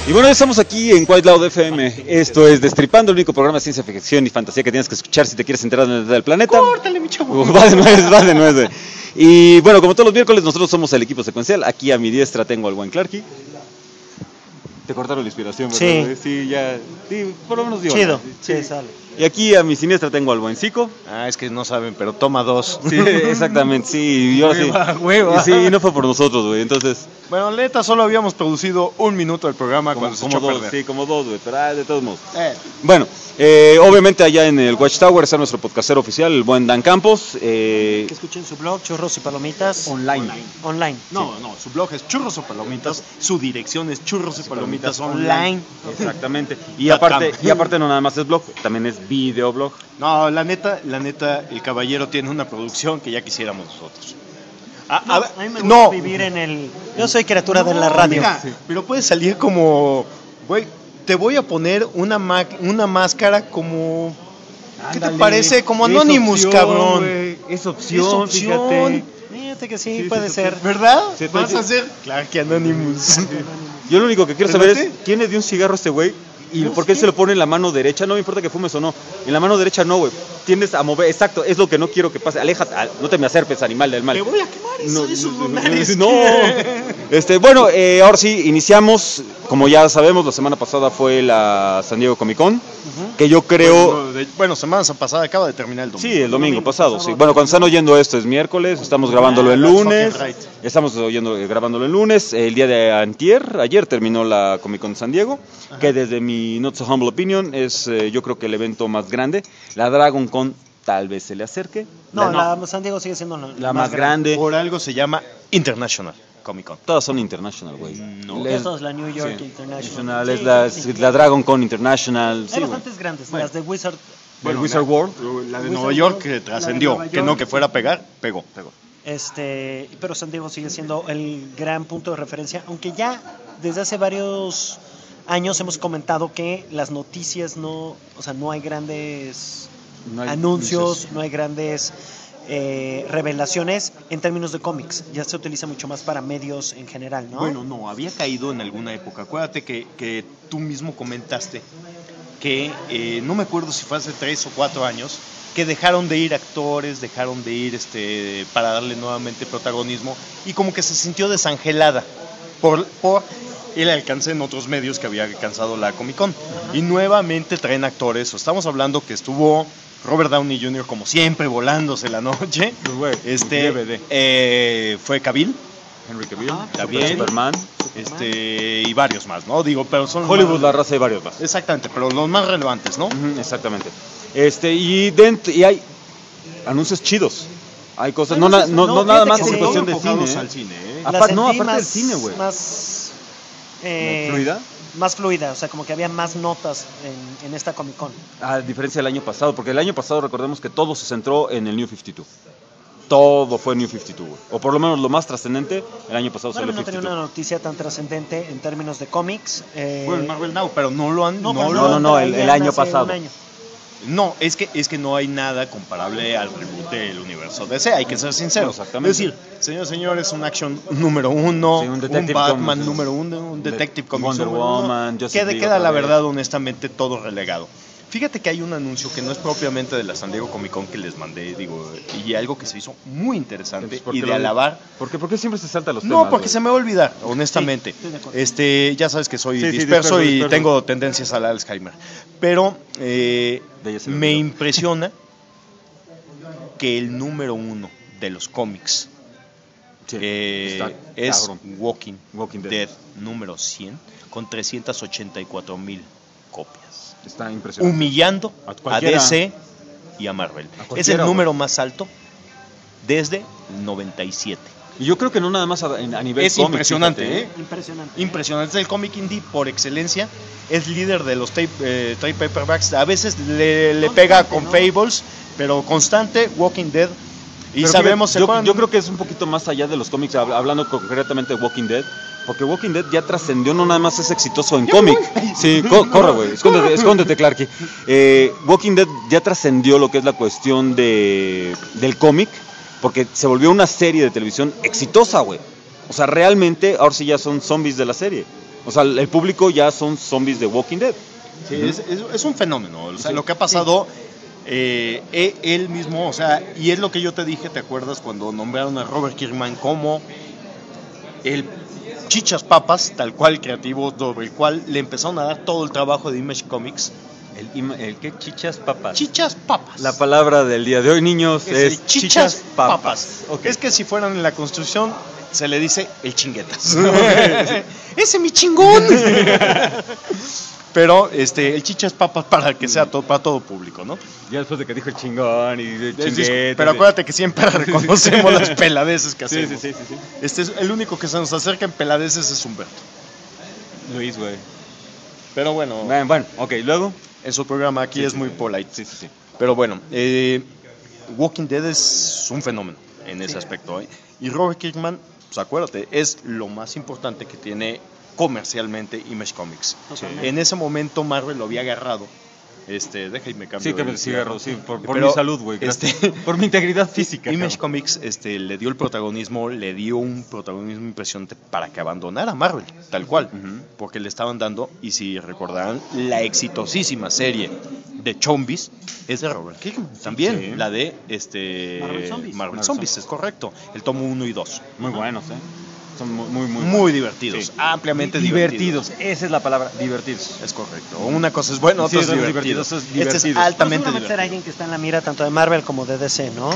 Y bueno, ya estamos aquí en White Loud FM. Esto es Destripando, el único programa de ciencia ficción y fantasía que tienes que escuchar si te quieres enterar del planeta. ¡Córtale, mi chavo! Va de nuez. Y bueno, como todos los miércoles, nosotros somos el equipo secuencial. Aquí a mi diestra tengo al buen Clarky. Te cortaron la inspiración, ¿verdad? Sí. Sí, por lo menos dio. Chido, sí, sale. Y aquí a mi siniestra tengo al buen Zico. Es que no saben, pero toma dos. Sí, exactamente, sí. Y ahora sí. Hueva. Y sí, y no fue por nosotros, güey. Entonces, Bueno, neta, solo habíamos producido un minuto del programa cuando se echó a dos, perder. sí, como dos, güey. Pero de todos modos. Bueno, obviamente allá en el Watchtower está nuestro podcastero oficial, el buen Dan Campos. Que escuchen su blog, Churros y Palomitas. Online. No, su blog es Churros o Palomitas, su dirección es Churros y Palomitas Online. Exactamente. Y aparte no nada más es blog, también es videoblog. No, la neta, el caballero tiene una producción que ya quisiéramos nosotros. A mí me gusta vivir en el... Yo soy criatura de la radio. Mira, pero puede salir como, güey, te voy a poner una máscara como... ¿Qué te parece? Como Anonymous, cabrón. Es opción, fíjate. Fíjate que sí, puede ser. ¿Verdad? Sí, Vas a hacer... Claro que Anonymous. Yo lo único que quiero saber es quién le dio un cigarro a este güey y por qué se lo pone en la mano derecha. No me importa que fumes o no. En la mano derecha no, güey. Tiendes a mover, exacto, es lo que no quiero que pase. Aléjate, no te me acerpes, animal del mal. Te voy a quemar esos lunares. No. Bueno, ahora sí, iniciamos. Como ya sabemos, la semana pasada fue la San Diego Comic Con, que yo creo... Bueno, semana pasada acaba de terminar el domingo. Sí, el domingo pasado, sí. Bueno, cuando están oyendo esto es miércoles, estamos grabándolo el lunes. Estamos grabándolo el lunes. El día de ayer terminó la Comic Con San Diego, que desde mi not so humble opinion es yo creo que el evento más grande. La Dragon Con tal vez se le acerque. La San Diego sigue siendo la más grande. Por algo se llama International Comic Con. Todas son international, güey. No, esa es la New York International. Es la Dragon Con International. Hay bastantes grandes, las de Wizard. El Wizard World. La de Nueva York que trascendió, que no que fuera a pegar, pegó. Pero San Diego sigue siendo el gran punto de referencia, aunque ya desde hace varios años hemos comentado que las noticias no hay grandes anuncios, no hay grandes revelaciones en términos de cómics. Ya se utiliza mucho más para medios en general, ¿no? Bueno, no, había caído en alguna época. Acuérdate que tú mismo comentaste que no me acuerdo si fue hace 3 o 4 años que dejaron de ir actores, dejaron de ir para darle nuevamente protagonismo y como que se sintió desangelada por el alcance en otros medios que había alcanzado la Comic Con. Y nuevamente traen actores. Estamos hablando que estuvo Robert Downey Jr. como siempre volándose la noche. Fue Cavill. Henry Cavill, también Superman, y varios más, ¿no? Pero son Hollywood, la raza y varios más. Exactamente, pero los más relevantes, ¿no? Exactamente. Y hay anuncios chidos. Hay cosas, no nada más en cuestión de cine. Al cine, aparte del cine, güey. Más ¿fluida? Más fluida, o sea, como que había más notas en esta Comic Con. A diferencia del año pasado, porque el año pasado recordemos que todo se centró en el New 52. Todo fue New 52, güey. O por lo menos lo más trascendente, el año pasado fue el New 52. No tenía una noticia tan trascendente en términos de cómics. Bueno, Marvel Now, pero no lo han... el año pasado. No, es que no hay nada comparable al reboot del universo DC, hay que ser sinceros. Exactamente. Es decir, señores, un action número 1, un Batman número 1, un Detective Comics Wonder Woman, queda la verdad, honestamente, todo relegado. Fíjate que hay un anuncio que no es propiamente de la San Diego Comic Con que les mandé, y algo que se hizo muy interesante y de alabar. ¿Por qué siempre se saltan los temas? No, porque se me va a olvidar, honestamente. Sí, ya sabes que soy disperso y tengo tendencias al Alzheimer. Pero me impresiona que el número 1 de los cómics es Walking Dead número 100 con 384,000 copias. Está impresionante. Humillando a DC y a Marvel. Es el número más alto desde el 97. Y yo creo que no nada más a nivel es cómic, impresionante, Impresionante. Es el cómic indie por excelencia. Es líder de los trade paperbacks. A veces le pega con Fables, pero constante. Walking Dead. Y pero sabemos... Yo creo que es un poquito más allá de los cómics, hablando concretamente de Walking Dead. Porque Walking Dead ya trascendió, no nada más es exitoso en cómic. Sí, corre, güey, escóndete, Clarky. Walking Dead ya trascendió lo que es la cuestión del cómic, porque se volvió una serie de televisión exitosa, güey. O sea, realmente, ahora sí ya son zombies de la serie. O sea, el público ya son zombies de Walking Dead. Sí, es un fenómeno. O sea, lo que ha pasado, él mismo, o sea, y es lo que yo te dije, ¿te acuerdas cuando nombraron a Robert Kirkman como el Chichas Papas, tal cual creativo, sobre el cual le empezaron a dar todo el trabajo de Image Comics? ¿El qué? Chichas papas. Chichas Papas. La palabra del día de hoy, niños, es Chichas Papas. Okay. Es que si fueran en la construcción, se le dice el chinguetas. ¡Ese mi chingón! Pero el Chichas Papas para que sea para todo público, ¿no? Ya después de que dijo el chingón y el chinguete. Pero acuérdate que siempre reconocemos las peladeces que hacemos. Sí. El único que se nos acerca en peladeces es Humberto. Luis, güey. Pero bueno, Bueno, ok, luego. en su programa aquí es muy polite. Sí. Pero bueno, Walking Dead es un fenómeno en ese aspecto. Y Robert Kirkman, pues acuérdate, es lo más importante que tiene comercialmente Image Comics. Sí. En ese momento Marvel lo había agarrado. Déjame cambiar. Sí, que me cigarro, sí, por Pero, mi salud, güey. Por mi integridad física. Image cabrón. Comics le dio el protagonismo, le dio un protagonismo impresionante para que abandonara Marvel, tal cual. Porque le estaban dando, y si recordarán, la exitosísima serie de Zombies es de Robert Kirkman. También sí. la de Marvel Zombies, es correcto. El tomo 1 y 2. Muy buenos, Son muy Muy divertidos, Sí. ampliamente divertidos. Esa es la palabra, divertidos. Es correcto. Una cosa es bueno, otra Sí, es es divertido. divertido, eso es Este es divertido. altamente Seguramente será divertido. alguien que está en la mira tanto de Marvel como de DC, ¿no?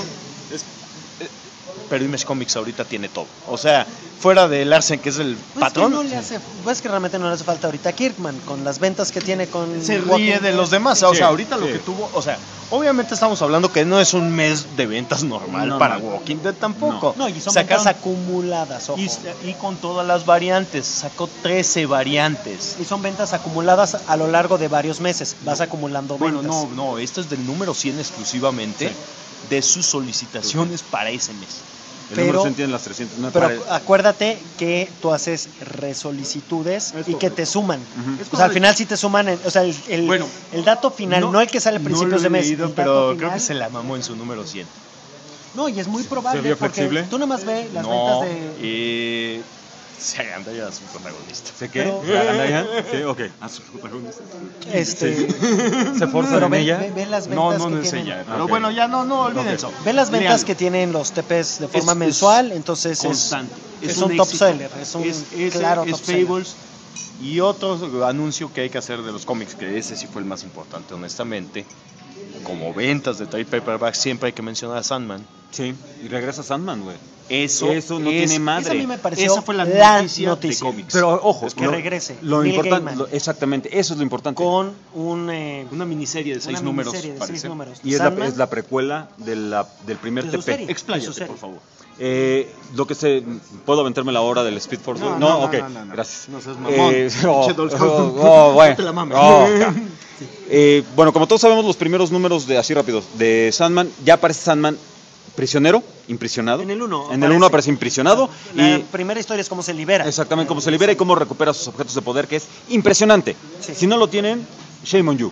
Pero Image Comics ahorita tiene todo. O sea, fuera de Larsen, que es el patrón, Pues que realmente no le hace falta ahorita a Kirkman con las ventas que tiene con se Walking ríe de Dead. los demás. O Sí, sea, ahorita lo sí. que tuvo, o sea, obviamente estamos hablando que no es un mes de ventas normal No, para no. Walking Dead tampoco. No, y son Sacaron- ventas acumuladas, ojo. y con todas las variantes, sacó 13 variantes. Y son ventas acumuladas a lo largo de varios meses. Vas acumulando Bueno, ventas. no, esto es del número 100 exclusivamente de sus solicitaciones para ese mes. El Pero- número 100 tiene las 300. Pero acuérdate que tú haces resolicitudes y que te suman. O sea, al final sí te suman, o sea, Bueno, el dato final, no el que sale a principios de mes. Leído, el dato pero final, creo que se la mamó en su número 100. No, y es muy probable vio porque flexible? tú nomás ves las No, ventas de... se agandalla a su protagonista. ¿Sé qué? Pero- Sí, ok. A su protagonista. ¿Se forzan pero en ve, ella? ve las No, ventas no que es tienen. ella. Pero Ok. bueno, ya no olviden Ok. eso. Ve las ventas Léanlo. que tienen los TPs de forma Es mensual, entonces constante. es un top seller, es un claro top seller. Fables. Y otro anuncio que hay que hacer de los cómics, que ese sí fue el más importante, honestamente. Como ventas de trade paperback, siempre hay que mencionar a Sandman. Sí, y regresa Sandman, güey. Eso no tiene madre. Esa a mí me pareció Esa fue la noticia de cómics. Pero ojo, Es que regrese. Lo Neil importante, Gaiman. exactamente, eso es lo importante. Con un... Una miniserie de 6 números, miniserie de parece. 6 números. Y es Sandman, la precuela del primer de su TP. serie. Expláyate, Eso sería. por favor. Lo que se... ¿Puedo aventarme la hora del Speed Force? No, güey? no, ok, no. gracias. No seas mamón. Pinche Dolph Lundgren. bueno. No te la mames. Ya. Bueno, como todos sabemos, los primeros números de así rápido de Sandman, ya aparece Sandman prisionero, imprisionado. En el 1 En el 1 aparece imprisionado. La Y primera historia es cómo se libera. exactamente cómo se libera y cómo recupera sus objetos de poder, que es impresionante. Sí. Si no lo tienen, shame on you.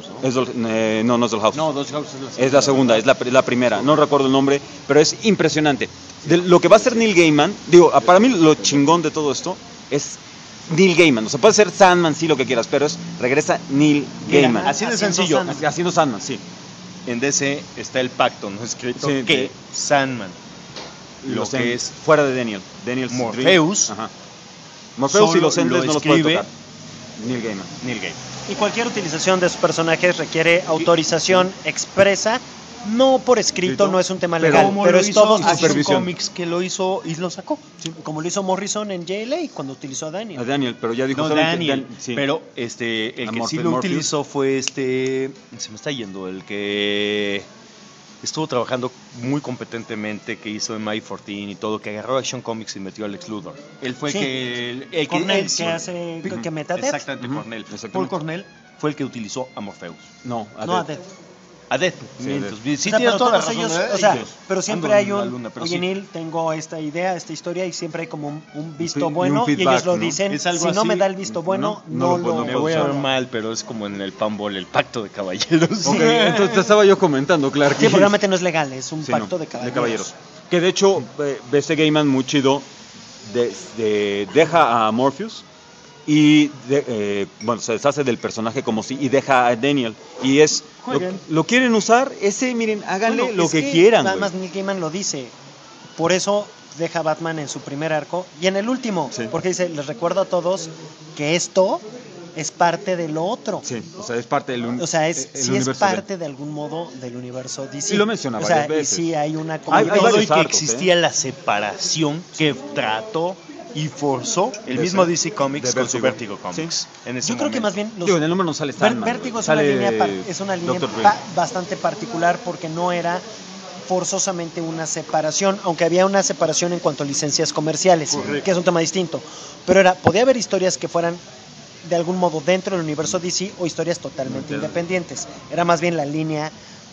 No, no es Dollhouse. No, Dos Houses Es la segunda, es la primera, no recuerdo el nombre, pero es impresionante. Lo que va a hacer Neil Gaiman, para mí lo chingón de todo esto es Neil Gaiman. O sea, puede ser Sandman, sí, lo que quieras, pero regresa Neil Mira, Gaiman. así de Haciendo sencillo. Sandman. Haciendo Sandman, sí. En DC está el pacto, ¿no? Escrito Sí, que Sandman, lo Los que End, es fuera de Daniel. Morpheus. Ajá. Morpheus y solo los Endless lo no los puede escribe tocar. Neil Gaiman. Neil Gaiman. Y cualquier utilización de sus personajes requiere autorización expresa, no por escrito, no es un tema legal, Como pero lo es hizo todo Action supervisión. Comics, que lo hizo y lo sacó. como lo hizo Morrison en JLA cuando utilizó a Daniel. A Daniel, pero ya dijo No, ¿saben qué? Daniel, Sí. pero el A que sí Morpheus. lo utilizó fue se me está yendo, el que estuvo trabajando muy competentemente, que hizo en My 14 y todo, que agarró Action Comics y metió a Lex Luthor. Él fue Sí. el Cornell, él- que hace que meta a Death. Exactamente, Ujú, Cornell. exactamente. Paul Cornell fue el que utilizó a Morpheus. No, No, a Death. A Death. Sí, mientos. Death. Sí, O sea, tienes pero toda la todos razón. ellos, ¿eh? o sea, Ellos. pero siempre Ando hay en la un, luna, pero oye sí. Neil, tengo esta idea, esta historia, y siempre hay como un visto y un bueno, y feedback, ellos lo ¿no? dicen, Es algo si no así, me da el visto bueno, no no, lo puedo- lo... Me voy a ver no. mal, pero es como en el Pambol, el pacto de caballeros. Ok, entonces te estaba yo comentando, claro. Sí, porque realmente no es legal, es un Sí, pacto no, de caballeros. Que de hecho, este Gaiman muy chido deja a Morpheus y bueno, se deshace del personaje como si y deja a Daniel y es lo quieren usar ese, miren, háganle Bueno, lo es que quieran, nada güey. más Neil Gaiman lo dice, por eso deja a Batman en su primer arco y en el último, Sí. porque dice, les recuerdo a todos que esto es parte de lo otro. Sí, o sea, es parte del O sea, el sí es universo parte de algún modo del universo DC. Y lo menciona o sea, varias veces. Y sí hay una Hay Todo varios y que arcos, existía la separación que trató y forzó el mismo DC Comics de con su Vértigo. Vertigo Comics. En ese Yo creo que momento. más bien los Digo, en el número no sale Sandman, Vértigo güey. es una Sale línea, Dr. Dre. bastante particular porque no era forzosamente una separación, aunque había una separación en cuanto a licencias comerciales, Correcto. que es un tema distinto. Pero podía haber historias que fueran de algún modo dentro del universo DC o historias totalmente independientes. Era más bien la línea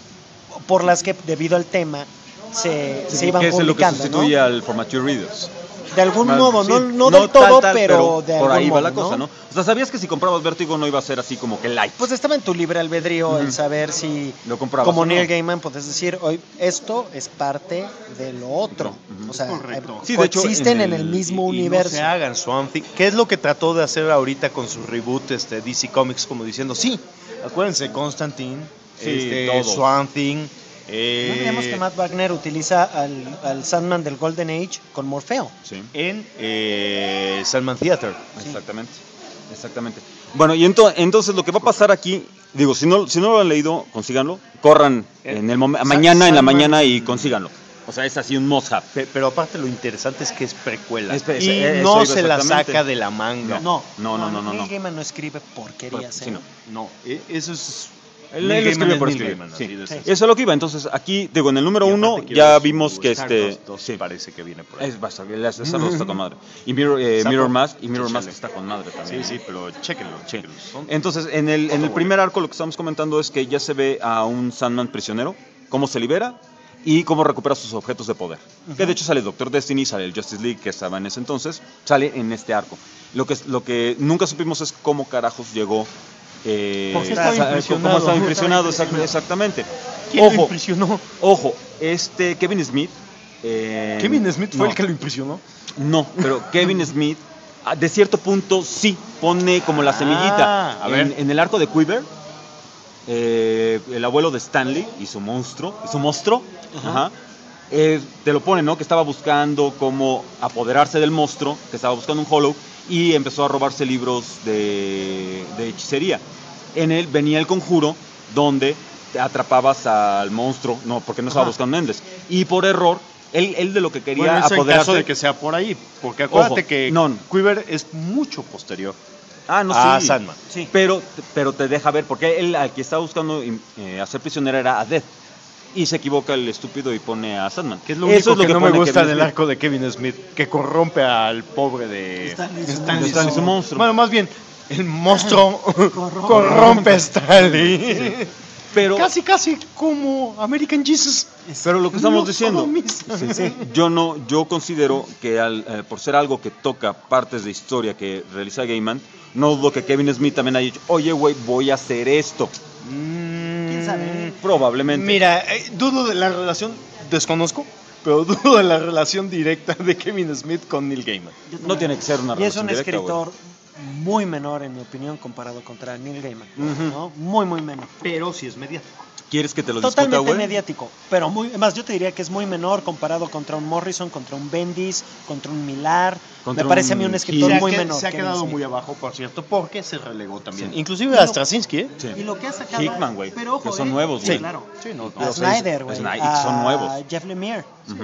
por las que, debido al tema, se iban que es lo que publicando, sustituye ¿no? al For Mature Readers. De algún modo, Sí, no del todo, pero de por algún ahí modo, va la cosa, ¿no? O sea, ¿sabías que si comprabas Vértigo no iba a ser así como que light? Pues estaba en tu libre albedrío el saber si, Lo comprabas como o no. Neil Gaiman, puedes decir, hoy esto es parte de lo otro. O sea, Correcto. Sí, de hecho, coexisten en en el el- mismo Y universo. no se hagan Swamp Thing. ¿Qué es lo que trató de hacer ahorita con su reboot DC Comics? Como diciendo, sí, acuérdense, Constantine, Sí, todos. Swamp Thing. ¿No diríamos que Matt Wagner utiliza al Sandman del Golden Age con Morfeo? Sí, En Sandman Theater. exactamente. Bueno, y entonces lo que va a pasar aquí, digo, si no lo han leído, consíganlo, corran en el mañana en la Sandman- mañana y consíganlo. O sea, es así un must-have. Pero aparte lo interesante es que es precuela. Es y eso no iba se la exactamente. saca de la manga. No. No. Neil Gaiman no escribe porquerías. Sí, no. No, eso es... Él Neil lo escribe Gaiman por es Neil escribir. Gaiman, Sí. así de Sí. Eso es lo que iba. Entonces, aquí, digo, en el número Y 1 aparte quiero ya ver vimos su que Stardust 2 sí. parece que viene por ahí. Es bastante, Stardust está con madre. Y Mirror Mask está con madre también. Sí, pero chéquenlo. Sí. Entonces, en el primer arco lo que estamos comentando es que ya se ve a un Sandman prisionero, cómo se libera y cómo recupera sus objetos de poder. Que de hecho sale el Doctor Destiny, sale el Justice League, que estaba en ese entonces, sale en este arco. Lo que nunca supimos es cómo carajos llegó. ¿Por qué estaba impresionado? Cómo estaba impresionado, exactamente. ¿Quién lo impresionó? Ojo, Kevin Smith. ¿Kevin Smith fue no. el que lo impresionó? No, pero Kevin Smith, de cierto punto, sí pone como la semillita. a ver. En el arco de Quiver, el abuelo de Stanley y su monstruo, ajá, te lo pone, ¿no? Que estaba buscando cómo apoderarse del monstruo, que estaba buscando un Hollow, y empezó a robarse libros de hechicería. En él venía el conjuro, donde te atrapabas al monstruo, no, porque no estaba buscando Endless. Y por error, él de lo que quería Bueno, eso en apoderarse... caso de que sea por ahí. Porque acuérdate Ojo, que no. Quiver es mucho posterior no, a sí. Sandman. Sí. Pero te deja ver, porque él al que estaba buscando hacer prisionero era a Death. Y se equivoca el estúpido y pone a Sandman. Que es lo único que no me pone gusta Kevin del Smith. arco de Kevin Smith, que corrompe al pobre de Stanley, su monstruo. Bueno, más bien, el monstruo corrompe a Stanley. Pero, Casi como American Jesus. pero lo que estamos No diciendo, sodomizan. yo considero que por ser algo que toca partes de historia que realiza Gaiman, no dudo que Kevin Smith también haya dicho, oye, güey, voy a hacer esto. ¿Quién sabe? Probablemente. Mira, dudo de la relación, desconozco, pero dudo de la relación directa de Kevin Smith con Neil Gaiman. No tiene que ser una Y es relación un directa, güey. escritor muy menor, en mi opinión, comparado contra Neil Gaiman. ¿No? Muy menor. Pero sí es mediático. ¿Quieres que te lo discuta, Totalmente güey? mediático, pero más yo te diría que es muy menor comparado contra un Morrison, contra un Bendis, contra un Millar. Contra Me parece a mí un un escritor Hill. muy menor. Se ha Kevin quedado Smith. muy abajo, por cierto, porque se relegó también. Sí. Inclusive a Straczynski, ¿eh? Sí. Y lo que ha sacado... Hickman, güey, Pero ojo, que son nuevos, güey. Sí, claro. Sí, no, A O sea, Snyder, güey. Snyder, y son nuevos. A Jeff Lemire.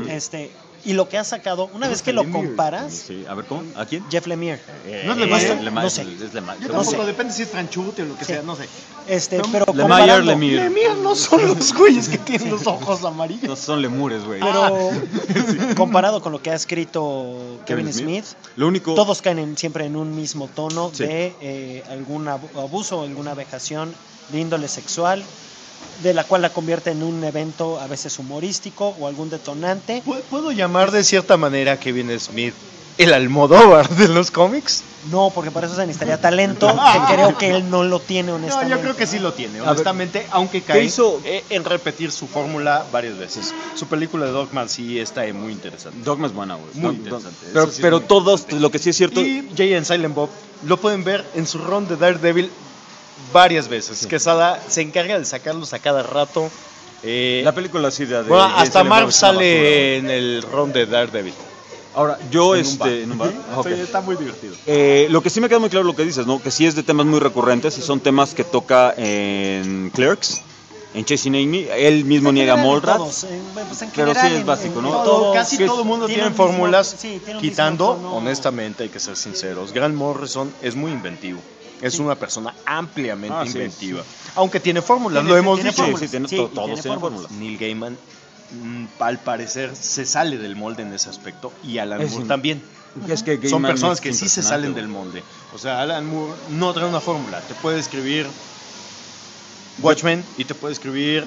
Y lo que ha sacado, una vez que lo comparas... Sí, a ver, ¿cómo? ¿A quién? Jeff Lemire. ¿No es Lemire? No sé. Es Lemire. Yo No tampoco, sé. depende si es Franchute o lo que Sí. sea, no sé. Pero Lemire, comparando... Lemire. Lemire no son los güeyes que tienen los ojos amarillos. No son lemures, güey. Pero comparado con lo que ha escrito Kevin Smith, Lo único... todos caen siempre en un mismo tono Sí. de algún abuso o alguna vejación de índole sexual, de la cual la convierte en un evento a veces humorístico o algún detonante. ¿Puedo llamar de cierta manera a Kevin Smith el Almodóvar de los cómics. No, porque para eso se necesitaría talento, que creo que él no lo tiene, No, honestamente. yo creo que sí lo tiene, honestamente, aunque ¿qué cae hizo? en repetir su fórmula varias veces. Su película de Dogman sí está muy interesante. Dogma es buena, güey. Muy interesante. Pero, Eso sí es pero muy todos, interesante. lo que sí es cierto, Y Jay and Silent Bob lo pueden ver en su run de Daredevil varias veces. Sí. Quesada se encarga de sacarlos a cada rato. la película sí de Bueno, Jay hasta Silent Bob Marv es una sale basura, en el run de Daredevil. güey. Ahora, yo en un bar. en un bar. Ok. Sí, está muy divertido. Lo que sí me queda muy claro lo que dices, ¿no? Que sí es de temas muy recurrentes y son temas que toca en Clerks, en Chasing Amy. Él mismo niega a Mallrats. Pues en Pero general, sí es básico, ¿no? todos. Casi todo el mundo tiene tiene un mismo- fórmulas, sí, tiene un quitando, mismo tono. honestamente, hay que ser sinceros. Grant Morrison es muy inventivo. Es una persona ampliamente Sí, inventiva. Aunque tiene fórmulas, Tiene- lo hemos tiene dicho. fórmulas. Sí, tiene- Sí, todos y tiene tienen fórmulas. fórmulas. Neil Gaiman, al parecer, se sale del molde en ese aspecto. Y Alan Es Moore un- también. Es que Son Gaiman personas es que sí se impresionante, salen güey. del molde. O sea, Alan Moore no trae una fórmula. Te puede escribir Watchmen y te puede escribir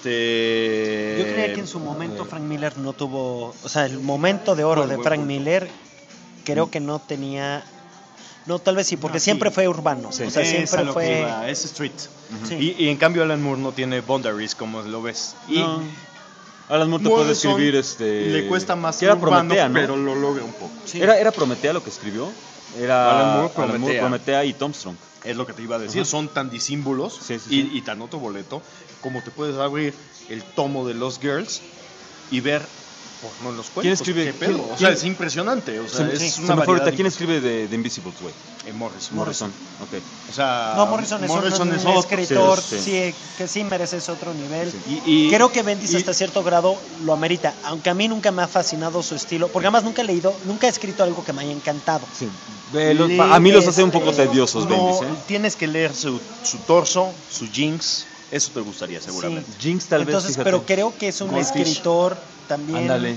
Yo creía que en su momento Frank Miller no tuvo, o sea, el momento de oro de Frank Miller creo que no tenía, no, tal vez sí, porque No, siempre sí. fue urbano, Sí. o sea, Es a siempre lo que fue, iba, es street. Sí. Y en cambio Alan Moore no tiene boundaries como lo ves. Y No. Alan Moore te puede Morrison escribir le cuesta más que era urbano, Prometea, ¿no? pero lo logra un poco. Sí. Era Prometea lo que escribió. Era Alan Moore, Prometea y Tom Strong. Es lo que te iba a decir, Ajá. son tan disímbolos Sí, sí, sí. y tan otro boleto como te puedes abrir el tomo de Lost Girls y ver no los cuentos. ¿Quién escribe? ¿Qué pedo? ¿Quién- O sea, quién- es impresionante. O sea, es Se una me fue ahorita, variedad ¿quién escribe de Invisibles, güey? Morrison. Ok. O sea, no, Morrison es un otro. escritor, Sí, sí, que sí merece ese otro nivel. Y Creo que Bendis y- hasta cierto grado lo amerita, aunque a mí nunca me ha fascinado su estilo, porque además nunca he leído, nunca he escrito algo que me haya encantado. Sí. Lee, A mí los hace un poco tediosos, no, Bendis, ¿eh? tienes que leer su torso, su jinx. Eso te gustaría seguramente. Jinx tal vez, Entonces, fíjate. pero creo que es un Goldfish. escritor también, Ándale.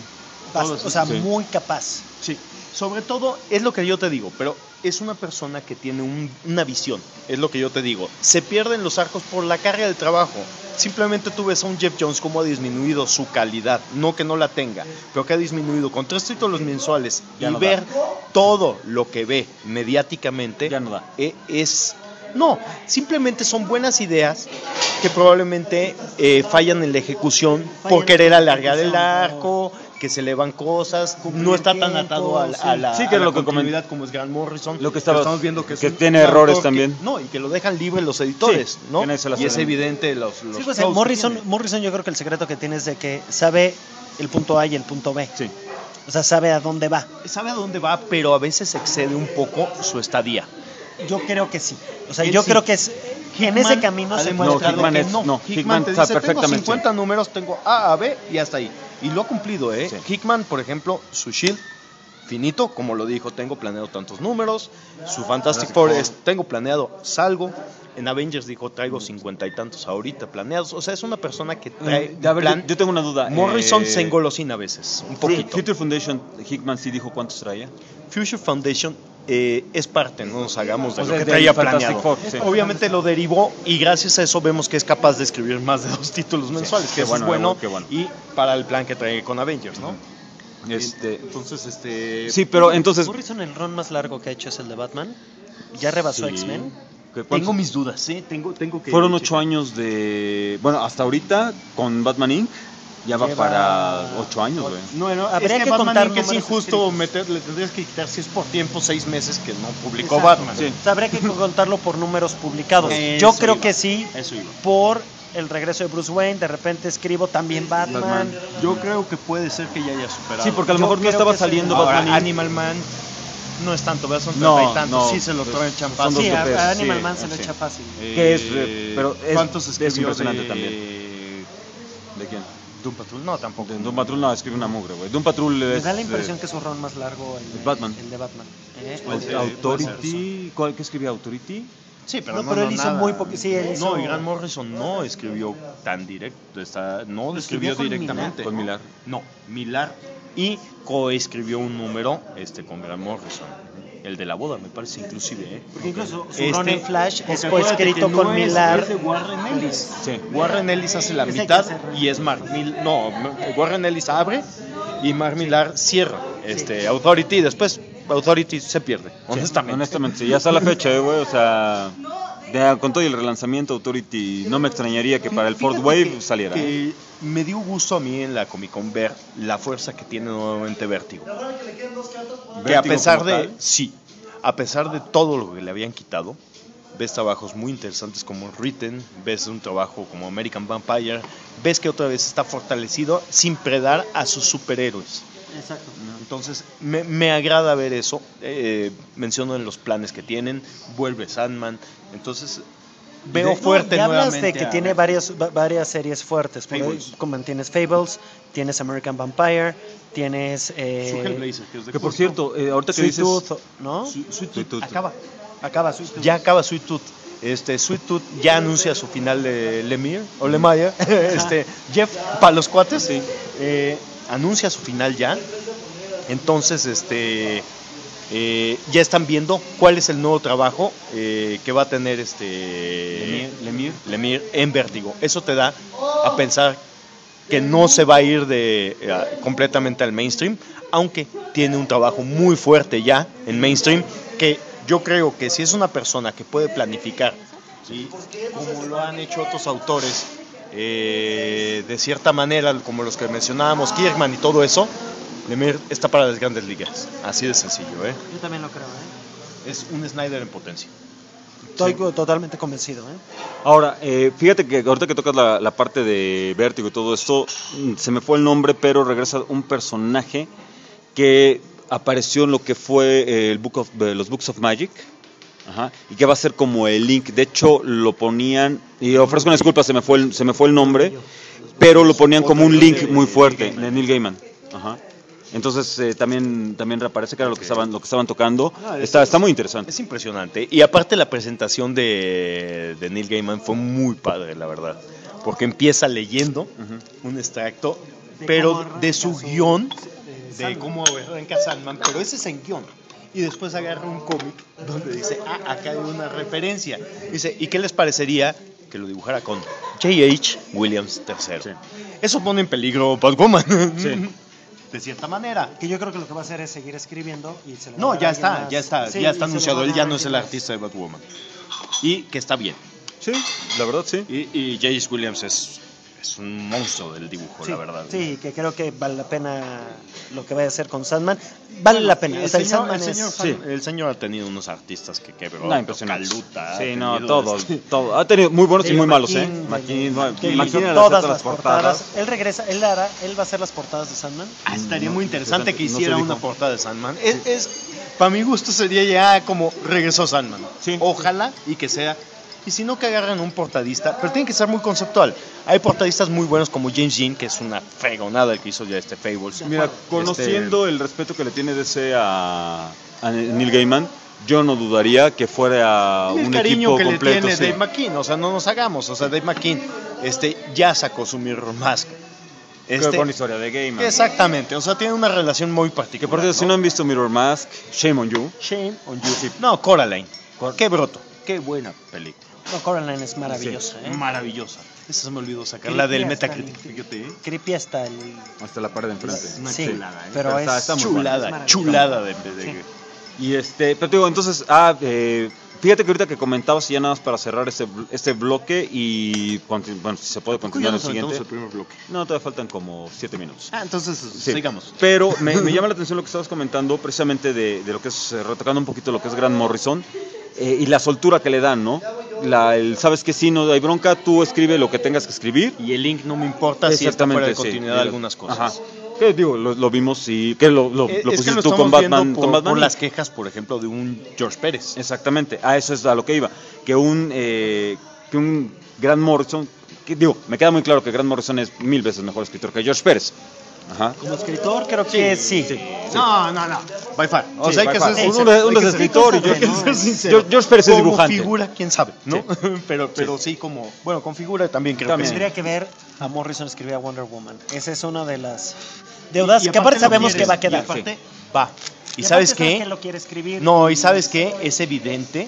o sea, Sí. muy capaz. Sí, sobre todo es lo que yo te digo, pero es una persona que tiene una visión, es lo que yo te digo. Se pierden los arcos por la carga del trabajo. Simplemente tú ves a un Jeff Jones cómo ha disminuido su calidad, no que no la tenga, pero que ha disminuido con 3 títulos mensuales Ya y no ver da. todo lo que ve mediáticamente Ya no da. es... No, simplemente son buenas ideas que probablemente fallan en la ejecución por en querer la alargar el ejecución, arco, que se le van cosas, Cumplir no está tan tiempos, atado a la, Sí, que a la lo que continuidad como es Grant Morrison. Lo que Pero estaba- estamos viendo que, es que un tiene errores autor también. no, y que lo dejan libre los editores, Sí, ¿no? que nadie se las Y es hace. evidente los Sí, pues flows el que Morrison, tiene. Morrison yo creo que el secreto que tiene es de que sabe el punto A y el punto B. Sí. O sea, sabe a dónde va. Sabe a dónde va, pero a veces excede un poco su estadía. Yo creo que sí. O sea, Él yo sí. creo que es en ese camino se puede demostrado estar. Hickman es- no, Hickman Hickman te sabe dice, tengo perfectamente. 50 números, tengo A, B y hasta ahí. Y lo ha cumplido, ¿eh? Sí. Hickman, por ejemplo, su Shield, finito, como lo dijo, tengo planeado tantos números. Su Fantastic Four es, tengo planeado, salgo. En Avengers dijo, traigo 50 y tantos ahorita planeados. O sea, es una persona que trae A ver, plan. yo tengo una duda. Morrison se engolosina a veces, un poquito. Future Foundation, Hickman sí dijo cuántos traía. Future Foundation es parte, no nos hagamos de O lo sea, que del traía Fantastic planeado. Four, sí. Obviamente lo derivó y gracias a eso vemos que es capaz de escribir más de 2 títulos mensuales, que qué eso bueno, es bueno, qué bueno. y para el plan que trae con Avengers, ¿no? Entonces, Entonces, sí, pero entonces... Morrison, el run más largo que ha hecho es el de Batman. Ya rebasó Sí. X-Men. tengo mis dudas, tengo que... Fueron 8 años de... Bueno, hasta ahorita con Batman Inc. Ya va Lleva- para 8 años, güey. Bueno, Habría es que Batman contar Inc. es números injusto escritos. le tendrías que quitar si es por tiempo 6 meses que no publicó Exacto. Batman. Sí. O sea, habría que contarlo por números publicados. Eso Yo creo iba. que sí, Eso iba. por el regreso de Bruce Wayne. De repente escribo también Batman. Yo creo que puede ser que ya haya superado. Sí, porque a lo Yo mejor no creo estaba que sí. saliendo Ahora, Batman Inc. Animal Man no es tanto, ¿verdad? Son No, 30 y tantos. no, Sí, se lo pues, traen son champán. dos Sí, de peso, a Animal sí, Man se lo sí. echa fácil. Que es, pero es- ¿Cuántos es escribió impresionante de también. ¿De quién? Doom Patrol? No, tampoco. De Doom Patrol no, escribe una mugre, güey. Doom Patrol Me es... da la impresión que es un run más largo el Batman. El de Batman. Puede ser, Authority... ¿Cuál que escribía Authority? Sí, No, pero él hizo nada. muy poco- sí, él hizo- No, y Grant Morrison no escribió tan directo. No lo escribió con directamente. Con Millar. No, Millar. Y coescribió un número con Grant Morrison. El de la boda, me parece, inclusive. ¿eh? Porque incluso su Este, run en Flash porque es acuérdate coescrito que con no es- Millar. es de Warren Ellis. Sí. Warren Ellis hace la Ese hay que mitad hacerlo. y es Warren Ellis abre y Mark Millar cierra Authority y después Authority se pierde, honestamente. Honestamente, sí, ya está la fecha, güey, o sea, con todo el relanzamiento Authority, no me extrañaría que para el Fourth Wave saliera. Que me dio gusto a mí en la Comic Con ver la fuerza que tiene nuevamente Vértigo. Que a pesar de, a pesar de todo lo que le habían quitado, ves trabajos muy interesantes como Written, ves un trabajo como American Vampire, ves que otra vez está fortalecido sin predar a sus superhéroes. Exacto. Entonces me agrada ver eso. Menciono en los planes que tienen, vuelve Sandman, entonces veo fuerte ya nuevamente. hablas de que tiene varias series fuertes. Como tienes Fables, tienes American Vampire, tienes Su Hellblazer, que que por cierto, ahorita que Sweet dices Tooth, ¿no? Sweet Tooth Acaba Sweet Tooth. ya acaba Sweet Tooth. Sweet Tooth ya anuncia su final de Lemire, Jeff, para los cuates, anuncia su final ya. Entonces, ya están viendo cuál es el nuevo trabajo que va a tener Lemire en Vértigo. Eso te da a pensar que no se va a ir completamente al mainstream, aunque tiene un trabajo muy fuerte ya en mainstream, que yo creo que si es una persona que puede planificar, ¿sí?, como lo han hecho otros autores, de cierta manera, como los que mencionábamos, Kirkman y todo eso, Lemire está para las grandes ligas. Así de sencillo, Yo también lo creo, Es un Snyder en potencia. Estoy totalmente convencido, Ahora, fíjate que ahorita que tocas la parte de Vértigo y todo esto, se me fue el nombre, pero regresa un personaje que apareció en lo que fue los Books of Magic. Ajá, y que va a ser como el Link. De hecho, lo ponían, y ofrezco una disculpa, se me fue el nombre, pero lo ponían como un Link muy fuerte de Neil Gaiman. Ajá. Entonces también reaparece que era lo que estaban tocando. Está muy interesante. Es impresionante. Y aparte la presentación de Neil Gaiman fue muy padre, la verdad. Porque empieza leyendo un extracto, pero de su guión, de cómo arranca Sandman, pero ese es en guión. Y después agarra un cómic donde dice, acá hay una referencia. Dice, ¿y qué les parecería que lo dibujara con J.H. Williams III? Sí. Eso pone en peligro Batwoman. Sí. De cierta manera. Que yo creo que lo que va a hacer es seguir escribiendo y se lo va No, a dar ya a está alguien más. ya está anunciado. Él ya no es el más. artista de Batwoman. Y que está bien. Sí, la verdad sí. Y J.H. Williams es un monstruo del dibujo, la verdad. Sí, que creo que vale la pena lo que vaya a hacer con Sandman. Vale la pena. O sea, el señor ha tenido unos artistas que quebró. No, impresionante. Caluta. Sí, todo. Ha tenido muy buenos y muy malos, McKean, McKean todas las portadas. Él regresa, él va a hacer las portadas de Sandman. Estaría muy interesante que hiciera una portada de Sandman. Para mi gusto sería ya como regresó Sandman. Sí. Ojalá y que sea. Y si no, que agarren un portadista, pero tiene que ser muy conceptual. Hay portadistas muy buenos como James Jean, que es una fregonada el que hizo ya Fables. Mira, conociendo el respeto que le tiene DC a Neil Gaiman, yo no dudaría que fuera un equipo que completo. Le tiene Dave McKean, o sea, no nos hagamos, o sea, Dave McKean ya sacó su Mirror Mask. Con historia de Gaiman. Exactamente, o sea, tiene una relación muy particular. Que por cierto, si no han visto Mirror Mask, shame on you. Shame on you, sí. No, Coraline. Qué broto, qué buena película. No, Coraline es maravillosa. Sí, maravillosa. Esa se me olvidó sacar. La del Metacritic, fíjate. Creepy hasta la pared de enfrente. Una sí, chulada, pero está muy chulada de Y pero te digo, entonces, fíjate que ahorita que comentabas, y ya nada más para cerrar este bloque y, bueno, si se puede continuar el siguiente. El primer bloque? No, todavía faltan como 7 minutos. Entonces, sigamos. Pero me llama la atención lo que estabas comentando, precisamente de lo que es, retocando un poquito lo que es Grant Morrison, y la soltura que le dan, ¿no? Sabes que sí, no hay bronca, tú escribe lo que tengas que escribir. Y el link no me importa si está fuera de continuidad algunas cosas. Ajá. Que digo, lo vimos y que lo pusiste tú con Batman. Por las quejas, por ejemplo, de un George Pérez. Exactamente, a eso es a lo que iba. Que un Grant Morrison, me queda muy claro que Grant Morrison es 1000 veces mejor escritor que George Pérez. Ajá. Como escritor creo que sí. No. By far. O sea, hay que ser uno es escritor y George Pérez es dibujante. Como figura, quién sabe, ¿no? Sí. pero sí como, bueno, con figura también creo que sí. Tendría que ver a Morrison escribir a Wonder Woman. Esa es una de las deudas que aparte sabemos que va a quedar. Y aparte, va. ¿Y sabes qué? Que lo quiere escribir. No, y ¿sabes qué? Es evidente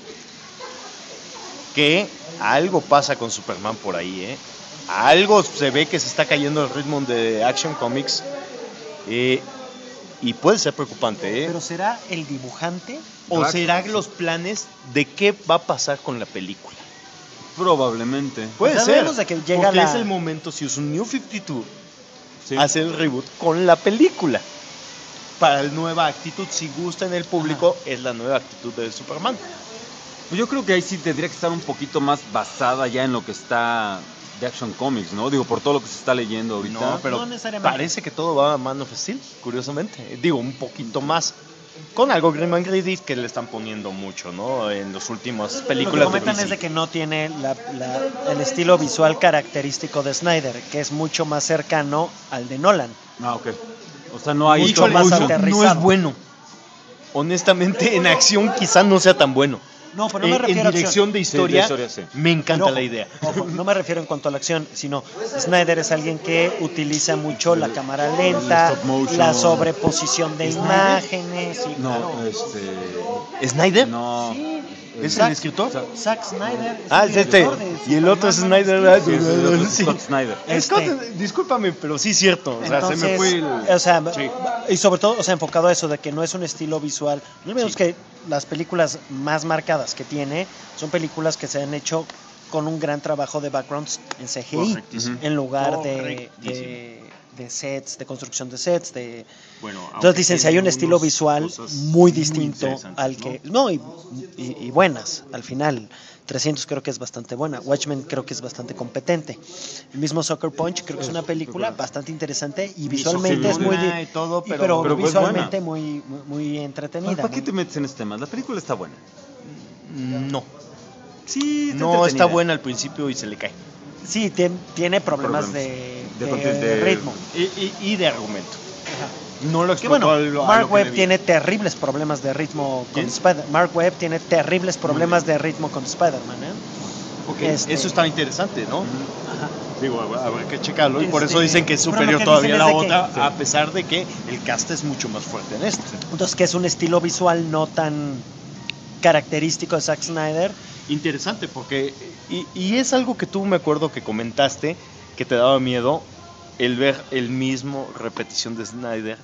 que algo pasa con Superman por ahí, ¿eh? Algo se ve que se está cayendo el ritmo de Action Comics. Y y puede ser preocupante, ¿eh? Pero ¿será el dibujante? ¿O serán los planes de qué va a pasar con la película? Probablemente. Puede O sea, ser, vemos de que llega porque la- es el momento, si es un New 52, Sí. hacer el reboot con la película. Para la nueva actitud, si gusta en el público, es la nueva actitud de Superman. Pues yo creo que ahí sí tendría que estar un poquito más basada ya en lo que está de Action Comics, ¿no? Digo, por todo lo que se está leyendo ahorita. No, pero No necesariamente. parece que todo va a Man of Steel, curiosamente. Digo, un poquito más. Con algo Grim and Grady que le están poniendo mucho, ¿no? En las últimas Lo que películas de comentan DC. es de que no tiene el estilo visual característico de Snyder, que es mucho más cercano al de Nolan. Ah, ok. O sea, no hay... Mucho más no aterrizado. es bueno. Honestamente, en acción quizá no sea tan bueno. No, pero no me refiero en a dirección de historia, historia, sí. me encanta Pero, la idea. ojo, no me refiero en cuanto a la acción, sino Snyder es alguien que utiliza mucho la cámara lenta, stop motion. la sobreposición de imágenes. Sí, No, claro. ¿Snyder? No. Sí. ¿Es Zack- el escritor? Zack Snyder. Ah, es este. director de Y el otro es Superman, Snyder. Man of Sí, Steel. es el otro, Sí. Scott Snyder. Discúlpame, pero sí es cierto. O sea, Entonces, se me fue el... o sea, Sí. y sobre todo, o sea, enfocado a eso de que no es un estilo visual. No olvidemos que las películas más marcadas que tiene son películas que se han hecho con un gran trabajo de backgrounds en CGI, Correctísimo. en lugar Correctísimo. de sets, de construcción de sets, de... Bueno, Entonces dicen, si hay un estilo visual muy distinto al que... No, y buenas, al final. 300 creo que es bastante buena. Watchmen creo que es bastante competente. El mismo Sucker Punch creo que es una película bastante interesante y visualmente es muy... y todo, pero pero es visualmente buena. muy entretenida. ¿Para qué ¿no? te metes en este tema? La película está buena. No. Sí, No entretenida. está buena al principio y se le cae. Sí, tiene problemas de ritmo. Y de argumento. Ajá. No lo Que explotó bueno, Mark Webb tiene terribles problemas de ritmo con ¿Quién? Spider-Man. Mark Webb tiene terribles problemas de ritmo con Spider-Man, ¿eh? Eso está interesante, ¿no? Ajá. Digo, habrá que checarlo y por eso Este, dicen que es pero lo superior que todavía a la dicen es de otra, que- a pesar de que el cast es mucho más fuerte en este. Entonces, que es un estilo visual no tan característico de Zack Snyder. Interesante, porque. Y es algo que tú me acuerdo que comentaste que te daba miedo el ver el mismo repetición de Snyder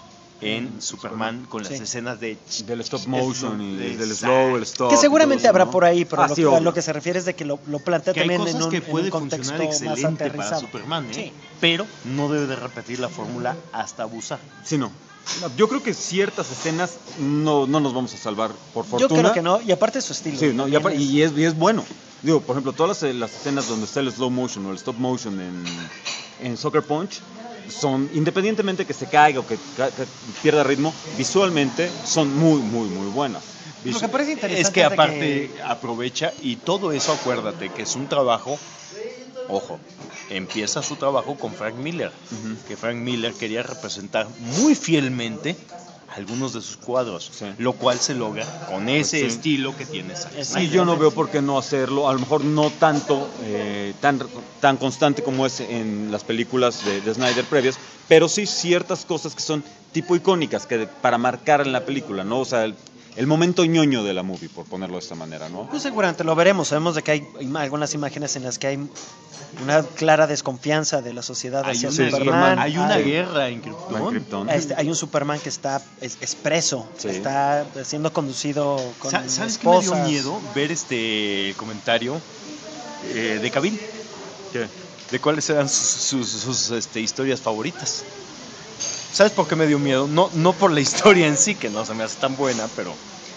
en Superman con las Sí. escenas de Del stop motion y del Exacto. slow, el stop. Que seguramente y todo eso, habrá ¿no? por ahí, pero Ah, lo, sí, que, a obvio. lo que se refiere es de que lo plantea que hay también cosas en un, que en un puede contexto funcionar más excelente para aterrizado. Superman, ¿eh? Sí. Pero no debe de repetir la fórmula hasta abusar. Sí, no. No, yo creo que ciertas escenas no nos vamos a salvar por Yo fortuna. creo que no, y aparte es su estilo. Sí, no, y, también es- y es bueno. Digo, por ejemplo, todas las escenas donde está el slow motion o el stop motion en Sucker Punch son, independientemente que se caiga o que pierda ritmo, visualmente son muy buenas. Lo que parece interesante Es que de aparte aprovecha y todo eso, acuérdate que es un trabajo, ojo, empieza su trabajo con Frank Miller, que Frank Miller quería representar muy fielmente algunos de sus cuadros, Sí. lo cual se logra con ese Sí. estilo que tiene Zack Es- Snyder. Y yo no veo por qué no hacerlo, a lo mejor no tanto, tan constante como es en las películas de Snyder previas, pero sí ciertas cosas que son tipo icónicas que para marcar en la película, ¿no? O sea, el momento ñoño de la movie, por ponerlo de esta manera, ¿no? Pues seguramente lo veremos. Sabemos de que hay algunas imágenes en las que hay una clara desconfianza de la sociedad Hay hacia una, Superman. hay una Hay- guerra en En Krypton. Krypton. hay un Superman que está es preso, Sí. está siendo conducido con ¿Sabes qué me dio esposas. miedo? Ver el comentario de Cavill. ¿Qué? De cuáles eran sus historias favoritas. ¿Sabes por qué me dio miedo? No por la historia en sí, que no se me hace tan buena, pero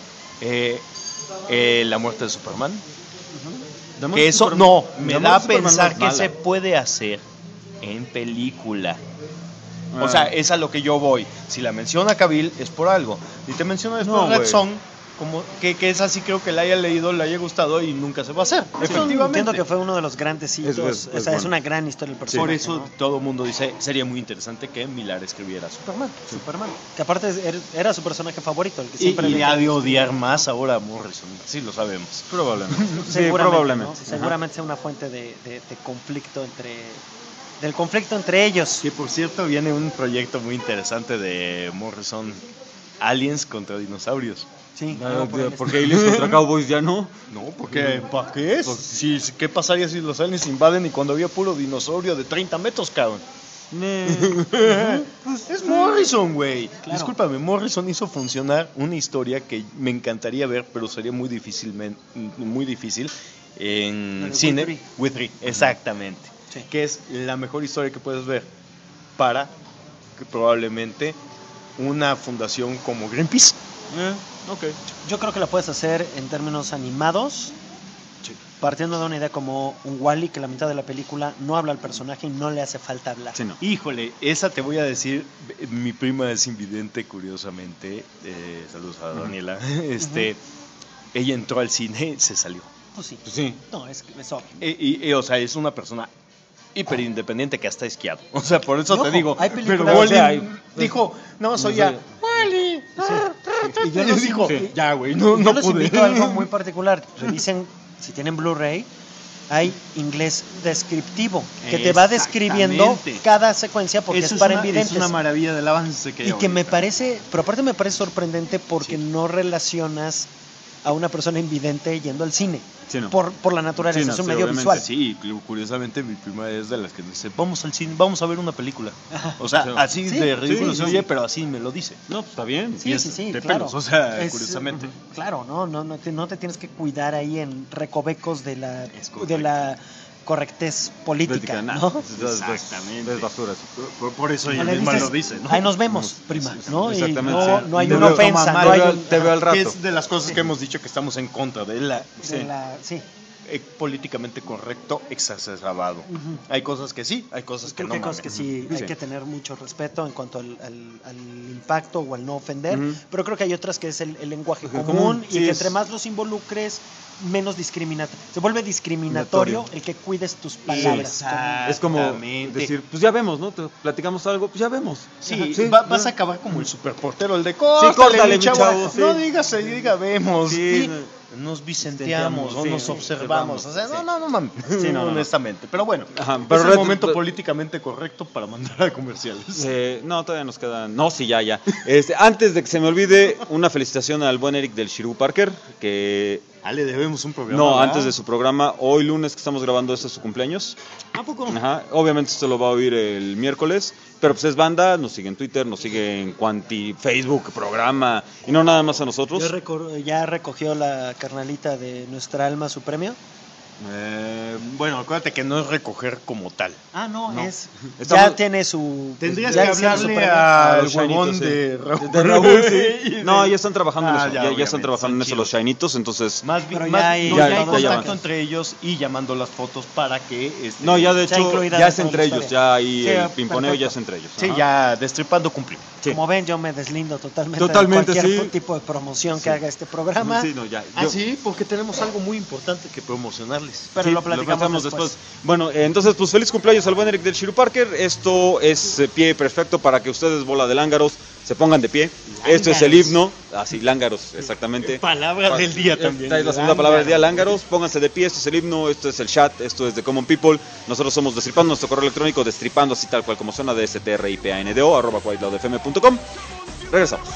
la muerte de Superman. Además, Que eso Superman- no, me además, da a Superman no pensar es que mala. se puede hacer en película. Ah. O sea, es a lo que yo voy. Si la menciona Cavill es por algo. Si te menciona después No, Red güey. Son, como que es así, creo que la haya leído, le haya gustado y nunca se va a hacer. Entiendo que fue uno de los grandes hitos. Es O sea, es bueno. una gran historia del personaje. Por eso ¿no? todo el mundo dice, sería muy interesante que Millar escribiera Superman. Superman. Que aparte era su personaje favorito, el que Y, siempre le ha de odiar más ahora a Morrison, sí lo sabemos. Probablemente. Sí, Seguramente, probablemente. ¿no? Seguramente sea una fuente de conflicto del conflicto entre ellos. Que por cierto viene un proyecto muy interesante de Morrison, Aliens contra dinosaurios. Sí, Ah, algo por el porque Aliens contra Cowboys ya no. No, porque ¿para qué es? ¿Qué pasaría si los aliens invaden y cuando había puro dinosaurio de 30 metros, cabrón? Es Morrison, güey. Claro. Discúlpame, Morrison hizo funcionar una historia que me encantaría ver, pero sería muy difícil en La de cine. Guthrie, exactamente. Sí. Que es la mejor historia que puedes ver para que probablemente una fundación como Greenpeace. Ok. Yo creo que la puedes hacer en términos animados, partiendo de una idea como un Wall-E, que la mitad de la película no habla al personaje y no le hace falta hablar. Sí, no. Híjole, esa te voy a decir, mi prima es invidente, curiosamente, saludos a Daniela, ella entró al cine, se salió. Pues sí. Pues sí. No, es obvio. Y, o sea, es una persona hiper independiente que hasta esquiado. O sea, por eso Y te ojo, digo, hay pero películas- Wall-E O sea, hay- dijo, no, soy no ya, sé. Wall-E. Y yo Y los dijo, invito- ya, güey, y no yo los pude. invito a algo muy particular. Revisen, si tienen Blu-ray, hay inglés descriptivo, que te va describiendo Exactamente. cada secuencia porque Eso es para es invidentes. una maravilla del avance que hay Y que me ahorita. parece, pero aparte me parece sorprendente porque no relacionas a una persona invidente yendo al cine. Sí, no. Por la naturaleza, Sí, no, es un sí, medio obviamente, visual. Sí, curiosamente mi prima es de las que dice, vamos al cine, vamos a ver una película. O sea, Sí. así Sí, de ridículo sí, se sí. oye, pero así me lo dice. No, pues está bien. Sí, Y es sí, sí, de claro. pelos, o sea, Es, curiosamente. Claro, no te tienes que cuidar ahí en recovecos de Es correcto. la correctez política, Nah, ¿no? Exactamente. Es basura. Por eso O ella le misma dices, lo dice, ¿no? Ahí nos vemos, prima, ¿no? Y Exactamente, no, sí. no hay Te una veo- ofensa, toma no hay madre, un- te veo al Que rato. es de las cosas que hemos dicho que estamos en contra de la de sí. políticamente correcto exacerbado. Hay cosas que sí, hay cosas que Creo no. que hay cosas que sí Sí. hay que tener mucho respeto en cuanto al impacto o al no ofender, Ujú. pero creo que hay otras que es el lenguaje Común, común y sí, que es- entre más los involucres, menos discriminatorio. Se vuelve discriminatorio el que cuides tus palabras. Es como Exactamente. decir, pues ya vemos, ¿no? Te platicamos algo, pues ya vemos. Sí, Ajá, vas a acabar como el superportero, el de córtale, córtale, mi mi chavo. chavo, sí. No digas, se diga, vemos. Sí, Sí, nos vicenteamos o sí, nos sí, observamos. O sea, sí. no mames. Sí, no. Honestamente. Pero bueno, Ajá, pero pero es el red- momento políticamente correcto para mandar a comerciales. No, todavía nos quedan. No, sí, ya. Antes de que se me olvide, una felicitación al buen Eric del Shirú Parker, que Le debemos un programa. no, ¿verdad? antes de su programa, hoy lunes que estamos grabando esto es su cumpleaños. ¿A poco? Ajá, obviamente esto lo va a oír el miércoles, pero pues es banda, nos sigue en Twitter, nos sigue en Quanti, Facebook, programa, y no nada más a nosotros. Ya recogió la carnalita de nuestra alma su premio. Bueno, acuérdate que no es recoger como tal. No, No. es. Estamos- Ya tiene su. Tendrías ya que hicieron su hablarle premio. al los Shinitos, huevón sí. de Raúl. De Raúl, sí. Y de- No, ya están trabajando en eso, ya obviamente, están trabajando en son eso los chidos. Shinitos, entonces... Más bien, Pero más- ya hay- no, ya- ya hay ya contacto avanzó. entre ellos y llamando las fotos para que No, ya de Se ha hecho, incluido ya dentro es de la entre ellos, historia. ya ahí Sí, el pimponeo perfecto. ya es entre ellos. Sí, ajá. ya destripando cumplimos. Sí. Como ven, yo me deslindo totalmente, Totalmente, de cualquier sí. tipo de promoción Sí. que haga este programa. Sí, no, ya. Sí, porque tenemos algo muy importante que promocionarles. Pero Sí, lo platicamos después. Bueno, entonces, pues feliz cumpleaños al buen Eric del Shirú Parker. Esto es pie perfecto para que ustedes, bola de lángaros, se pongan de pie. Esto es el himno. Así, lángaros, exactamente. Palabra del día también. Esta es la segunda palabra del día, lángaros. Pónganse de pie, esto es el himno, esto es el chat, esto es de Common People. Nosotros somos Destripando, nuestro correo electrónico destripando, así tal cual como suena, de stripando, @whiteloudfm.com. Regresamos.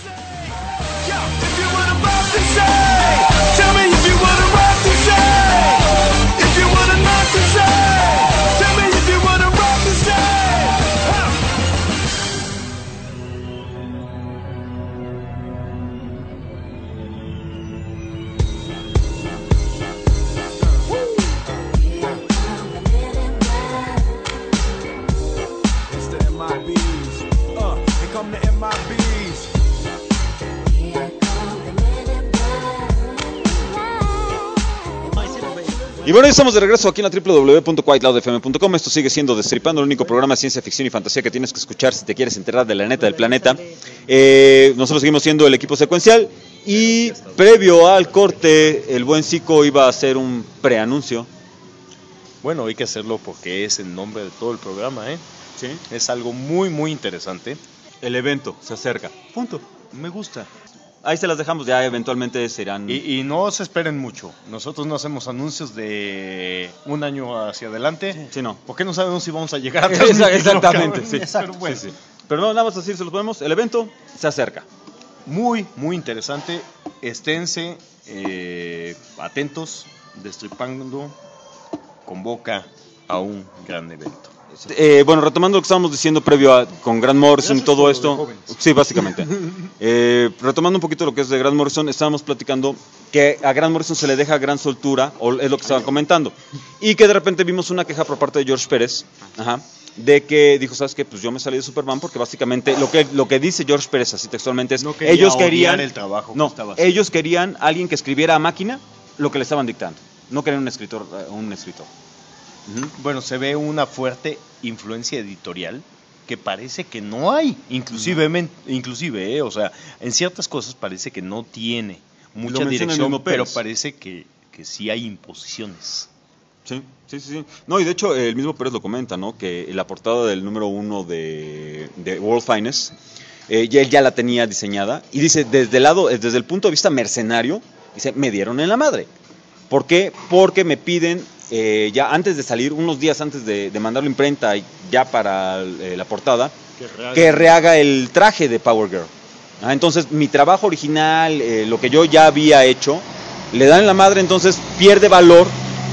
It's the MIBs. Here come the MIBs. Y bueno, ya estamos de regreso aquí en la www.whiteloudfm.com. Esto sigue siendo Destripando, el único programa de ciencia ficción y fantasía que tienes que escuchar si te quieres enterar de la neta del planeta. Nosotros seguimos siendo el equipo secuencial. Y previo al corte, el buen Zico iba a hacer un preanuncio. Bueno, hay que hacerlo porque es el nombre de todo el programa, ¿eh? Sí. Es algo muy, muy interesante. El evento se acerca. Punto. Me gusta. Ahí se las dejamos, ya eventualmente serán... Y no se esperen mucho. Nosotros no hacemos anuncios de un año hacia adelante. Sí, no. Porque no sabemos si vamos a llegar a transmitirlo, Exactamente, cabrón. sí. Pero bueno, Sí, sí. Pero no, nada más así se los ponemos. El evento se acerca. muy, muy interesante. Esténse atentos. Destripando convoca a un gran evento. Bueno, retomando lo que estábamos diciendo previo con Grant Morrison y todo esto. Sí, básicamente. Retomando un poquito lo que es de Grant Morrison, estábamos platicando que a Grant Morrison se le deja gran soltura, o es lo que estaban comentando, y que de repente vimos una queja por parte de George Pérez, de que dijo, ¿sabes qué? Pues yo me salí de Superman porque básicamente lo que dice George Pérez así textualmente es, No quería ellos odiar querían el trabajo que no, estaba haciendo. ellos querían alguien que escribiera a máquina lo que le estaban dictando, no querían un escritor. Bueno, se ve una fuerte influencia editorial que parece que no hay, inclusive, o sea, en ciertas cosas parece que no tiene mucha Lo menciona el dirección, mismo pero Pérez. parece que sí hay imposiciones. Sí. No, y de hecho el mismo Pérez lo comenta, ¿no? Que la portada del número 1 de World Finest, él ya la tenía diseñada. Y dice, desde el punto de vista mercenario, dice, me dieron en la madre. ¿Por qué? Porque me piden, ya antes de salir, unos días antes de mandarlo a imprenta, ya para la portada, que rehaga el traje de Power Girl. Entonces, mi trabajo original, lo que yo ya había hecho, le dan en la madre, entonces pierde valor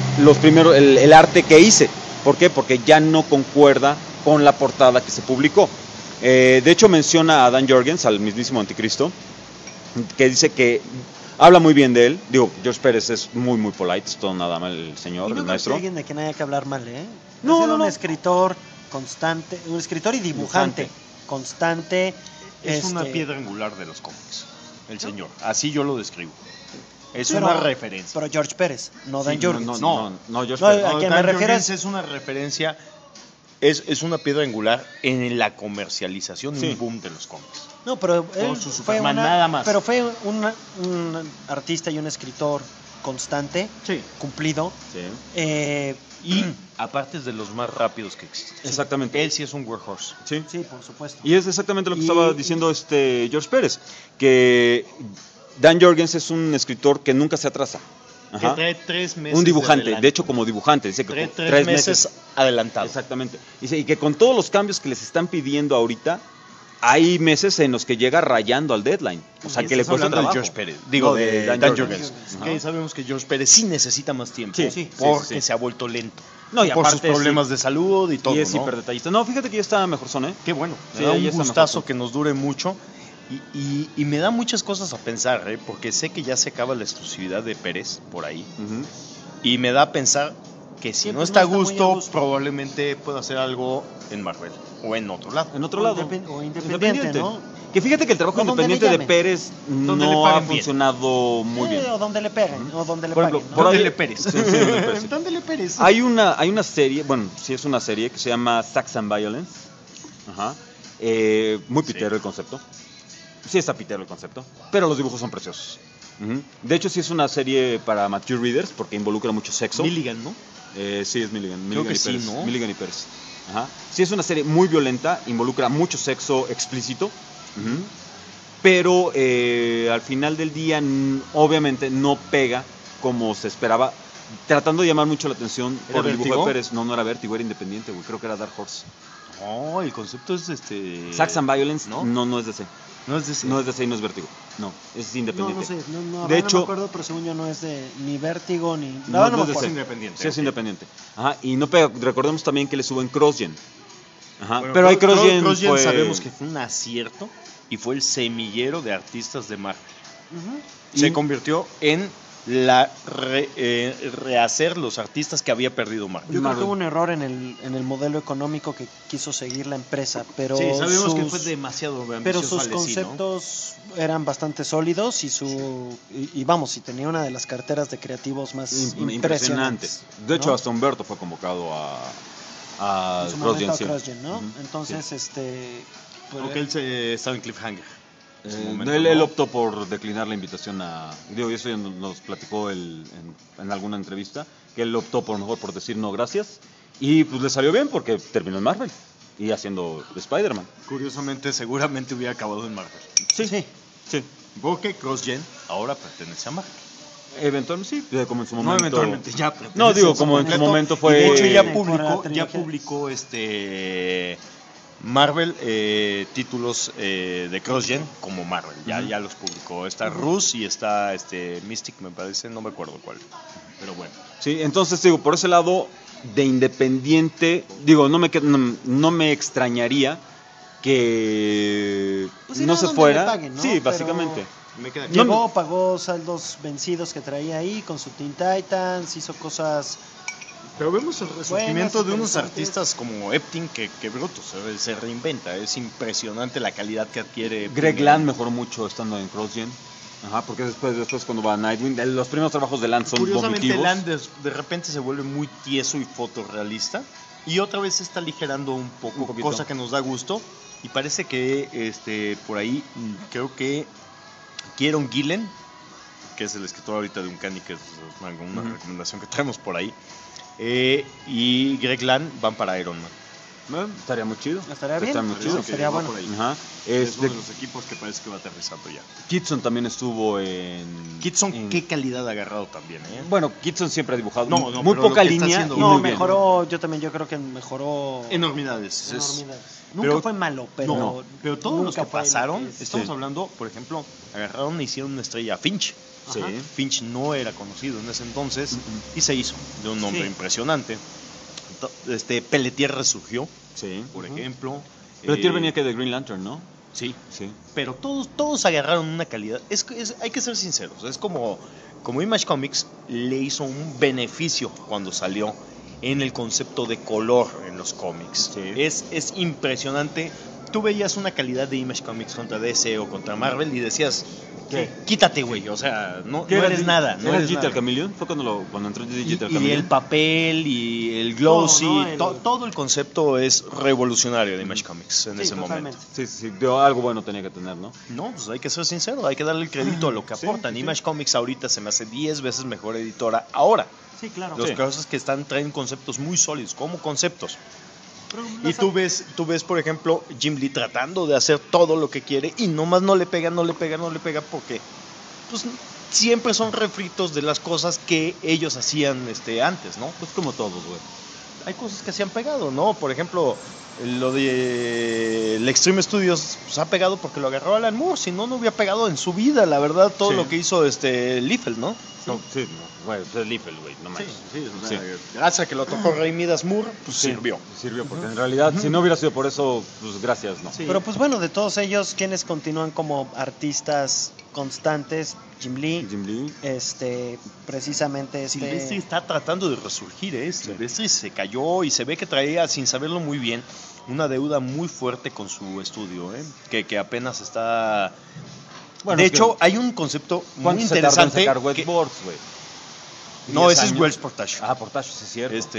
el arte que hice. ¿Por qué? Porque ya no concuerda con la portada que se publicó. De hecho menciona a Dan Jorgens, al mismísimo Anticristo, que dice que habla muy bien de él. Digo, George Pérez es muy muy polite, es todo nada mal el señor, Y no el creo que maestro. sea alguien de quien haya que hablar mal, ¿eh? No, Ha sido no, no. un escritor constante, un escritor y dibujante, constante. Es una piedra angular de los cómics, el señor. Así yo lo describo. Es Pero- una referencia. Pero George Pérez, no Dan Sí, Jorgens. no, George No, Pérez. ¿a quién me Dan refiero? Jorgens es una referencia, es una piedra angular en la comercialización y Sí. un boom de los cómics. No, pero él su fue Superman, nada más. Pero fue un artista y un escritor constante, Sí. cumplido. Sí. Y aparte es de los más rápidos que existen. Exactamente. Él sí es un workhorse. Sí. Sí, por supuesto. Y es exactamente lo que Y- estaba diciendo George Pérez, que Dan Jorgens es un escritor que nunca se atrasa. Que trae 3 meses. Un dibujante, adelanto. de hecho como dibujante, dice que Trae con 3 meses adelantado. Exactamente. Dice, y que con todos los cambios que les están pidiendo ahorita, hay meses en los que llega rayando al deadline. O sea, Y que le estás cuesta hablando de trabajo. George Pérez. Digo, No, de Dan Jorgens. Ajá. Que sabemos que George Pérez sí necesita más tiempo. Sí, porque sí. se ha vuelto lento. No, y por sus aparte problemas de salud y todo. Y es ¿no? hiper detallista. No, fíjate que ya está mejor son, ¿eh? Qué bueno. Sí, Me da ya un está gustazo mejor. que nos dure mucho. Y me da muchas cosas a pensar, porque sé que ya se acaba la exclusividad de Pérez por ahí. Ujú. Y me da a pensar que si Sí, no pues está a no está muy gusto, a gusto. probablemente pueda hacer algo en Marvel o en otro lado. En otro O lado. o independiente, ¿no? Que fíjate que el trabajo O donde le independiente de llamen. Pérez Donde le no ha paguen bien. funcionado muy bien. O donde le peguen, o donde le Por paguen. ejemplo, ¿no? por ahí- Dándole Pérez. Sí, dándole Pérez, sí. Dándole Pérez. Hay una serie, bueno, sí es una serie que se llama Sex and Violence. Ajá. Muy pitero el concepto. Sí está pitero el concepto, pero los dibujos son preciosos. Ujú. De hecho, sí es una serie para mature readers porque involucra mucho sexo. Milligan, ¿no? Sí, es Milligan. Creo Milligan que y sí, Pérez. ¿no? Milligan y Pérez. Ajá. Sí, es una serie muy violenta, involucra mucho sexo explícito. Ujú. Pero al final del día, obviamente, no pega como se esperaba. Tratando de llamar mucho la atención ¿Era por el dibujo Vértigo? de Pérez. No, no era Vértigo, era independiente, güey. Creo que era Dark Horse. No, el concepto es Sex and Violence, ¿no? no es de ese. No es de ese. No es de ese y no es Vértigo. No, es No, independiente. no sé, no, De de hecho- no me acuerdo, pero según yo no es de ni Vértigo ni... No, No, no me es de acuerdo. ese. independiente, Sí, es ok. independiente. Ajá, y no pega. Recordemos también que le suben CrossGen. Ajá, Bueno, pero hay CrossGen CrossGen fue... sabemos que fue un acierto y fue el semillero de artistas de Marvel. Ujú. Se Y- convirtió en rehacer los artistas que había perdido Marvel. Yo creo Marvel. que hubo un error en el modelo económico que quiso seguir la empresa, pero Sí, sabemos que sus- fue demasiado ambicioso. pero sus al decir, ¿no? conceptos eran bastante sólidos y vamos, y tenía una de las carteras de creativos más Impresionante. impresionantes. De hecho, ¿no? hasta Humberto fue convocado a En su CrossGen. momento Sí. CrossGen, ¿no? Ujú. Entonces, pues, Aunque él estaba en Cliffhanger. En su momento, Él ¿no? optó por declinar la invitación a... Digo, y eso ya nos platicó en alguna entrevista, que él optó mejor por decir no gracias. Y pues le salió bien porque terminó en Marvel y haciendo Spider-Man. Curiosamente, seguramente hubiera acabado en Marvel. sí. Sí. Porque CrossGen ahora pertenece a Marvel. Eventualmente sí, como en su No, momento... eventualmente ya pertenece No, digo, a como en su completo. momento Y fue... de hecho ya Por la publicó trilogía. Marvel, títulos de CrossGen como Marvel, ya los publicó. Está Rus y está Mystic, me parece, no me acuerdo cuál. Pero bueno. Sí, entonces digo, por ese lado de independiente, digo, no me extrañaría que Pues no irá se donde fuera. le paguen, ¿no? Sí, Pero básicamente. Me queda Llegó, pagó saldos vencidos que traía ahí con su Teen Titans, hizo cosas. Pero vemos el resurgimiento de unos interesantes. artistas como Epting que bruto, se reinventa. Es impresionante la calidad que adquiere. Greg Land mejoró mucho estando en CrossGen. Ajá, porque después cuando va a Nightwing, los primeros trabajos de Land son Curiosamente, vomitivos. Land de repente se vuelve muy tieso y fotorrealista. Y otra vez se está aligerando un poco, cosa que nos da gusto. Y parece que por ahí, creo que Kieron Gillen, que es el escritor ahorita de Uncanny, que es una recomendación que traemos por ahí, y Greg Land van para Iron Man. Estaría muy chido. Estaría bien. Estaría muy chido. Estaría bueno. Ajá. Es uno de los equipos que parece que va aterrizando ya. Kitson también estuvo en... Kitson, qué calidad ha agarrado también, ¿eh? Bueno, Kitson siempre ha dibujado No, muy pero poca lo que está línea haciendo- y No, muy bien. mejoró, yo creo que mejoró Enormidades. enormidades. pero- Nunca fue malo, pero. No, pero todos los nunca que fue pasaron, lo que es. estamos Sí. hablando, por ejemplo, agarraron e hicieron una estrella a Finch. Sí. Finch no era conocido en ese entonces y se hizo de un nombre Sí. impresionante. Pelletier resurgió, Sí. por ejemplo. Pero Tier venía que de Green Lantern, ¿no? Sí, Sí. pero todos agarraron una calidad. Hay que ser sinceros. Es como Image Comics le hizo un beneficio cuando salió en el concepto de color en los cómics. Sí. Es impresionante. Tú veías una calidad de Image Comics contra DC o contra Marvel y decías, ¿Qué? quítate, güey. O sea, no ¿Qué eres nada. No ¿Era eres Digital nada. Chameleon? ¿Fue cuando entró Digital Y Chameleon? el papel y el glossy, No, todo el concepto es revolucionario de Image Comics en Sí, ese totalmente. momento. Sí, algo bueno tenía que tener, ¿no? No, pues hay que ser sincero, hay que darle el crédito a lo que Sí, aportan. sí. Image Comics ahorita se me hace 10 veces mejor editora ahora. Sí, claro. Los Sí. cosas que traen conceptos muy sólidos, como conceptos. Pero Y las- tú ves, por ejemplo, Jim Lee tratando de hacer todo lo que quiere y nomás no le pega porque pues siempre son refritos de las cosas que ellos hacían antes, ¿no? Pues como todos, güey. Hay cosas que se han pegado, ¿no? Por ejemplo, lo de el Extreme Studios pues, ha pegado porque lo agarró Alan Moore, si no, no hubiera pegado en su vida, la verdad, todo Sí. lo que hizo Sí, Liefeld, ¿no? no, güey, pues es Liefeld, güey, no manches. Sí. Gracias a que lo tocó Ray Midas Moore, pues Sí, sirvió. Sirvió, porque en realidad, si no hubiera sido por eso, pues gracias, ¿no? Sí. Pero pues bueno, de todos ellos, quienes continúan como artistas constantes, Jim Lee, Jim Lee. precisamente Silvestri está tratando de resurgir, ¿eh? Silvestri se cayó y se ve que traía, sin saberlo muy bien, una deuda muy fuerte con su estudio, ¿eh? Que apenas está... Bueno, de es que- hecho, hay un concepto muy ¿Cuánto se tardó en interesante. sacar que- Westboards, güey? No, 10 ese es años. Wells Portage. Ah, Portage, sí es cierto.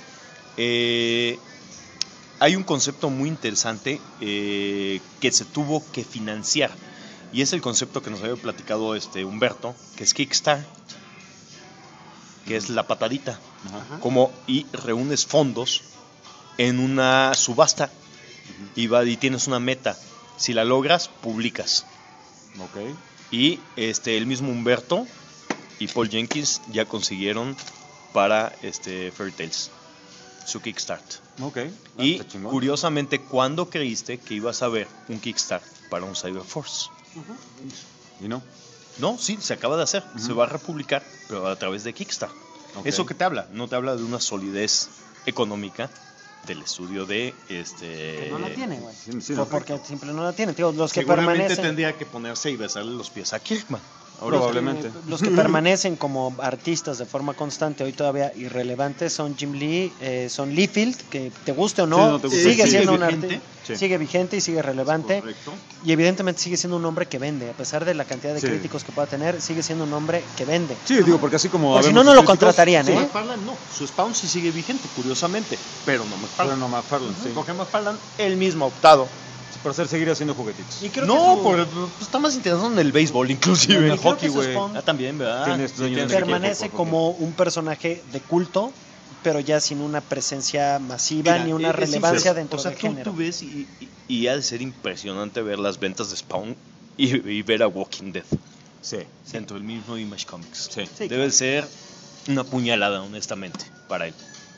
Hay un concepto muy interesante que se tuvo que financiar. Y es el concepto que nos había platicado Humberto, que es Kickstart, que es la patadita. Y reúnes fondos en una subasta y tienes una meta. Si la logras, publicas. Ok. Y el mismo Humberto y Paul Jenkins ya consiguieron para Fairy Tales su Kickstart. Ok. Y Está chingón. curiosamente, ¿cuándo creíste que ibas a ver un Kickstart para un Cyberforce? ¿Y no? No, sí, se acaba de hacer. Se va a republicar, pero a través de Kickstart. Ok. ¿Eso qué te habla? No te habla de una solidez económica del estudio de Que no la tiene, güey. Sí, sí, Fue no. porque simple no la tiene. Tío, los que Seguramente permanecen. tendría que ponerse y besarle los pies a Kirkman. Probablemente. Los que permanecen como artistas de forma constante, hoy todavía irrelevantes, son Jim Lee, son Liefeld, que te guste o no, Sí, no te guste. sigue Sigue siendo un vigente. artista, Sí. sigue vigente y sigue relevante. Correcto. Y evidentemente sigue siendo un hombre que vende, a pesar de la cantidad de Sí. críticos que pueda tener, sigue siendo un hombre que vende. Sí, digo, porque así como... Por si habemos no, no lo críticos, contratarían, Sí, ¿eh? McFarlane no, su Spawn sí sigue vigente, curiosamente, pero no Pero McFarlane. no McFarlane, sí. Porque McFarlane él mismo ha optado. Por seguir haciendo juguetitos. Y creo No, que está más interesado en el béisbol inclusive. En el y creo hockey, que su güey. Spawn También, ¿verdad? Tienes dueño de un permanece equipo, como un personaje de culto, pero ya sin una presencia masiva Mira, ni una es relevancia sincero. dentro o sea, del tú género. ves y ha de ser impresionante ver las ventas de Spawn y ver a Walking Dead Sí. dentro del mismo Image Comics. Sí. Sí, Debe ser una puñalada, honestamente, para él.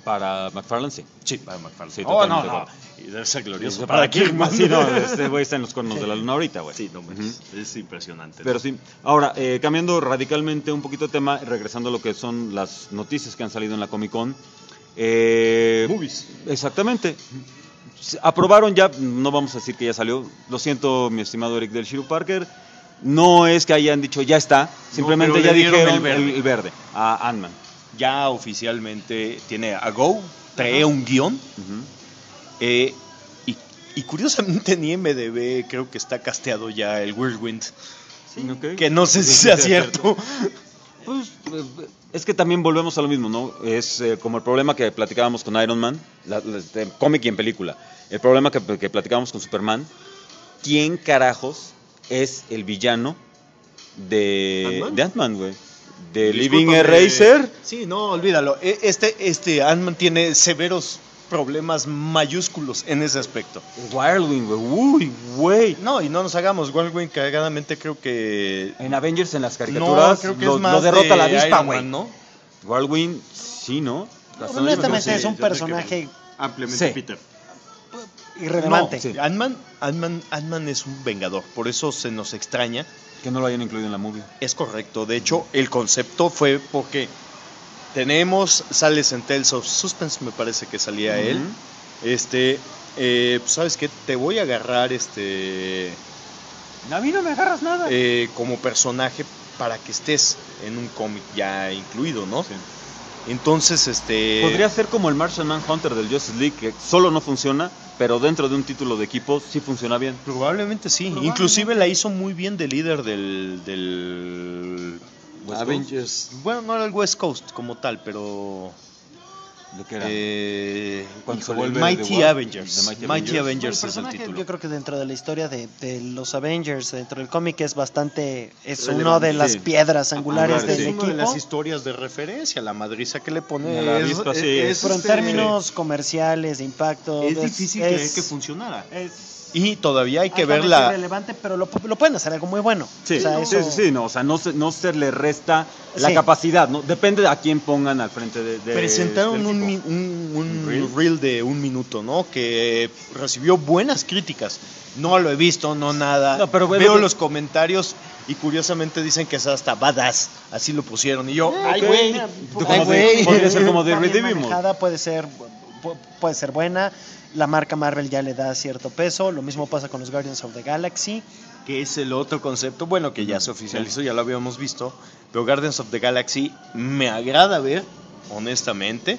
Para McFarlane, sí. Sí, para McFarlane. Sí, Oh, no, totalmente de no. acuerdo. Y debe ser glorioso. Sí, ¿Para quién más? Sí, no, este güey está en los cuernos de la luna ahorita, güey. Sí, no, es impresionante. Pero sí. Ahora, cambiando radicalmente un poquito de tema, regresando a lo que son las noticias que han salido en la Comic Con. Movies. Exactamente. Aprobaron ya, no vamos a decir que ya salió. Lo siento, mi estimado Eric del Shiru Parker. No es que hayan dicho ya está, simplemente pero ya le dieron dijeron el el verde a Ant-Man. Ya oficialmente tiene a Go, trae un guión. Y curiosamente en IMDb creo que está casteado ya el Whirlwind. Ok. Que no sé si sea cierto. Pues, es que también volvemos a lo mismo, ¿no? Es como el problema que platicábamos con Iron Man, de cómic y en película. El problema que platicábamos con Superman. ¿Quién carajos es el villano de Ant-Man, güey? ¿De Living Eraser? Sí, no, olvídalo. Este Ant-Man tiene severos problemas mayúsculos en ese aspecto. Whirlwind, güey. Uy, güey. No, y no nos hagamos. Whirlwind cagadamente creo que... En Avengers, en las caricaturas, creo que lo, es más lo derrota de la avispa, Iron güey. Man, ¿no? Whirlwind, sí, ¿no? Honestamente Sí, es un yo creo personaje Ampliamente Sí. Peter. irrelevante. No, Sí. Ant-Man es un vengador, por eso se nos extraña. Que no lo hayan incluido en la movie. Es correcto, de hecho el concepto fue porque sale en Tales of Suspense, me parece que salía él. Pues, ¿sabes qué? Te voy a agarrar A mí no me agarras nada. como personaje para que estés en un cómic ya incluido, ¿no? Sí. Entonces, Podría ser como el Martian Manhunter del Justice League, que solo no funciona, pero dentro de un título de equipo sí funciona bien. Probablemente sí. Inclusive la hizo muy bien de líder del West Avengers. Bueno, no era el West Coast como tal, pero ¿De qué era? Cuando se vuelve Mighty The War- Avengers. The Mighty Mighty Avengers. Avengers El es el personaje, título. yo creo que dentro de la historia de los Avengers, dentro del cómic, es bastante. Es Relevante. una de las Sí. piedras angulares Angulares, del Es equipo. una de las historias de referencia, la madriza que le pone. A la avispa, sí. Pero en términos comerciales, de impacto. es difícil creer que funcionara. Y todavía hay que altamente verla. irrelevante, pero lo pueden hacer algo muy bueno. Sí, O sea, sí, eso- sí, no, o sea, no se le resta la Sí. capacidad, ¿no? Depende de a quién pongan al frente de Presentaron del un equipo. ¿Un reel de 1 minuto, ¿no? Que recibió buenas críticas. No lo he visto, no nada. No, pero veo bueno, los comentarios y curiosamente dicen que es hasta badass. Así lo pusieron. Y yo, ay, ok. güey. Mira, Como Ay, de- güey. podría ser como de Está bien Redeemable. manejada, puede ser buena. La marca Marvel ya le da cierto peso. Lo mismo pasa con los Guardians of the Galaxy. Que es el otro concepto, bueno, que ya se oficializó, ya lo habíamos visto. Pero Guardians of the Galaxy me agrada ver, honestamente,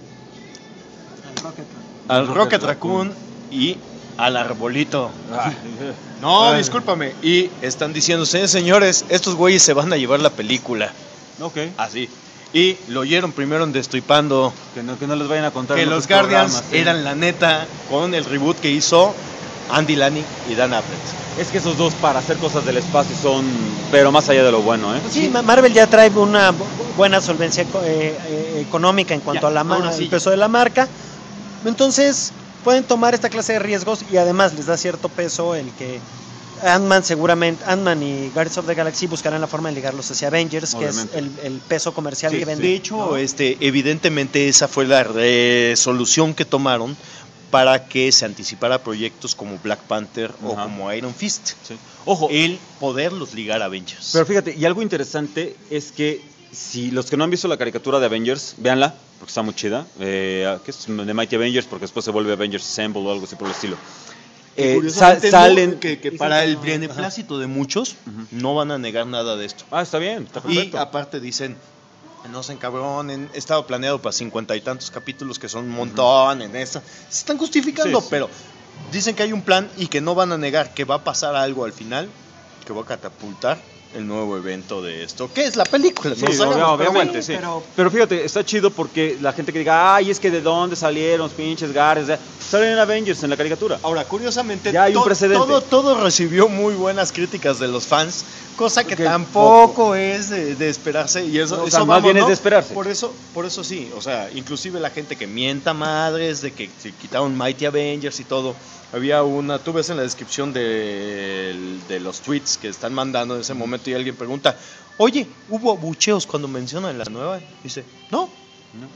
al Rocket Raccoon y al Arbolito. Ay, No, Ay. discúlpame. Y están diciendo, señores, estos güeyes se van a llevar la película. ok. Así. Y lo oyeron primero en Destripando. Que no les vayan a contar Que en los otros Guardians programas, sí. eran la neta con el reboot que hizo Andy Lanning y Dan Abbott. Es que esos dos para hacer cosas del espacio son, pero más allá de lo bueno, ¿eh? Sí, Marvel ya trae una buena solvencia económica en cuanto Ya, a la ahora sí. el peso de la marca. Entonces, pueden tomar esta clase de riesgos y además les da cierto peso el que Ant-Man y Guardians of the Galaxy buscarán la forma de ligarlos hacia Avengers, Obviamente. que es el peso comercial Sí, que vende. De hecho, evidentemente esa fue la resolución que tomaron para que se anticipara proyectos como Black Panther o Ajá. como Iron Fist. Sí. Ojo, El poderlos ligar a Avengers. pero fíjate, y algo interesante es que si los que no han visto la caricatura de Avengers, véanla, porque está muy chida, que es de Mighty Avengers, porque después se vuelve Avengers Assemble o algo así por el estilo. Curiosamente, Salen... que para el beneplácito de muchos no van a negar nada de esto. Ah, está bien, está Y perfecto. aparte dicen, no se encabronen, estaba planeado para 50 y tantos capítulos, que son un montón en esta. Se están justificando, Sí, sí. pero dicen que hay un plan y que no van a negar que va a pasar algo al final que va a catapultar el nuevo evento de esto. ¿Qué es la película? Sí, No sabemos, pero obviamente, sí. sí. Pero fíjate, está chido porque la gente que diga, ay, es que de dónde salieron los pinches Guardians, salen en Avengers, en la caricatura. Ahora, curiosamente, Ya hay un precedente. todo recibió muy buenas críticas de los fans, cosa que Que tampoco es de esperarse. Y eso, O eso sea, más bien es de esperarse. Por eso sí, o sea, inclusive la gente que mienta madres de que se quitaron Mighty Avengers y todo. Había tú ves en la descripción de los tweets que están mandando en ese momento y alguien pregunta, oye, ¿hubo abucheos cuando mencionan la nueva? Dice, no.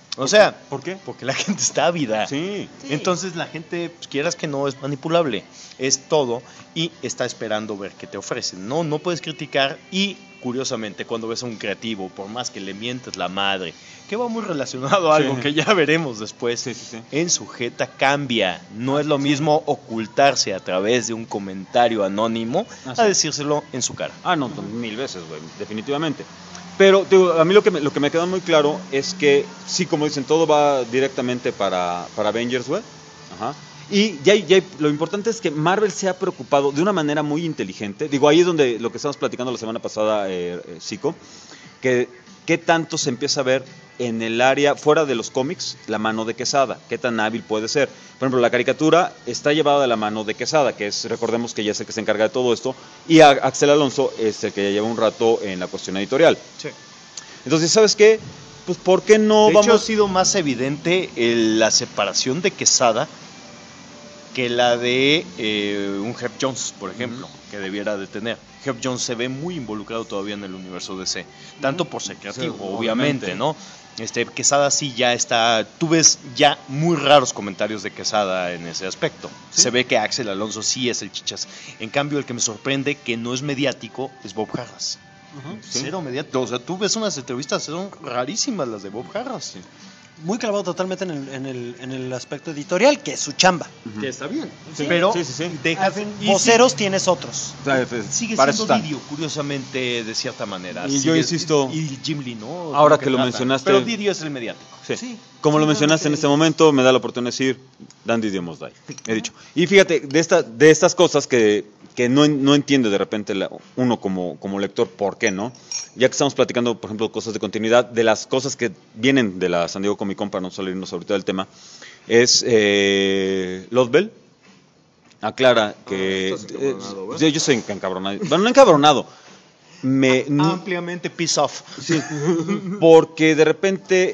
O sea, ¿Por qué? porque la gente está ávida. Sí. Entonces la gente, pues, quieras que no, es manipulable, es todo y está esperando ver qué te ofrecen. No puedes criticar y curiosamente cuando ves a un creativo, por más que le mientes la madre, que va muy relacionado a algo Sí. que ya veremos después, Sí, sí, sí. en su jeta cambia. No es lo mismo ocultarse a través de un comentario anónimo sí. a decírselo en su cara. Ah, no, 1000 veces, güey, definitivamente. Pero digo, a mí lo que me queda muy claro es que sí, como dicen, todo va directamente para Avengers, güey. Ajá. Y lo importante es que Marvel se ha preocupado de una manera muy inteligente. Digo, ahí es donde lo que estamos platicando la semana pasada, Zico, que qué tanto se empieza a ver en el área, fuera de los cómics, la mano de Quesada, qué tan hábil puede ser. Por ejemplo, la caricatura está llevada de la mano de Quesada, que es, recordemos que ya es el que se encarga de todo esto, y Axel Alonso es el que ya lleva un rato en la cuestión editorial. Sí. Entonces, ¿sabes qué? Pues, ¿por qué no De vamos...? hecho, ha sido más evidente la separación de Quesada que la de un Geoff Jones, por ejemplo, que debiera de tener. Geoff Jones se ve muy involucrado todavía en el universo DC, tanto por ser creativo, Sí, obviamente, obviamente. ¿no? Quesada sí ya está, tú ves ya muy raros comentarios de Quesada en ese aspecto. Sí. Se ve que Axel Alonso sí es el chichas. En cambio, el que me sorprende que no es mediático es Bob Harras. Sí. Cero mediático. O sea, tú ves unas entrevistas, son rarísimas las de Bob Harras. Muy clavado totalmente en el aspecto editorial, que es su chamba. Que está bien. Sí. Pero Sí, sí, sí. dejas Voceros tienes otros. O sea, sigue para eso siendo está. Didio, curiosamente, de cierta manera. Y yo insisto- Y Jim Lee, ¿no? Ahora Creo que lo tratan. mencionaste- Pero Didio es el mediático. Sí. Sí. Como lo Sí, mencionaste en realmente- este momento, me da la oportunidad de decir, Dan Didio must die. He dicho. Y fíjate, de estas cosas que no entiende de repente uno como lector, ¿por qué no? Ya que estamos platicando, por ejemplo, cosas de continuidad, de las cosas que vienen de la San Diego Comic Con, para no salirnos ahorita del tema, es Lobel aclara que... estás encabronado, ¿verdad? sí, yo soy encabronado. Bueno, no encabronado. Ampliamente piss off. Sí, porque de repente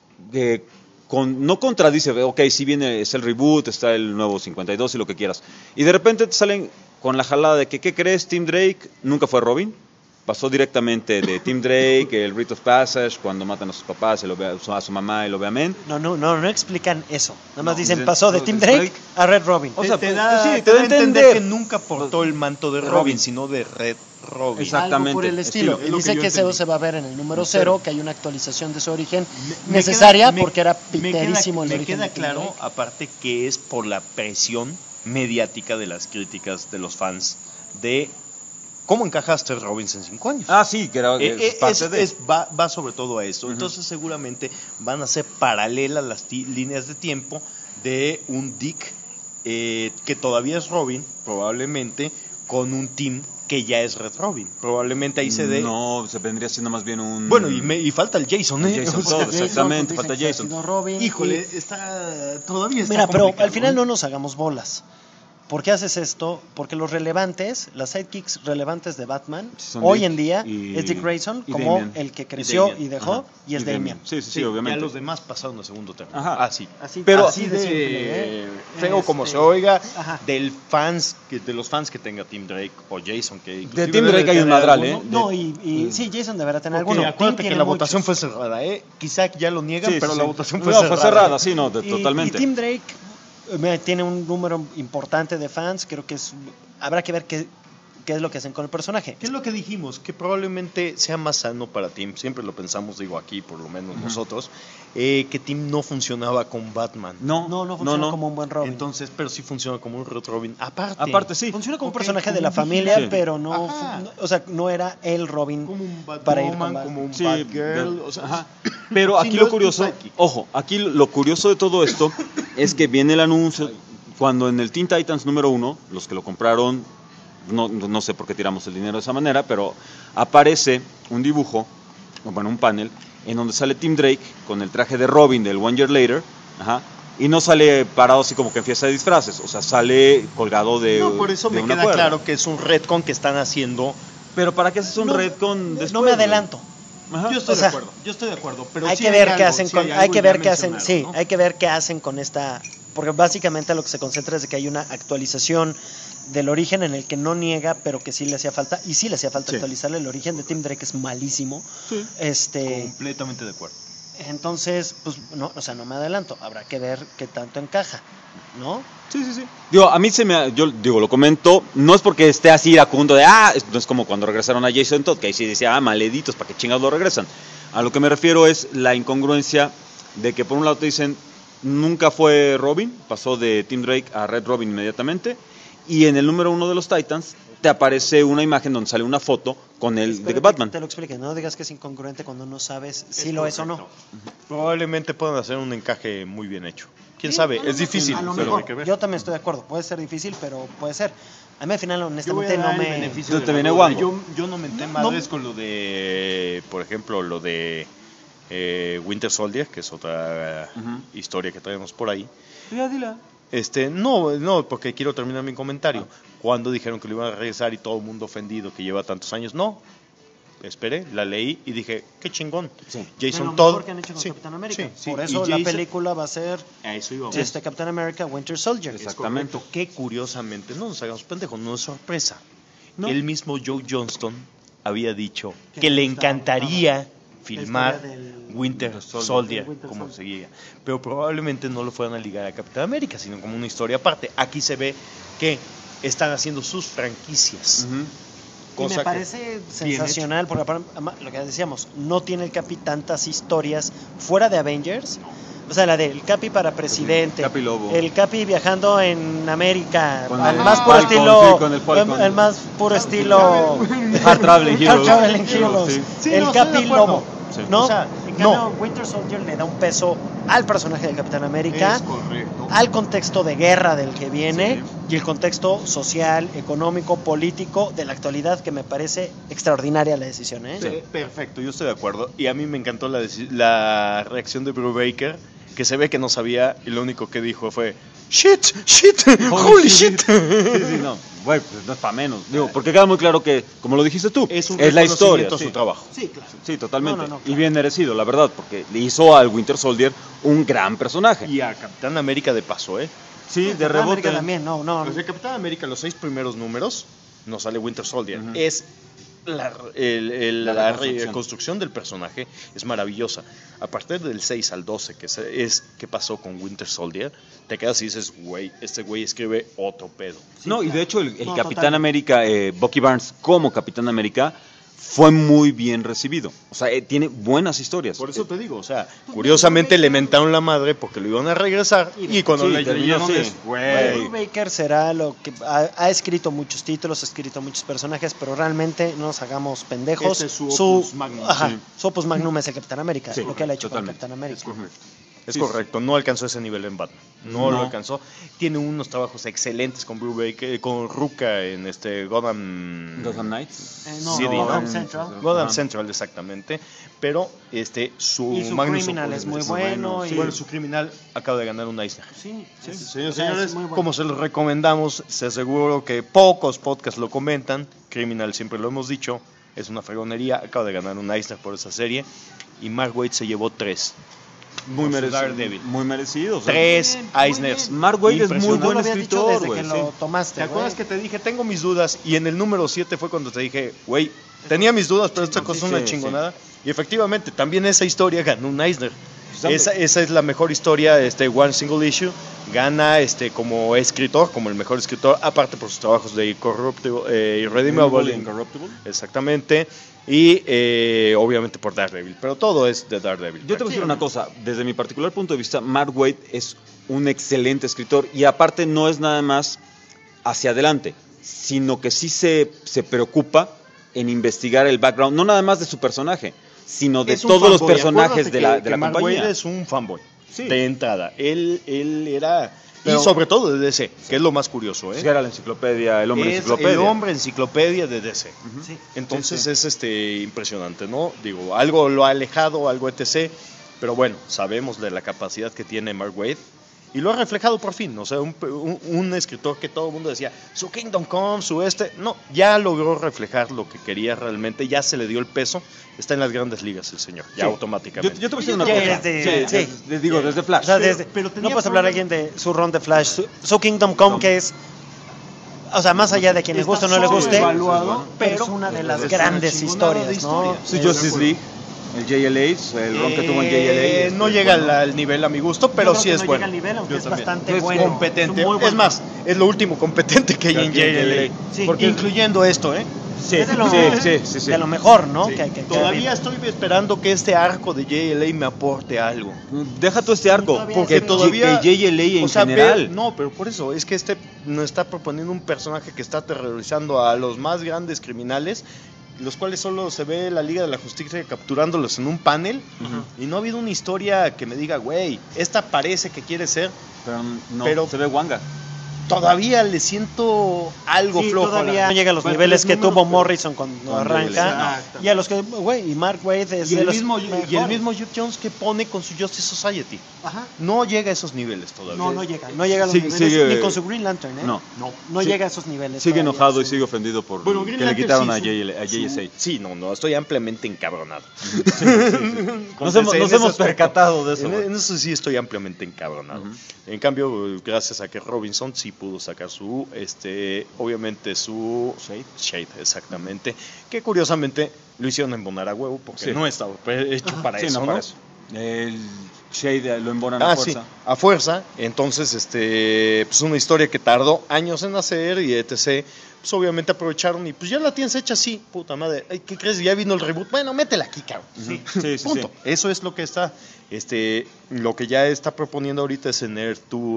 no contradice, ok, si viene, es el reboot, está el nuevo 52 y lo que quieras, y de repente te salen con la jalada de que, ¿qué crees? Tim Drake nunca fue Robin, pasó directamente de Tim Drake, el Rite of Passage, cuando matan a sus papás, y lo ve a su mamá y lo ve a Men. No explican eso. Nada más No, dicen, dicen, pasó de no, Tim de Drake Drake a Red Robin. O sea, te pues, da, sí, te da a entender que entender. nunca portó el manto de Robin. Robin, sino de Red Robin. Exacto. Algo por el estilo. Es Y lo dice que yo que eso entendí. se va a ver en el número Cero. 0, que hay una actualización de su origen Me necesaria queda- porque era me queda- piterísimo el me origen queda de Tim claro, Drake. aparte, que es por la presión mediática de las críticas de los fans de cómo encajaste Robins en 5 años. Ah, sí, que era es parte de... Va sobre todo a esto. Entonces seguramente van a ser paralelas las líneas de tiempo de un Dick que todavía es Robin, probablemente, con un Tim que ya es Red Robin. Probablemente ahí se dé... No, se vendría siendo más bien un... Bueno, y falta el Jason, ¿eh? Jason O sea, Todd, exactamente, Dicen falta que ha Jason. sido Robin, híjole, y- todavía está Mira, pero complicado, al final ¿eh? no nos hagamos bolas. ¿Por qué haces esto? Porque los relevantes, las sidekicks relevantes de Batman, Son hoy Dick en día y- es Dick Grayson, y como Damian. el que creció Damian. y dejó, Ajá. y es Damian. Sí, sí, Sí, obviamente. ya los demás pasaron a segundo término. Ajá. Así. Así, Pero- así de simple, ¿eh? Feo como Este, se oiga, ajá. de los fans que tenga Tim Drake o Jason, que inclusive Tim debe Drake hay un tener madral, alguno. ¿eh? No, y sí, Jason deberá tener Porque alguno. acuérdate Tim que tiene la votación muchos. fue cerrada, ¿eh? Quizá ya lo niegan, Sí, pero sí, la sí. votación No, fue cerrada, sí, no, totalmente. Y Tim Drake tiene un número importante de fans. Creo que habrá que ver qué es lo que hacen con el personaje. ¿Qué es lo que dijimos? Que probablemente sea más sano para Tim, siempre lo pensamos, digo aquí, por lo menos nosotros, que Tim no funcionaba con Batman. No funciona como un buen Robin. Entonces, pero sí funciona como un Red Robin. Aparte, sí. Funciona como un Ok, personaje como de la un familia, vigilante. pero no, Ajá. o sea, no era el Robin como un para ir con Batman, Batman. como un Sí, Batgirl, de- o sea, ajá. Pero sí, aquí no lo es un curioso, sidekick. ojo, aquí lo curioso de todo esto es que viene el anuncio, cuando en el Teen Titans número 1, los que lo compraron, no sé por qué tiramos el dinero de esa manera, pero aparece un dibujo, bueno, un panel, en donde sale Tim Drake con el traje de Robin del One Year Later, ajá, y no sale parado así como que en fiesta de disfraces, o sea, sale colgado de no, por eso de me una queda cuerda. claro que es un retcon que están haciendo. Pero ¿para qué haces un No, retcon después? no me adelanto. Ajá. Yo estoy O sea, de acuerdo, pero Hay sí que ver algo, qué hacen sí con, hay hay algo que ya ver qué hacen, mencionado, sí, ¿no? hay que ver qué hacen con esta, porque básicamente lo que se concentra es de que hay una actualización del origen en el que no niega, pero que sí le hacía falta, y sí le hacía falta Sí. actualizarle. El origen de Tim Drake es malísimo. Sí. Completamente de acuerdo. Entonces, pues, no, o sea, no me adelanto. Habrá que ver qué tanto encaja, ¿no? Sí. Digo, a mí yo digo, lo comento, no es porque esté así iracundo de, no es como cuando regresaron a Jason Todd, que ahí sí decía, maleditos, ¿para qué chingados lo regresan? A lo que me refiero es la incongruencia de que por un lado te dicen, nunca fue Robin, pasó de Tim Drake a Red Robin inmediatamente, y en el número 1 de los Titans te aparece una imagen donde sale una foto con el de Batman. Te lo explique, no digas que es incongruente cuando no sabes si lo es o no. Probablemente puedan hacer un encaje muy bien hecho. ¿Quién sabe? Es difícil, A lo pero mejor. hay que ver. Yo también estoy de acuerdo. Puede ser difícil, pero puede ser. A mí al final, honestamente, no me... Yo te viene guango. Yo no menté madres con lo de, por ejemplo, lo de Winter Soldier, que es otra historia que traemos por ahí. Ya, dila. No, porque quiero terminar mi comentario. Cuando dijeron que lo iban a regresar y todo el mundo ofendido que lleva tantos años, no. Esperé, la leí y dije, qué chingón. Sí. Lo Jason mejor Todd. que han hecho con Sí, Capitán América. sí. Por Y eso Jason- la película va a ser A eso iba. Capitán América Winter Soldier. Exactamente. Correcto, que curiosamente, no nos hagamos pendejos, no es sorpresa. No. El mismo Joe Johnston había dicho Que que le le gustaba, encantaría filmar historia del Winter Soldier, Winter como Soldier. seguía. Pero probablemente no lo fueran a ligar a Capitán América, sino como una historia aparte. Aquí se ve que están haciendo sus franquicias. Y Cosa me que parece sensacional, porque aparte, lo que decíamos, no tiene el Capi tantas historias fuera de Avengers. O sea, la del Capi para presidente, Capi Lobo. el Capi viajando en América, Con al el más puro Falcon, estilo, sí, con el Falcon. el más puro estilo Hard Traveling Hard Heroes. Traveling Heroes, Sí. Sí, el no, estoy de Capi acuerdo. Lobo, Sí. ¿no? O sea, en cambio, no. Winter Soldier le da un peso al personaje del Capitán América, Es correcto. al contexto de guerra del que viene Sí. y el contexto social, económico, político de la actualidad, que me parece extraordinaria la decisión, ¿eh? Sí, perfecto, yo estoy de acuerdo. Y a mí me encantó la reacción de Brubaker, que se ve que no sabía y lo único que dijo fue shit, holy shit. Sí, no. Güey, pues no es para menos. Digo, porque queda muy claro que, como lo dijiste tú, Es un la historia. reconocimiento a su Sí. trabajo. Sí, claro. Sí, totalmente. No, Y claro. bien merecido, la verdad, porque le hizo al Winter Soldier un gran personaje. Y a Capitán América de paso, ¿eh? Sí, de Capitán rebote. América también, no. Pues de Capitán América, los 6 primeros números, no sale Winter Soldier. Es la reconstrucción. reconstrucción del personaje es maravillosa. A partir del 6 al 12, que pasó con Winter Soldier, te quedas y dices, güey, este güey escribe otro pedo. No, y de hecho el No, Capitán total. América, Bucky Barnes como Capitán América, fue muy bien recibido. O sea, tiene buenas historias. Por eso te digo, o sea, curiosamente le mentaron la madre porque lo iban a regresar y cuando Sí, le terminó leyeron así. es, güey. Baker será lo que ha escrito muchos títulos, ha escrito muchos personajes, pero realmente no nos hagamos pendejos. Este es su opus magnum. Ajá, Sí. su opus magnum es el Capitán América, Sí, lo que él ha hecho totalmente. con Capitán América. Es Sí, correcto, no alcanzó ese nivel en Batman. No lo No. alcanzó. Tiene unos trabajos excelentes con Brubaker, con Ruka en Gotham Knights. No, City, Gotham ¿no? Central. Gotham Ajá. Central, exactamente. Pero su Y su Magnus Criminal Opus es muy es bueno. Sí. Bueno, su criminal acaba de ganar un Eisner. Sí, sí, Señores, o sea, es señores, muy bueno. como se los recomendamos, se aseguro que pocos podcasts lo comentan. Criminal siempre lo hemos dicho, es una fregonería. Acaba de ganar un Eisner por esa serie. Y Mark Waid se llevó 3. Muy Por su merecido. Daredevil. Muy merecido. o sea, 3 bien, muy Eisners. bien. Mark Waid es muy No lo buen había dicho escritor, desde güey. que lo Sí. tomaste. ¿Te acuerdas güey. que te dije, tengo mis dudas? Y en el número 7 fue cuando te dije, güey, tenía mis dudas, pero esta cosa es una sí, chingonada. Y efectivamente, también esa historia ganó un Eisner. Exacto. Esa es la mejor historia, One Single Issue. Gana como escritor, como el mejor escritor, aparte por sus trabajos de Irredeemable. Incorruptible. Exactamente. Y obviamente por Daredevil. Pero todo es de Daredevil. Yo te voy a decir una cosa, desde mi particular punto de vista, Mark Waid es un excelente escritor y aparte no es nada más hacia adelante, sino que sí se preocupa en investigar el background, no nada más de su personaje, sino de Es un todos los fanboy. personajes Acuérdate de la, que de la Mark compañía. Waid es un fanboy, Sí. de entrada. Él era... Pero- y sobre todo de DC, que es lo más curioso. Era la enciclopedia, el hombre Es enciclopedia. el hombre enciclopedia de DC. Sí. Entonces Sí, es impresionante, ¿no? Digo, algo lo ha alejado, algo etc. Pero bueno, sabemos de la capacidad que tiene Mark Waid. Y lo ha reflejado por fin, o sea, un escritor que todo el mundo decía, su Kingdom Come, no, ya logró reflejar lo que quería realmente, ya se le dio el peso, está en las grandes ligas el señor, ya Sí. automáticamente. Yo te voy a decir una Ya cosa. desde- sí. Digo, desde Flash. O sea, pero no tenía puedes hablar a alguien de su run de Flash, su Kingdom Come, que es, o sea, más allá de quien le guste o no le guste, sobrevaluado, pero es una de las es grandes una chingonada historias, de ¿no? historia. Sí, Justice League. El JLA, el ron que tuvo en JLA. No llega al nivel a mi gusto, pero Yo creo sí que es no bueno. llega al nivel, aunque Yo es también. bastante Es bueno. competente. Es un muy buen Es más, es lo último competente que hay en JLA. Sí. Porque incluyendo esto, Sí, Es de lo, sí. de lo mejor, ¿no? Sí. Que Todavía ha estoy esperando que este arco de JLA me aporte algo. Deja tú este arco, Todavía porque sí, todavía que JLA en o sea, general. no, pero por eso, es que este nos está proponiendo un personaje que está aterrorizando a los más grandes criminales, los cuales solo se ve la Liga de la Justicia capturándolos en un panel, y no ha habido una historia que me diga, güey, esta parece que quiere ser, Pero no, pero- se ve Wanga. todavía le siento algo Sí, flojo. todavía no llega a los Bueno, niveles es que número, tuvo pero- Morrison cuando cuando arranca. le- Y a los que, güey, y Mark Waid es Y de el, los mismo, y el mejores. mismo Jeff Jones que pone con su Justice Society. Ajá. No llega a esos niveles todavía. No llega. No llega a los Sigue- niveles sigue- ni con su Green Lantern, ¿eh? No Sí. llega a esos niveles. Sigue todavía, enojado y sí. sigue ofendido por Bueno, que Green le Lantern quitaron sí, a su- JSA. Sí, no, estoy ampliamente encabronado. Nos hemos percatado de eso. En, güey. en eso sí estoy ampliamente encabronado. En cambio, gracias a que Robinson sí pudo sacar su, obviamente su Shade, exactamente, que curiosamente lo hicieron embonar a huevo porque Sí. no estaba hecho para Sí, eso, no, ¿no? para eso. El Shade lo embonan a Sí, fuerza. a fuerza. Entonces, pues una historia que tardó años en hacer y etc. Pues obviamente aprovecharon y pues ya la tienes hecha así, puta madre. Ay, ¿qué crees? Ya vino el reboot. Bueno, métela aquí, cabrón. Sí, Punto. Eso es lo que está, lo que ya está proponiendo ahorita es tener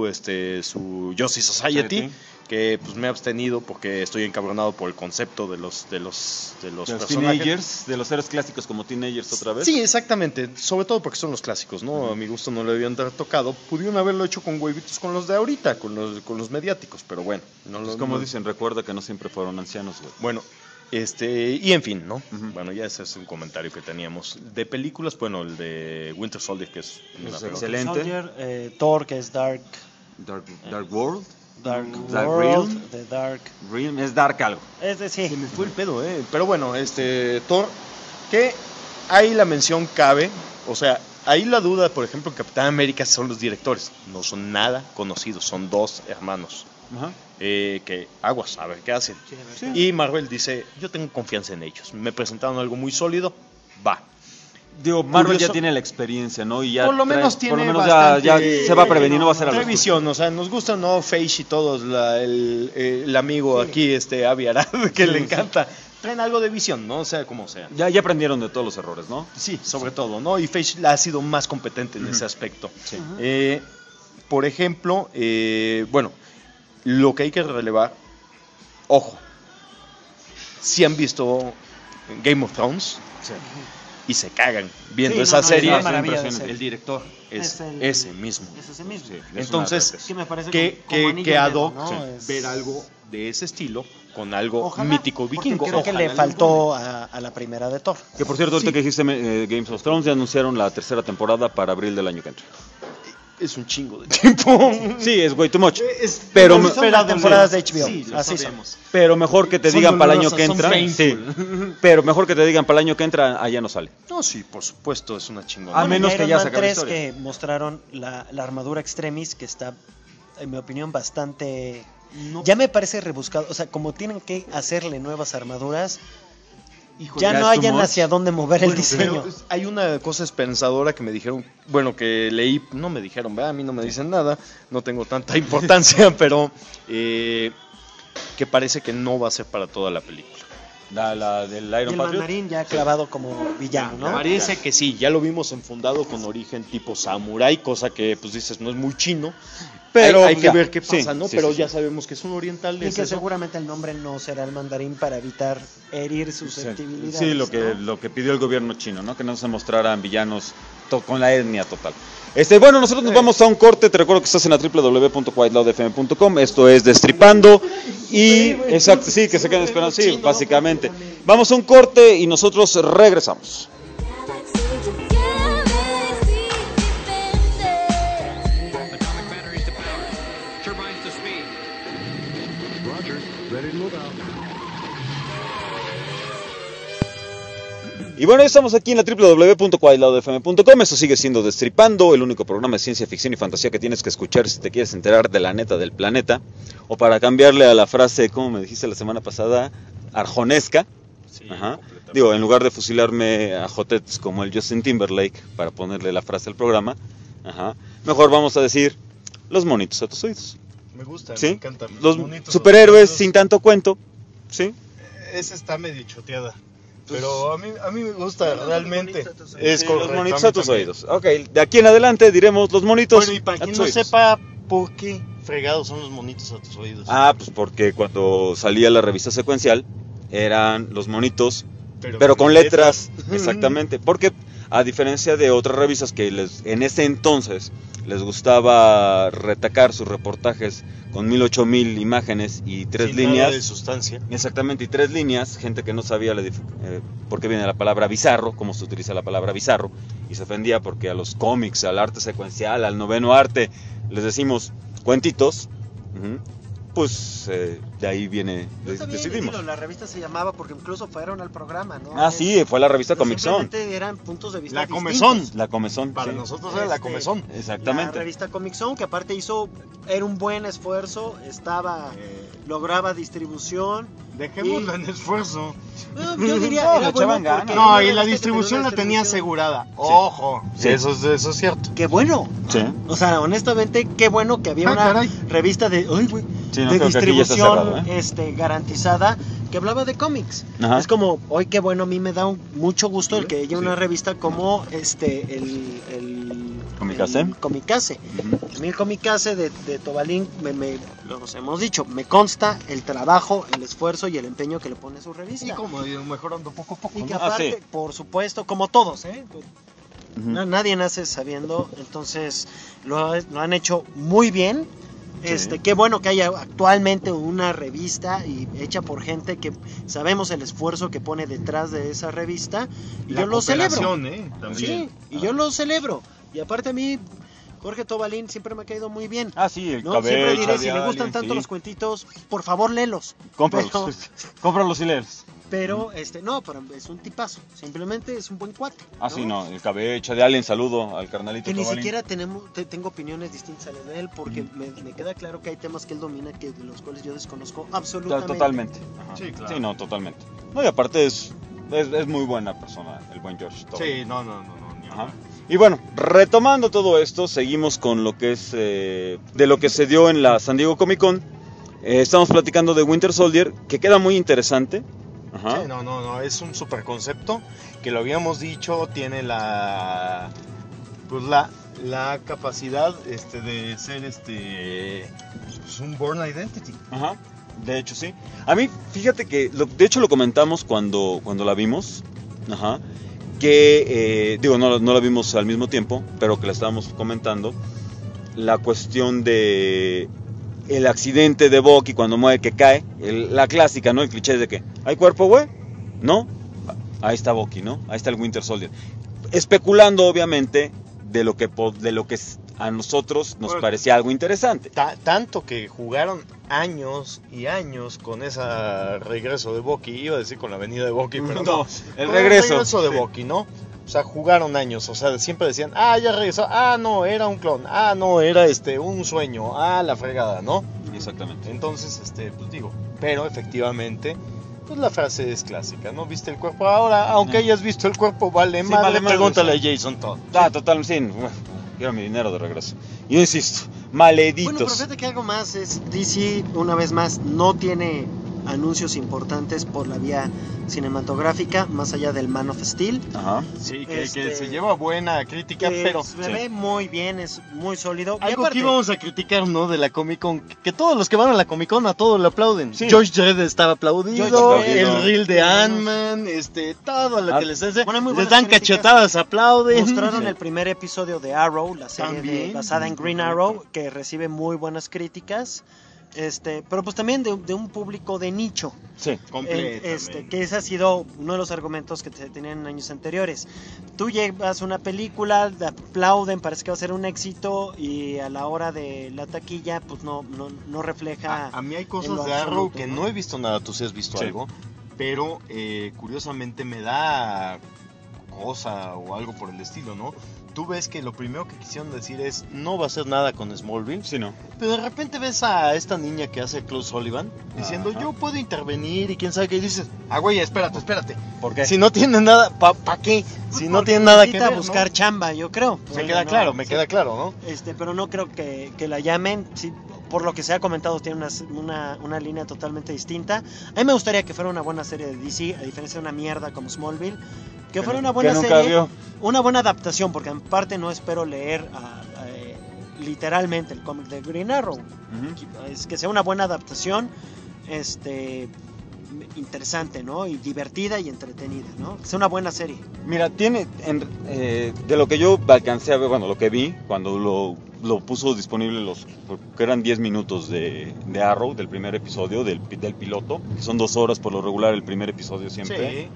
su Justice Society, Society. que pues me he abstenido porque estoy encabronado por el concepto de los Los personajes. teenagers, de los seres clásicos como teenagers otra vez. Sí, exactamente. Sobre todo porque son los clásicos, ¿no? A mi gusto no le habían tocado. Pudieron haberlo hecho con huevitos con los de ahorita, con los mediáticos, pero bueno. No Pues lo- como no- dicen, recuerda que no siempre fueron ancianos, güey. Bueno, y en fin, ¿no? Ujú. Bueno, ya ese es un comentario que teníamos. De películas, bueno, el de Winter Soldier, que es una película. excelente. Soldier, Thor, que es Dark Dark World. Dark Dark World, Realm. The Dark. Realm es Dark algo. Es decir, Se me fue el pedo, Pero bueno, Thor, que ahí la mención cabe, o sea, ahí la duda, por ejemplo, en Capitán América son los directores, no son nada conocidos, son dos hermanos, Ajá. que aguas, a ver qué hacen. Sí. Y Marvel dice, yo tengo confianza en ellos, me presentaron algo muy sólido, va. Digo, Marvel Curioso. ya tiene la experiencia, ¿no? Y ya Por lo menos por tiene lo menos bastante- ya se va a prevenir, no va a ser a Trae los visión, o sea, nos gusta o no Feige y todos, el amigo aquí, Avi Arad, que le encanta. Traen algo de visión, ¿no? O sea, como sea. ya aprendieron de todos los errores, ¿no? Sí, sobre todo, ¿no? Y Feige ha sido más competente en ese aspecto. Por ejemplo, bueno, lo que hay que relevar, ojo, si han visto Game of Thrones y se cagan viendo Sí, esa no, no, serie, es una maravilla de impresionante. serie. el director es Es el- ese mismo. es ese mismo. Sí, es Entonces, una Que me parece que, como anillo que al ad dedo, hoc ¿no? Es- ver algo de ese estilo con algo Ojalá, mítico porque vikingo. creo que Ojalá le les faltó a la primera de Thor. Que por cierto, ahorita que dijiste Games of Thrones, ya anunciaron la tercera temporada para abril del año que entra. es un chingo de tiempo. Sí, es way too much. Pero Son las temporadas de HBO. Sí, lo así sabemos. Pero mejor que te Son digan para el año que dolorosas, entra. son Sí. painful. Pero mejor que te digan para el año que entra, allá no sale. No, sí, por supuesto, es una chingona. A menos que Iron ya Man se acabe la 3 historia. que mostraron la armadura Extremis, que está, en mi opinión, bastante... Ya me parece rebuscado. O sea, como tienen que hacerle nuevas armaduras, ya ya no es too hayan much. hacia dónde mover el Bueno, diseño. pero hay una cosa esperanzadora que me dijeron, bueno, que leí, no me dijeron, a mí no me dicen nada, no tengo tanta importancia, pero que parece que no va a ser para toda la película. La del Y Iron el Patriot. mandarín ya clavado como villano, ¿no? Parece que sí, ya lo vimos enfundado con origen tipo samurai, cosa que pues dices no es muy chino, Pero hay que ya, ver qué sí, pasa, ¿no? sí, pero sí, ya sí. sabemos que es un oriental. Y es que eso. seguramente el nombre no será el mandarín para evitar herir susceptibilidades. Sí, lo ¿no? que pidió el gobierno chino, ¿no? Que no se mostraran villanos con la etnia total. Bueno, nosotros nos vamos a un corte. Te recuerdo que estás en la www.whiteloudfm.com. Esto es Destripando. Y, exacto, sí, que se queden esperando. Sí, básicamente. Vamos a un corte y nosotros regresamos. Atomic batteries to power. Turbines to speed. Roger. Ready to move out. Y bueno, ya estamos aquí en la www.whiteloudfm.com. Esto sigue siendo Destripando, el único programa de ciencia ficción y fantasía que tienes que escuchar si te quieres enterar de la neta del planeta. O para cambiarle a la frase, como me dijiste la semana pasada, arjonesca. Sí, Ajá. completamente. Digo, en lugar de fusilarme a jotetes como el Justin Timberlake para ponerle la frase al programa, ajá, mejor vamos a decir los monitos a tus oídos. Me gusta, me ¿Sí? encantan. Los Bonitos, superhéroes los sin tanto cuento. ¿Sí? Esa está medio choteada. Pero a mí me gusta realmente. Bonitos a tus oídos. Es Sí, correcto. los monitos mí a tus también. oídos. Ok, de aquí en adelante diremos los monitos Bueno, y para a quien tus no oídos. sepa por qué fregados son los monitos a tus oídos. Ah, pues porque cuando salía la revista secuencial eran los monitos, pero con letras. Exactamente. Porque a diferencia de otras revistas que en ese entonces les gustaba retacar sus reportajes con 1000-8000 imágenes y 3 Sin líneas. nada de sustancia. Exactamente, y 3 líneas, gente que no sabía por qué viene la palabra bizarro, cómo se utiliza la palabra bizarro, y se ofendía porque a los cómics, al arte secuencial, al noveno arte, les decimos cuentitos, ujú, pues de ahí viene, No está bien, decidimos. dilo, la revista se llamaba porque incluso fueron al programa, ¿no? Ah, sí, fue la revista Comic Zone, Simplemente eran puntos de vista La Comezón. distintos. la Comezón, Para sí. nosotros era la comezón. La Exactamente. revista Comic Zone, que aparte era un buen esfuerzo, lograba distribución. Dejémoslo en esfuerzo. Yo diría, No, era le echaban bueno ganas. porque No, era y una la revista que distribución tenía la una tenía distribución. asegurada. Ojo, Sí. eso es cierto. Qué bueno. Sí. O sea, honestamente, qué bueno que había Ah, una caray. revista de, Sí, no, de creo que aquí ya está distribución cerrado, garantizada que hablaba de cómics. Ajá. Es como, hoy qué bueno, a mí me da mucho gusto el que haya una Sí. revista como el Comicase. el Comicase. Ujú. A mí el Comicase de Tobalín, los hemos dicho, me consta el trabajo, el esfuerzo y el empeño que le pone a su revista. Y como ido mejorando poco a poco. Y que ¿no? aparte, sí. por supuesto, como todos, ¿eh? Ujú. Nadie nace sabiendo, entonces lo han hecho muy bien. Sí. Qué bueno que haya actualmente una revista y hecha por gente que sabemos el esfuerzo que pone detrás de esa revista y La yo lo celebro. cooperación, también. Sí, y yo lo celebro. Y aparte a mí Jorge Tobalín siempre me ha caído muy bien. Ah, sí, el ¿No? cabello. Siempre diré, de si le gustan alguien, tanto sí. los cuentitos, por favor léelos. Cómpralos. Pero, Cómpralos y léelos. pero no, pero es un tipazo. Simplemente es un buen cuate. Ah, sí, no, el cabello de Allen, saludo al carnalito Que ni Tobalín. siquiera tengo opiniones distintas a las de él, porque me queda claro que hay temas que él domina que de los cuales yo desconozco absolutamente. Totalmente. Ajá. Sí, claro. Sí, no, totalmente. No, y aparte es muy buena persona, el buen George Tobalín. Sí, no, ni Ajá. hablar. Y bueno, retomando todo esto, seguimos con lo que es de lo que se dio en la San Diego Comic Con. Estamos platicando de Winter Soldier, que queda muy interesante. Ajá. Sí, no, es un super concepto que lo habíamos dicho, tiene la capacidad de ser pues un Born Identity. Ajá. De hecho, sí. A mí, fíjate que, de hecho lo comentamos cuando la vimos. Ajá. Que, no la vimos al mismo tiempo, pero que la estábamos comentando. La cuestión de el accidente de Bucky cuando muere, que cae. La clásica, ¿no? El cliché de que, ¿hay cuerpo, güey? ¿No? Ahí está Bucky, ¿no? Ahí está el Winter Soldier. Especulando, obviamente, de lo que a nosotros nos Bueno, parecía algo interesante. Tanto que jugaron años y años con ese regreso de Bucky, iba a decir con la venida de Bucky, pero no, el con regreso. de Sí. Bucky, ¿no? O sea, jugaron años, o sea, siempre decían, ya regresó, no, era un clon, no, era un sueño, la fregada, ¿no? Exactamente. Entonces, pues digo, pero efectivamente, pues la frase es clásica, ¿no? ¿Viste el cuerpo? Ahora, aunque hayas visto el cuerpo, vale Sí, madre, vale madre, pregúntale sí. a Jason Todd. Total, sí. Quiero mi dinero de regreso. Yo insisto, maleditos. Bueno, pero fíjate que algo más es DC, una vez más, no tiene anuncios importantes por la vía cinematográfica, más allá del Man of Steel. Ajá. Sí, que Este, se lleva buena crítica, Que pero se ve muy bien, es muy sólido. Y algo aparte, que íbamos a criticar, ¿no? De la Comic Con, que todos los que van a la Comic Con a todos le aplauden. Sí. George Dredd estaba aplaudido, George Dredd, el reel de sí, Ant-Man, todo lo que les hace, Bueno, hay muy les buenas dan críticas. cachetadas, aplauden. mostraron el primer episodio de Arrow, la serie También. basada en Green Arrow, que recibe muy buenas críticas. Pero pues también de un público de nicho. Sí. Completamente. Que ese ha sido uno de los argumentos que se tenían en años anteriores. Tú llevas una película, te aplauden, parece que va a ser un éxito y a la hora de la taquilla pues no refleja. A mí hay en cosas lo de Arrow absoluto, que ¿no? no he visto nada, tú sí has visto Sí. algo, pero curiosamente me da cosa o algo por el estilo, ¿no? tú ves que lo primero que quisieron decir es no va a hacer nada con Smallville. Sí, no. Pero de repente ves a esta niña que hace Klaus Sullivan diciendo Ajá. yo puedo intervenir y quién sabe qué. Y dices, güey, espérate. ¿Por qué? Si no tiene nada, ¿pa' qué? Si no tiene nada que Necesita ver, buscar ¿no? chamba, yo creo. Me queda claro, me Sí. queda claro, ¿no? Pero no creo que la llamen. Sí, por lo que se ha comentado, tiene una línea totalmente distinta. A mí me gustaría que fuera una buena serie de DC, a diferencia de una mierda como Smallville. Que fuera una buena que nunca serie, vio. una buena adaptación, porque en parte no espero leer literalmente el cómic de Green Arrow. Es que sea una buena adaptación, interesante, ¿no? Y divertida y entretenida, ¿no? Que sea una buena serie. Mira, tiene, de lo que yo alcancé a ver, bueno, lo que vi, cuando lo puso disponible que eran 10 minutos de Arrow, del primer episodio, del piloto, que son 2 horas por lo regular el primer episodio siempre.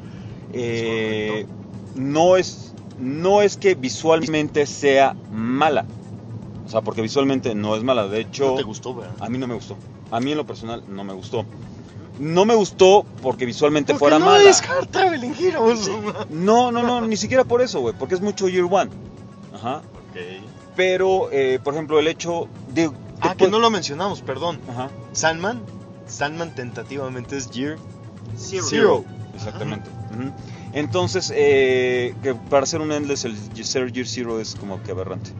No es que visualmente sea mala, o sea, porque visualmente no es mala, de hecho... ¿No te gustó, verdad? A mí no me gustó, a mí en lo personal no me gustó. No me gustó porque visualmente fuera no mala. es Hard Traveling Heroes. No, ni siquiera por eso, güey, porque es mucho Year One. Ajá. Ok. Pero, por ejemplo, el hecho de... Que no lo mencionamos, perdón. Ajá. Sandman tentativamente es Year Zero. Exactamente. Ujú. Entonces, que para hacer un Endless, el ser Year Zero es como que aberrante.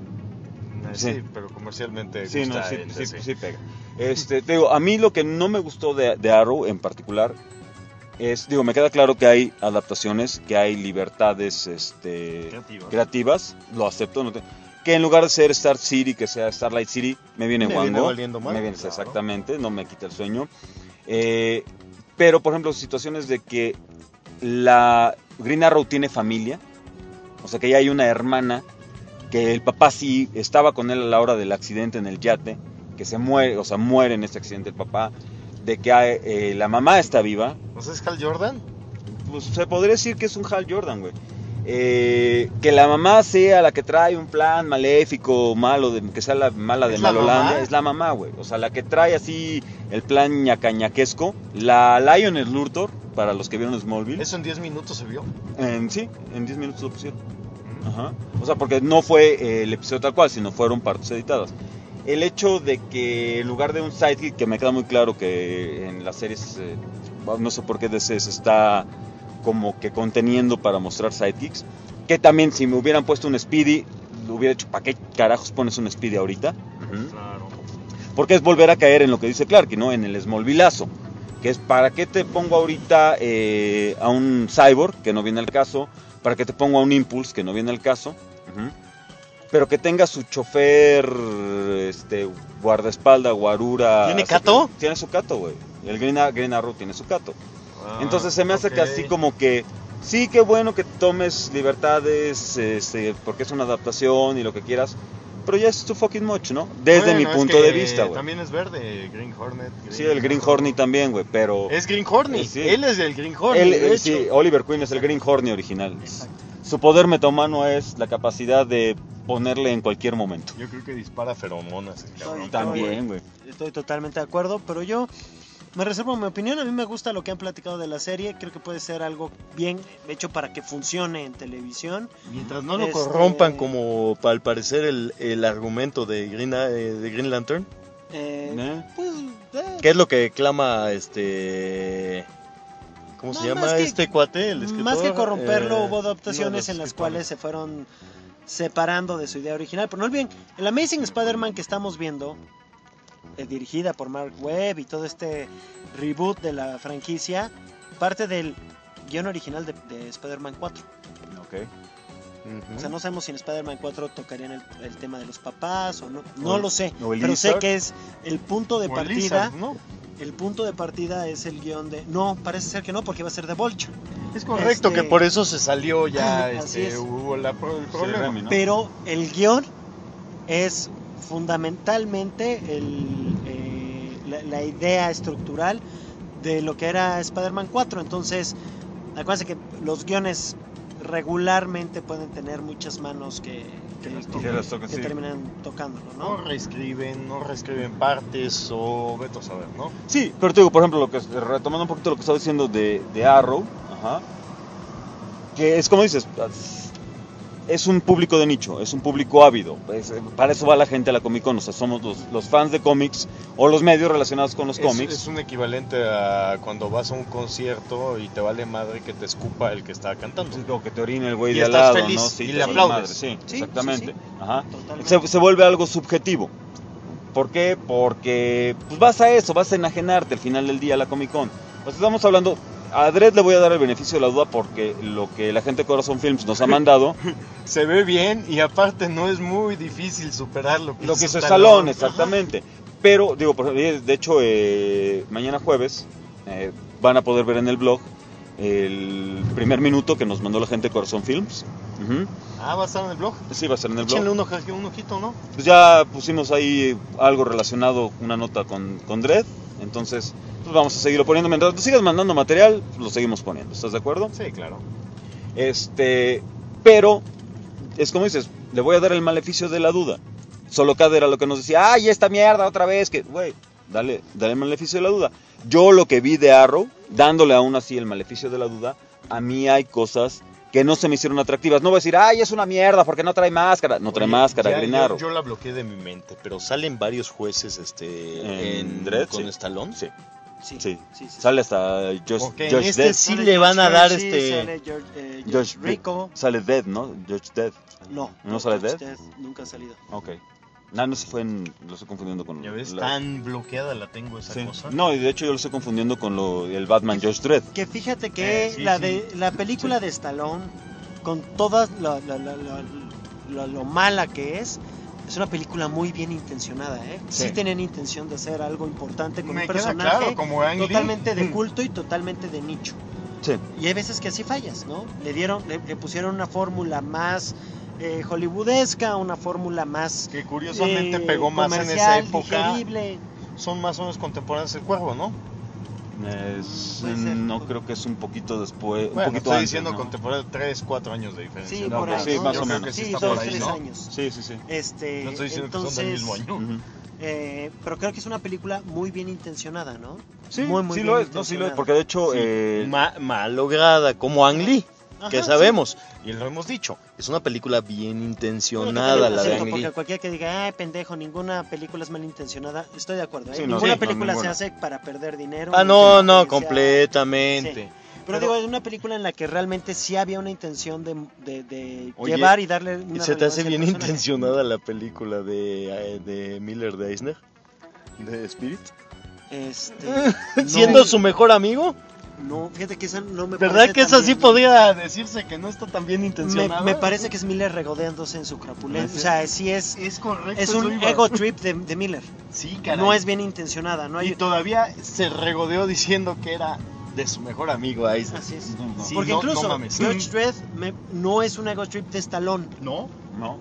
Sí, pero comercialmente Sí, gusta no, sí, el sí, DC. sí pega. Te digo, a mí lo que no me gustó de Arrow en particular es, me queda claro que hay adaptaciones, que hay libertades creativas, lo acepto, que en lugar de ser Star City, que sea Starlight City, me viene guango, valiendo mal, me viene claro. exactamente, no me quita el sueño. Pero, por ejemplo, situaciones de que la Green Arrow tiene familia, o sea que ya hay una hermana, que el papá sí estaba con él a la hora del accidente en el yate, que se muere, o sea, muere en este accidente el papá, de que la mamá está viva, ¿No es Hal Jordan? pues se podría decir que es un Hal Jordan, güey. Que la mamá sea la que trae un plan maléfico, malo, que sea la mala de ¿Es la Malolandia, mamá? es la mamá, güey. O sea, la que trae así el plan ñacañaquesco, la Lionel Luthor, para los que vieron Smallville. ¿Eso en 10 minutos se vio? Sí, en 10 minutos lo pusieron. Ajá. O sea, porque no fue el episodio tal cual, sino fueron partes editadas. El hecho de que en lugar de un sidekick, que me queda muy claro que en las series, no sé por qué DC se está como que conteniendo para mostrar sidekicks, que también si me hubieran puesto un Speedy, lo hubiera hecho, ¿para qué carajos pones un Speedy ahorita? Claro. Porque es volver a caer en lo que dice Clark, ¿no? En el Smallvillazo, que es ¿para qué te pongo ahorita a un Cyborg, que no viene al caso? ¿Para qué te pongo a un Impulse, que no viene al caso? Pero que tenga su chofer, guardaespaldas, guarura. ¿Tiene Kato? Tiene su Kato, güey. El Green Arrow tiene su Kato. Entonces se me hace que así como que, sí, qué bueno que tomes libertades, porque es una adaptación y lo que quieras, pero ya es too fucking much, ¿no? Desde mi punto de vista, güey. También es verde, Green Hornet. Sí, el Green Hornet también, güey, pero... Es Green Hornet, Sí. él es el Green Hornet, de hecho. Sí, Oliver Queen es el Green Hornet original. Su poder metamano es la capacidad de ponerle en cualquier momento. Yo creo que dispara feromonas, el cabrón. También, güey. Estoy totalmente de acuerdo, pero yo me reservo mi opinión. A mí me gusta lo que han platicado de la serie. Creo que puede ser algo bien hecho para que funcione en televisión. Mientras no lo Este- corrompan como al parecer el argumento de Green Lantern. ¿Qué es lo que clama ¿cómo se No, llama más que- este cuate? El escritor? Más que corromperlo, hubo uno adaptaciones de los en las escritores. cuales se fueron separando de su idea original. Pero no olviden, el Amazing Spider-Man que estamos viendo, dirigida por Mark Webb y todo este reboot de la franquicia, parte del guión original de Spider-Man 4. Ok. O sea, no sabemos si en Spider-Man 4 tocarían el tema de los papás o no. No lo sé, o el pero sé Lizard. que es el punto de O el partida. Lizard, ¿no? El punto de partida es el guión de... No, parece ser que no, porque va a ser de Vulture. Es correcto, que por eso se salió ya, Así es. hubo el problema. Remy, ¿no? Pero el guión es fundamentalmente la idea estructural de lo que era Spider-Man 4. Entonces, acuérdense que los guiones regularmente pueden tener muchas manos que las tocan, sí. terminan tocándolo, No ¿no? reescriben partes o vete a saber, ¿no? Sí, pero te digo, por ejemplo, retomando un poquito lo que estaba diciendo de Arrow, ajá, que es como dices, es un público de nicho, es un público ávido. Para eso va la gente a la Comic Con. O sea, somos los fans de cómics o los medios relacionados con los cómics. Es un equivalente a cuando vas a un concierto y te vale madre que te escupa el que está cantando. O que te orine el güey Y de al estás lado, feliz ¿no? Sí, y te le vale aplaudes. madre, sí, Sí, exactamente. sí, sí. Ajá. Totalmente. Se vuelve algo subjetivo. ¿Por qué? Porque pues vas a eso, vas a enajenarte al final del día a la Comic Con. Pues estamos hablando, a Dredd le voy a dar el beneficio de la duda porque lo que la gente de Corazón Films nos ha mandado, Se ve bien y aparte no es muy difícil superar lo que lo que hizo hizo Stallone. Stallone, exactamente. Pero, digo, de hecho, mañana jueves van a poder ver en el blog el primer minuto que nos mandó la gente de Corazón Films. Ujú. Ah, ¿va a estar en el blog? Sí, va a ser en el blog. Échenle un ojito, ¿no? Pues ya pusimos ahí algo relacionado, una nota con Dredd. Entonces, pues vamos a seguirlo poniendo. Mientras tú sigas mandando material, lo seguimos poniendo. ¿Estás de acuerdo? Sí, claro. Pero, es como dices, le voy a dar el maleficio de la duda. Solo Cad era lo que nos decía, ¡ay, esta mierda otra vez! Que, güey, dale el maleficio de la duda. Yo lo que vi de Arrow, dándole aún así el maleficio de la duda, a mí hay cosas que no se me hicieron atractivas. No voy a decir, ¡ay, es una mierda porque no trae máscara! No trae máscara, Green Arrow. Yo la bloqueé de mi mente, pero salen varios jueces ¿En Dredd? con Sí. Stallone. Sí, Sí, sí. sí, sí. Sale hasta Josh Porque en este Dead. sí Sale le van a George dar Percy, sale George Josh Rico. Sale Dead, ¿no? Josh Dead. No sale George Dead? nunca ha salido. Ok. No se fue en... Lo estoy confundiendo con... Ya ves, tan bloqueada la tengo esa Sí. cosa. No, y de hecho yo lo estoy confundiendo con el Batman Josh Dredd. Que fíjate que Sí, la película de Stallone, con todas lo mala que es una película muy bien intencionada, ¿eh? Sí, Sí. tenían intención de hacer algo importante con Me un queda personaje claro, como Ang Lee. totalmente de culto y totalmente de nicho. Sí. Y hay veces que así fallas, ¿no? Le pusieron una fórmula más hollywoodesca, una fórmula más Que curiosamente pegó más en esa comercial, época. digerible. Son más o menos contemporáneos del Cuervo, ¿no? Puede ser. No, creo que es un poquito después, Bueno, un poquito estoy antes, diciendo ¿no? contemporáneo, 3-4 años de diferencia. Sí, No, por pues ahí, sí, ¿no? más Yo o creo menos. que sí, Está 2, por ahí, 3 ¿no? años. Sí, sí, sí. No estoy diciendo que son del mismo año. Ujú. Pero creo que es una película muy bien intencionada, ¿no? Sí, muy, muy sí bien lo es, no, sí lo es, intencionada. porque de hecho... Mal lograda, como Ang Lee, que Ajá, sabemos, y lo hemos dicho, es una película bien intencionada la de Ang Lee. Porque cualquiera que diga, ay, pendejo, ninguna película es malintencionada, estoy de acuerdo. ¿eh? Sí, no, ninguna sí, película no, se ninguna. hace para perder dinero. Ah, ni no, para no, que sea- completamente. Sí. Pero digo, es una película en la que realmente sí había una intención de Oye, llevar y darle una ¿Se te hace relevancia al bien personaje. intencionada la película de Miller de Eisner? ¿De Spirit? ¿Siendo no, su mejor amigo? No, fíjate que esa no me ¿Verdad parece que tan esa sí bien. podría decirse que no está tan bien intencionada? Me parece que es Miller regodeándose en su crapulencia. O sea, sí es correcto. es un ego trip de Miller. Sí, caray. No es bien intencionada, no hay Y todavía se regodeó diciendo que era de su mejor amigo Eisner. Así es. Sí, Porque no, incluso no mames. George Dredd no es un ego trip de Stallone. ¿No? No.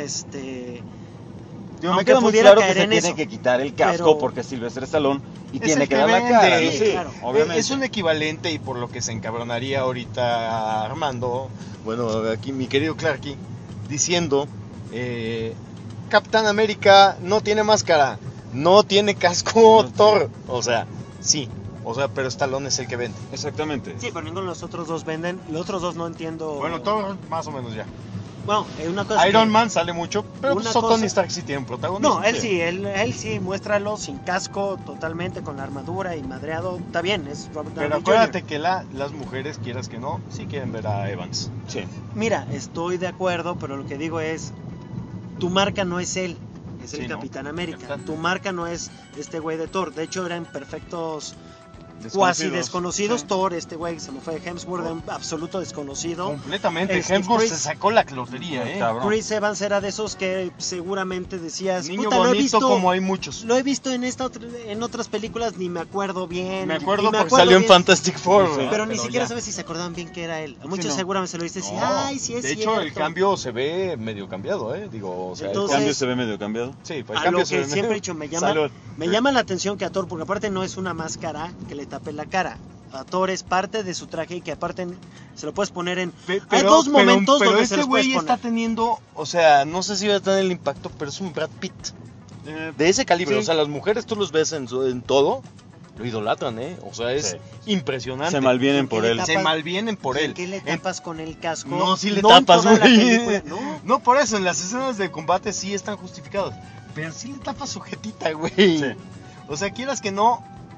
Aunque Me queda muy pudiera claro que caer se en tiene eso. que quitar el casco Pero- porque Sylvester Stallone y Es tiene el que que dar la vende. cara. Sí, Sí, claro. obviamente. Es un equivalente y por lo que se encabronaría ahorita Armando, bueno, aquí mi querido Clarky, diciendo, Capitán América no tiene máscara, no tiene casco No, Thor. O sea, sí, o sea, pero Stallone es el que vende. Exactamente. Sí, pero ninguno de los otros dos venden. Los otros dos no entiendo. Bueno, Thor más o menos ya. Bueno, una cosa es Iron que- Man sale mucho, pero una pues, Tony cosa- Stark sí tiene un protagonismo. No, él sí, muéstralo sin casco, totalmente con la armadura y madreado. Está bien, es Robert Pero Downey acuérdate Jr. que las mujeres, quieras que no, sí quieren ver a Evans. Sí. Mira, estoy de acuerdo, pero lo que digo es, tu marca no es él, es el Sí, ¿no? Capitán América. Exacto. Tu marca no es este güey de Thor. De hecho, eran perfectos cuasi desconocidos. Sí. Thor, este güey se me fue Hemsworth, era un absoluto desconocido. Completamente. Este, Hemsworth Chris- se sacó la lotería, ¿eh? Cabrón. Chris Evans era de esos que seguramente decías, Niño puta, lo he bonito visto, como hay muchos. lo he visto en otras películas, ni me acuerdo bien. Me ni acuerdo porque acuerdo salió en bien, Fantastic Four. Sí, ¿verdad? Pero ni siquiera ya. sabes si se acordaban bien que era él. A muchos no. seguramente se lo viste y No, ay, sí es de cierto. hecho, el cambio se ve medio cambiado, ¿eh? Digo, o sea, El Entonces- cambio se ve medio cambiado. sí, pues el A cambio lo se que ve siempre he medio- dicho, Salud. me llama la atención que a Thor, porque aparte no es una máscara que le tape la cara. A Thor es parte de su traje y que aparte se lo puedes poner en... Hay dos momentos pero donde este se los puedes güey poner. está teniendo, o sea, no sé si va a tener el impacto, pero es un Brad Pitt. De ese calibre, Sí. o sea, las mujeres tú los ves en todo lo idolatran, O sea, es Sí. impresionante. Se malvienen por ¿Qué le él. tapas? Se malvienen por él. ¿Qué le tapas con el casco? No, sí le en tapas, toda la güey. película, no. No, por eso, en las escenas de combate sí están justificadas. Pero sí le tapas su jetita, güey. Sí. O sea, quieras que no.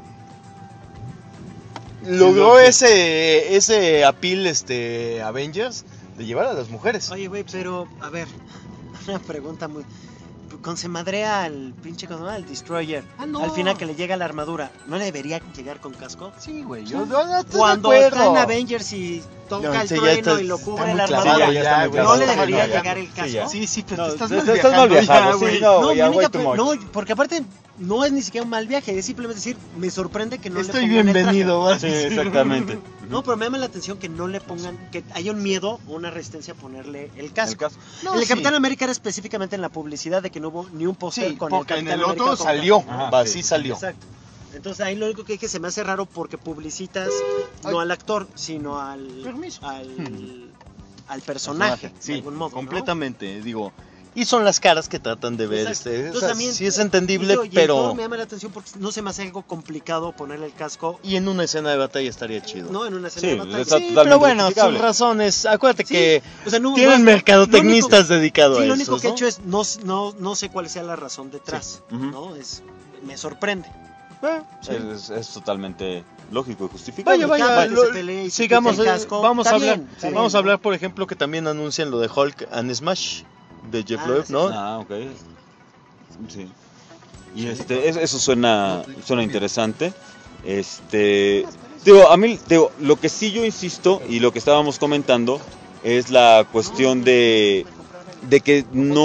Logró ese appeal, Avengers, de llevar a las mujeres. Oye, güey, pero, a ver, una pregunta muy... Cuando se madrea al pinche, ¿cómo se llama? Al Destroyer, No. al final que le llega la armadura, ¿no le debería llegar con casco? Sí, güey, yo no estoy Cuando de está acuerdo. en Avengers y toca No, el sí, ya trueno está- y lo está cubre muy la clavado, armadura, ya está muy ¿no clavado. le debería Sí, ya. llegar el casco? Sí, ya. Sí, pero No, te estás estás mal mal viajado, güey. sí, no, No, ya, mi way única too much. no, porque aparte no es ni siquiera un mal viaje, es simplemente decir, me sorprende que no Estoy le pongan bienvenido, el vas Sí, a decir. exactamente. traje. No, pero me llama la atención que no le pongan, que haya un miedo o una resistencia a ponerle el casco. El casco. No, el de sí. Capitán América era específicamente en la publicidad de que no hubo ni un póster Sí, con el porque en Capitán el América otro con salió, casco. Ajá, va, sí. sí salió. Exacto. Entonces ahí lo único que dije se me hace raro porque publicitas no al actor, sino Permiso. al personaje, Sí, de algún modo, ¿no? completamente, digo. Y son las caras que tratan de ver. Exacto. O Entonces, sea, también, sí es entendible, y el pero. Thor me llama la atención porque no se me hace algo complicado ponerle el casco, Y en una escena de batalla estaría chido. no en una escena Sí, de batalla. está Sí, totalmente pero bueno, justificable. sus razones. Acuérdate Sí, que o sea, no- tienen no- mercadotecnistas dedicados Sí, a lo eso. único que he hecho es no sé cuál sea la razón detrás, Sí. Ujú. ¿no? Me sorprende. Es totalmente lógico y justificable. Vaya, Cada vaya, que se pelee y se sigamos. quita el casco, Vamos a está hablar, bien, está vamos bien, a hablar, ¿no? por ejemplo, que también anuncian lo de Hulk and Smash de Jeff Ah, Loeb, sí. ¿no? Ah, ok. Sí. Y eso suena interesante. Digo, a mí, digo, lo que sí yo insisto y lo que estábamos comentando es la cuestión de que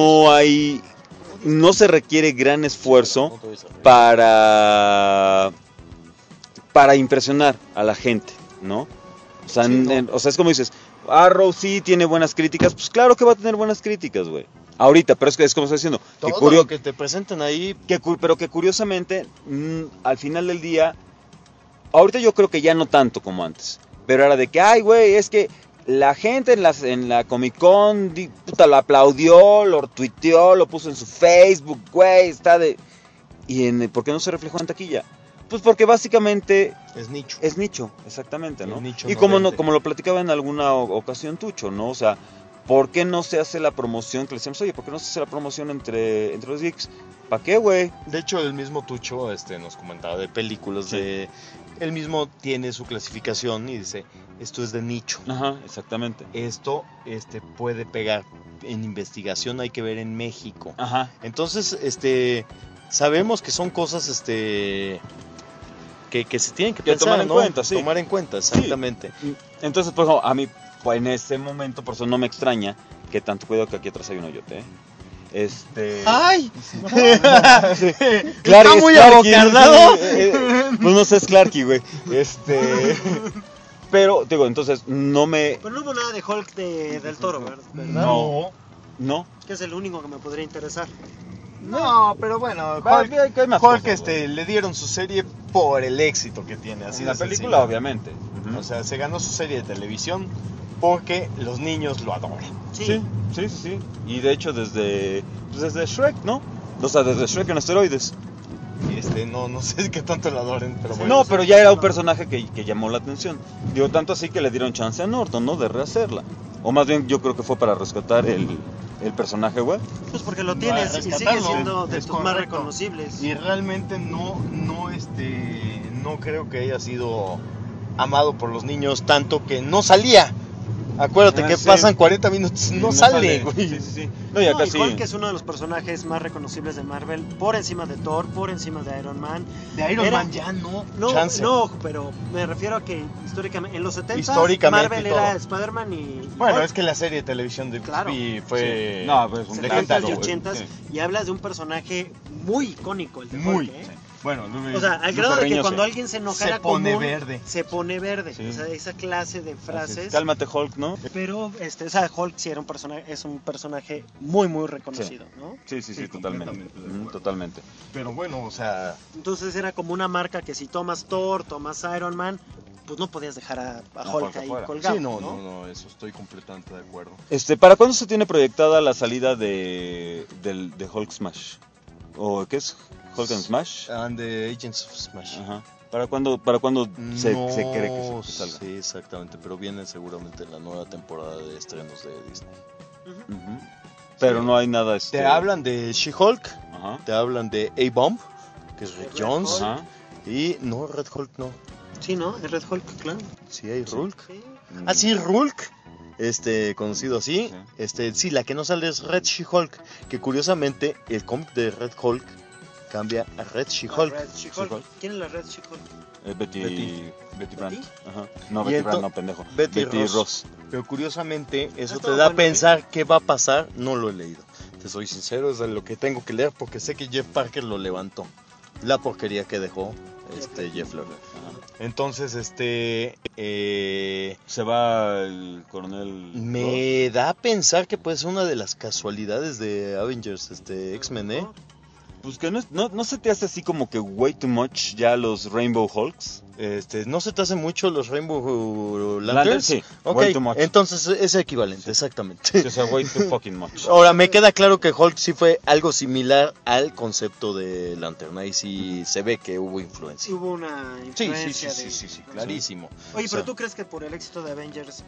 no se requiere gran esfuerzo para impresionar a la gente, ¿no? O sea, o sea, es como dices, Arrow sí tiene buenas críticas, pues claro que va a tener buenas críticas, güey. Ahorita, pero es como estoy diciendo, Todo lo que te presentan ahí. pero que curiosamente, al final del día, ahorita yo creo que ya no tanto como antes, pero era de que, ay, güey, es que la gente en la Comic Con, puta, lo aplaudió, lo tuiteó, lo puso en su Facebook, güey, está de... ¿Por qué no se reflejó en taquilla? Pues porque básicamente Es nicho. es nicho, exactamente, ¿no? El nicho Y no como vende. como lo platicaba en alguna ocasión Tucho, ¿no? O sea, ¿por qué no se hace la promoción que le decíamos, oye, ¿por qué no se hace la promoción entre los geeks? ¿Para qué, güey? De hecho, el mismo Tucho nos comentaba de películas Sí. de... Él mismo tiene su clasificación y dice, esto es de nicho. Ajá, exactamente. Esto puede pegar. En investigación hay que ver en México. Ajá. Entonces, sabemos que son cosas que se tienen que Que pensar, tomar en ¿no? cuenta, sí. Tomar en cuenta, exactamente. Entonces, por ejemplo, a mí, pues, en ese momento, por eso no me extraña que tanto cuidado que aquí atrás hay un hoyote, ¿eh? ¡Ay! Clark, Está es muy Clarky, abocardado. pues no sé, es Clarky, güey. Pero, digo, entonces, no me... Pero no hubo nada de Hulk del Toro, ¿verdad? No. Que es el único que me podría interesar. No, pero bueno, Hulk, hay más Hulk, cosas, güey. le dieron su serie por el éxito que tiene. Así En la de película, sencillo. obviamente. O sea, se ganó su serie de televisión porque los niños lo adoran. Sí. Y de hecho, desde Shrek, ¿no? O sea, desde Shrek en esteroides. No sé qué tanto lo adoren, pero bueno. No, pero ya era un personaje que llamó la atención. Digo, tanto así que le dieron chance a Norton, ¿no? De rehacerla. O más bien, yo creo que fue para rescatar el personaje, güey. Pues porque lo tienes y sigue rescatarlo, siendo de es tus más correcto. reconocibles. Y realmente no creo que haya sido amado por los niños tanto que no salía. Acuérdate que Sí. pasan 40 minutos, no sale, güey. Sí. No, y acá y sí. Hulk es uno de los personajes más reconocibles de Marvel, por encima de Thor, por encima de Iron Man. De Iron Era- Man ya no. No, Chance. no, pero me refiero a que históricamente, en los 70 Históricamente Marvel y todo. era Spider-Man y Bueno, Hulk. es que la serie de televisión de Claro. Bixby fue Sí. No, pues, un 70s legendario, y güey. 80s, Sí. y hablas de un personaje muy icónico, el de Muy. Hulk, ¿eh? Bueno, O sea, al grado de que cuando alguien se enojara Se pone común, verde. se pone verde. Sí. O sea, esa clase de frases. Cálmate, Hulk, ¿no? Pero o sea, Hulk sí era un personaje, es un personaje muy, muy reconocido, ¿no? Sí, Sí, totalmente. completamente. Totalmente. Pero bueno, o sea, Entonces era como una marca que si tomas Thor, tomas Iron Man, pues no podías dejar a A Hulk Hulk ahí afuera. colgado. sí, ¿no? no, eso estoy completamente de acuerdo. ¿Para cuándo se tiene proyectada la salida de Hulk Smash? ¿O qué es? Hulk and Smash. And the Agents of Smash. Ajá. ¿Para cuándo se cree que No salga? sé exactamente, pero viene seguramente en la nueva temporada de estrenos de Disney. Ujú. Pero no hay nada. Te hablan de She-Hulk, Ajá. te hablan de A-Bomb, que es Red Red Jones, Ajá. y no, Red Hulk no. Sí, ¿no? Es Red Hulk, claro. Sí hay Hulk. Sí. Ah, sí, Hulk, conocido así. Sí. Sí, la que no sale es Red She-Hulk, que curiosamente el cómic de Red Hulk cambia a Red She-Hulk. La Red She-Hulk. She-Hulk. ¿Quién es la Red She-Hulk? Betty Brandt. ¿Betty? Ajá. No, Y Betty Brandt, ento- no, pendejo. Betty Ross. Ross. Pero curiosamente eso Está te da a bueno, pensar qué va a pasar. No lo he leído. Te soy sincero, es de lo que tengo que leer porque sé que Jeff Parker lo levantó. La porquería que dejó Jeff Lemire. Ajá. Entonces, Se va el coronel. Ross. me da a pensar que puede ser una de las casualidades de Avengers, X-Men, ¿eh? Pues que no se te hace así como que way too much ya los Rainbow Hulks. ¿No se te hacen mucho los Rainbow Lanterns, Lanterns? sí, Ok, way too much. entonces es equivalente, exactamente. Sí, o sea, way too fucking much. Ahora, me queda claro que Hulk sí fue algo similar al concepto de Lantern. Ahí sí se ve que hubo Sí, influencia. hubo una Sí, influencia sí, clarísimo. Oye, O sea, pero ¿tú crees que por el éxito de Avengers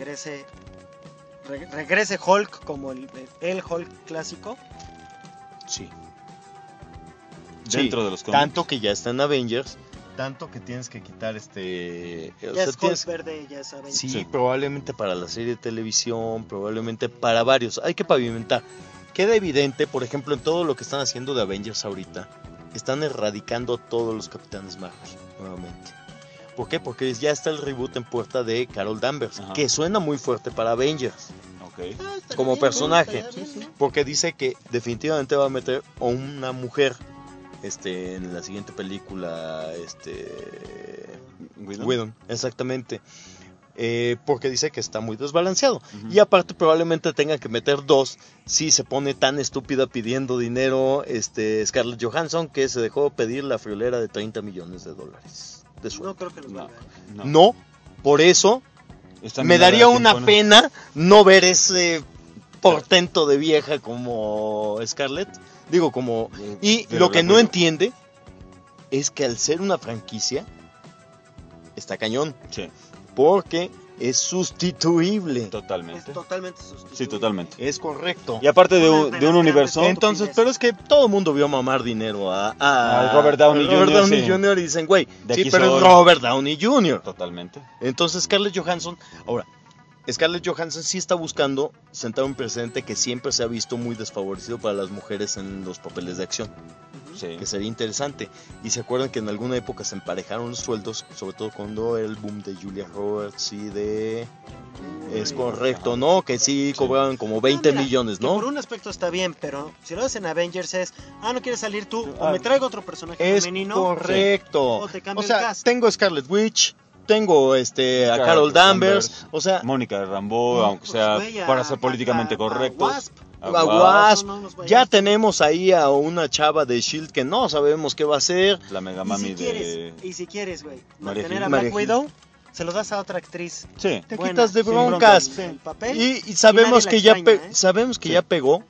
regrese Hulk como el Hulk clásico? Sí. Dentro Sí, de los cómics. tanto que ya está en Avengers, tanto que tienes que quitar o Ya sea, es Hulk tienes- verde, ya es Avengers. Sí, Sí. probablemente para la serie de televisión, probablemente para varios. Hay que pavimentar. Queda evidente, por ejemplo, en todo lo que están haciendo de Avengers ahorita, están erradicando todos los Capitanes Marvel nuevamente. ¿Por qué? Porque ya está el reboot en puerta de Carol Danvers, Ajá. que suena muy fuerte para Avengers Ok. Estaría como bien, personaje, estaría bien. porque dice que definitivamente va a meter a una mujer en la siguiente película, Whedon, exactamente. Porque dice que está muy desbalanceado. Ujú. Y aparte probablemente tengan que meter dos si se pone tan estúpida pidiendo dinero Scarlett Johansson, que se dejó pedir la friolera de $30 millones de sueldo. No creo que los No, valga. no. No, por eso Esta me mierda daría de una tiempo, ¿no? pena no ver ese portento de vieja como Scarlett. Digo, como... Y Pero lo que Black no Widow. entiende es que al ser una franquicia, está cañón. Sí, Porque es sustituible. Es totalmente. totalmente sustituible. Sí, totalmente. Es correcto. Y aparte de Una un, de de un las universo. grandes- Entonces, pero es que todo el mundo vio mamar dinero a Robert Downey Jr., sí. Jr. y dicen, güey, De sí, aquí pero es soy. Robert Downey Jr. Totalmente. Entonces, Scarlett Johansson, ahora, Scarlett Johansson sí está buscando sentar un precedente que siempre se ha visto muy desfavorecido para las mujeres en los papeles de acción, Sí. que sería interesante. Y se acuerdan que en alguna época se emparejaron los sueldos, sobre todo cuando era el boom de Julia Roberts y de... Es correcto, ¿no? Que sí cobraban como 20 Mira, millones, que ¿no? por un aspecto está bien, pero si lo hacen Avengers es, no quieres salir tú, o Ah, me traigo otro personaje Es femenino. correcto. O te cambio O sea, el cast. tengo Scarlet Witch, tengo a Carol Carol Danvers, Danvers. o sea, Mónica Rambeau, No, aunque pues, sea güey, para ser políticamente a correctos. Wasp. a Wasp, Wasp. No nos vayamos. Ya tenemos ahí a una chava de Shield que no sabemos qué va a hacer. La mega Y mami si de. quieres, güey, María mantener Gil. a María Black Gil. Widow, se lo das a otra actriz. Sí. Te Buena, quitas de sin broncas. El papel. Y sabemos nadie que la ya extraña, ¿eh? sabemos que Sí. ya pegó.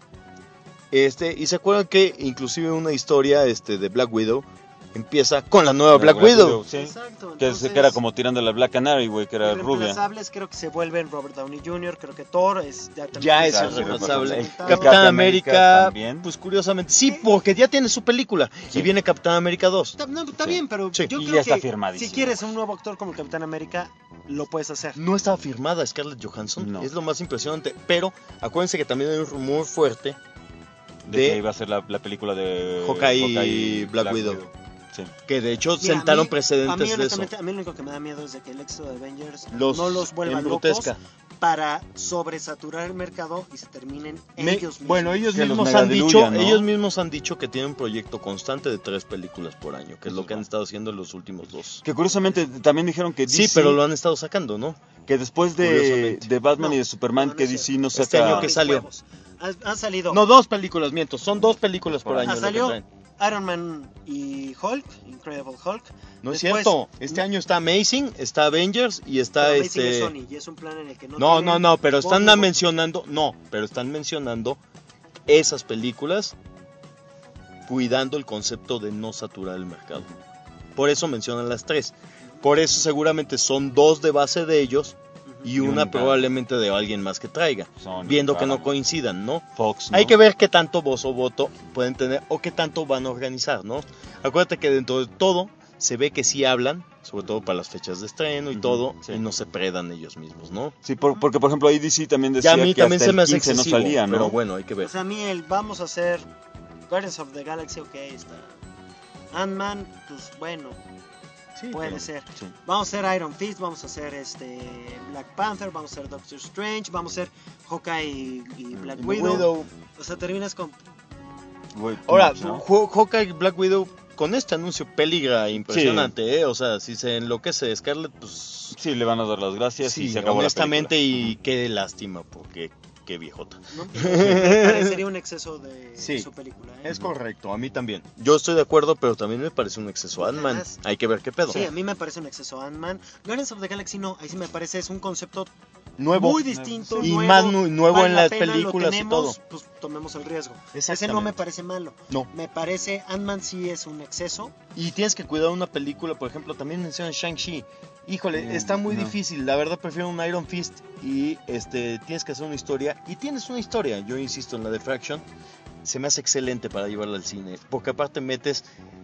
Y se acuerdan que inclusive una historia de Black Widow empieza con la nueva Black Widow. Sí. Exacto. Que, entonces, que era como tirando la Black Canary, güey, que era rubia. irreemplazables creo que se vuelven Robert Downey Jr., creo que Thor es ya, también Ya es está sí, irreemplazable. el representado. Capitán América, también. pues curiosamente, sí, porque ya tiene su película. Sí. Y viene Capitán América 2. Está Sí. bien, pero Sí. yo Y creo ya está que firmadísimo. si quieres un nuevo actor como el Capitán América, lo puedes hacer. No estaba firmada Scarlett Johansson, No. es lo más impresionante. Pero acuérdense que también hay un rumor fuerte De que iba a ser la película de Hawkeye y Black Widow. Sí. que de hecho Mira, sentaron a mí precedentes de eso. honestamente, a mí lo único que me da miedo es de que el éxito de Avengers Los no los vuelvan locos embrutezca. para sobresaturar el mercado y se terminen ellos mismos. Bueno, ellos Que los mismos han megadiluyan, dicho, ¿no? ellos mismos han dicho que tienen un proyecto constante de 3 películas por año, que es lo que han estado haciendo en los últimos 2. Que curiosamente también dijeron que DC, Sí, pero lo han estado sacando, ¿no? que después Curiosamente. de Batman No, y de Superman, no, no que es DC cierto. no saca... Este año que Mis salió. huevos. Han salido. No, 2 películas, miento, son 2 películas por año. es lo que salió traen. Iron Man y Hulk, Incredible Hulk. No es Después, cierto, este año está Amazing, está Avengers y está pero Amazing es Sony, y es un plan en el que no No, tienen no, pero están voz ni mencionando, esas películas cuidando el concepto de no saturar el mercado. Por eso mencionan las 3. Por eso seguramente son 2 de base de ellos y una una. probablemente de alguien más que traiga. Sony, Viendo que no Paramount. coincidan, ¿no? Fox, ¿no? Hay que ver qué tanto voz o voto pueden tener o qué tanto van a organizar, ¿no? Acuérdate que dentro de todo se ve que sí hablan, sobre todo para las fechas de estreno y Ujú, todo, sí. y no se predan ellos mismos, ¿no? Sí, porque por ejemplo ahí DC también decía Ya a mí que también hasta se el me hace 15 excesivo, no salía, ¿no? pero bueno, hay que ver. O sea, a mí vamos a hacer Guardians of the Galaxy, ok, está. Ant-Man, pues bueno, Sí, puede pero- ser. Sí. Vamos a hacer Iron Fist, vamos a hacer Black Panther, vamos a hacer Doctor Strange, vamos a hacer Hawkeye y Black Y Widow. O sea, terminas con... Güey, Ahora, much, ¿no? Hawkeye y Black Widow con este anuncio peligra impresionante, ¿eh? O sea, si se enloquece Scarlett, pues Sí, le van a dar las gracias y sí, se acabó honestamente, la y qué lástima, porque qué viejota. ¿no? Me parecería un exceso de Sí. su película. ¿eh? Es correcto, a mí también. Yo estoy de acuerdo, pero también me parece un exceso Ant-Man. Además- Hay que ver qué pedo. Sí, a mí me parece un exceso Ant-Man. Guardians of the Galaxy no, ahí sí me parece, es un concepto Nuevo. muy distinto. Y nuevo, más nuevo vale en la las pena, lo películas y tenemos, todo. Pues tomemos el riesgo. Ese Exactamente. no me parece malo. No. Me parece, Ant-Man sí es un exceso. Y tienes que cuidar una película, por ejemplo, también mencionan Shang-Chi. Híjole, está muy no. difícil. La verdad prefiero un Iron Fist y tienes que hacer una historia. Y tienes una historia, yo insisto en la de Fraction. Se me hace excelente para llevarla al cine. Porque aparte metes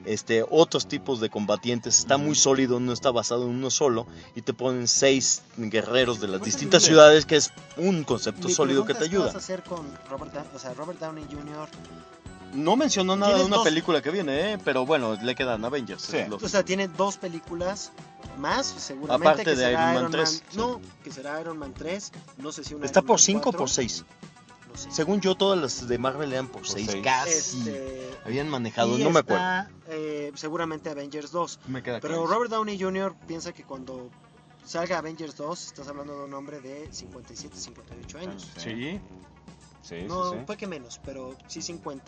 otros tipos de combatientes. Está muy sólido, no está basado en uno solo. Y te ponen 6 guerreros de las distintas ciudades, que es un concepto Mi sólido que pregunta te es, ¿qué vas ayuda. a hacer con Robert Downey Jr.? No mencionó nada de Tienes una dos- película que viene, pero bueno, le quedan Avengers. Sí. es lo- O sea, tiene 2 películas más, seguramente. Aparte que de será Iron Man 3, sí. No, que será Iron Man 3. No sé si una ¿Está Iron por Man 5 o 4, por 6? No sé. Según yo, todas las de Marvel eran por 6. seis. Casi. Habían manejado, Y no me acuerdo. está, seguramente Avengers 2. Me queda Pero claro. Robert Downey Jr. piensa que cuando salga Avengers 2, estás hablando de un hombre de 57, 58 años. Sí, Sí, No, sí, sí. puede que menos, pero sí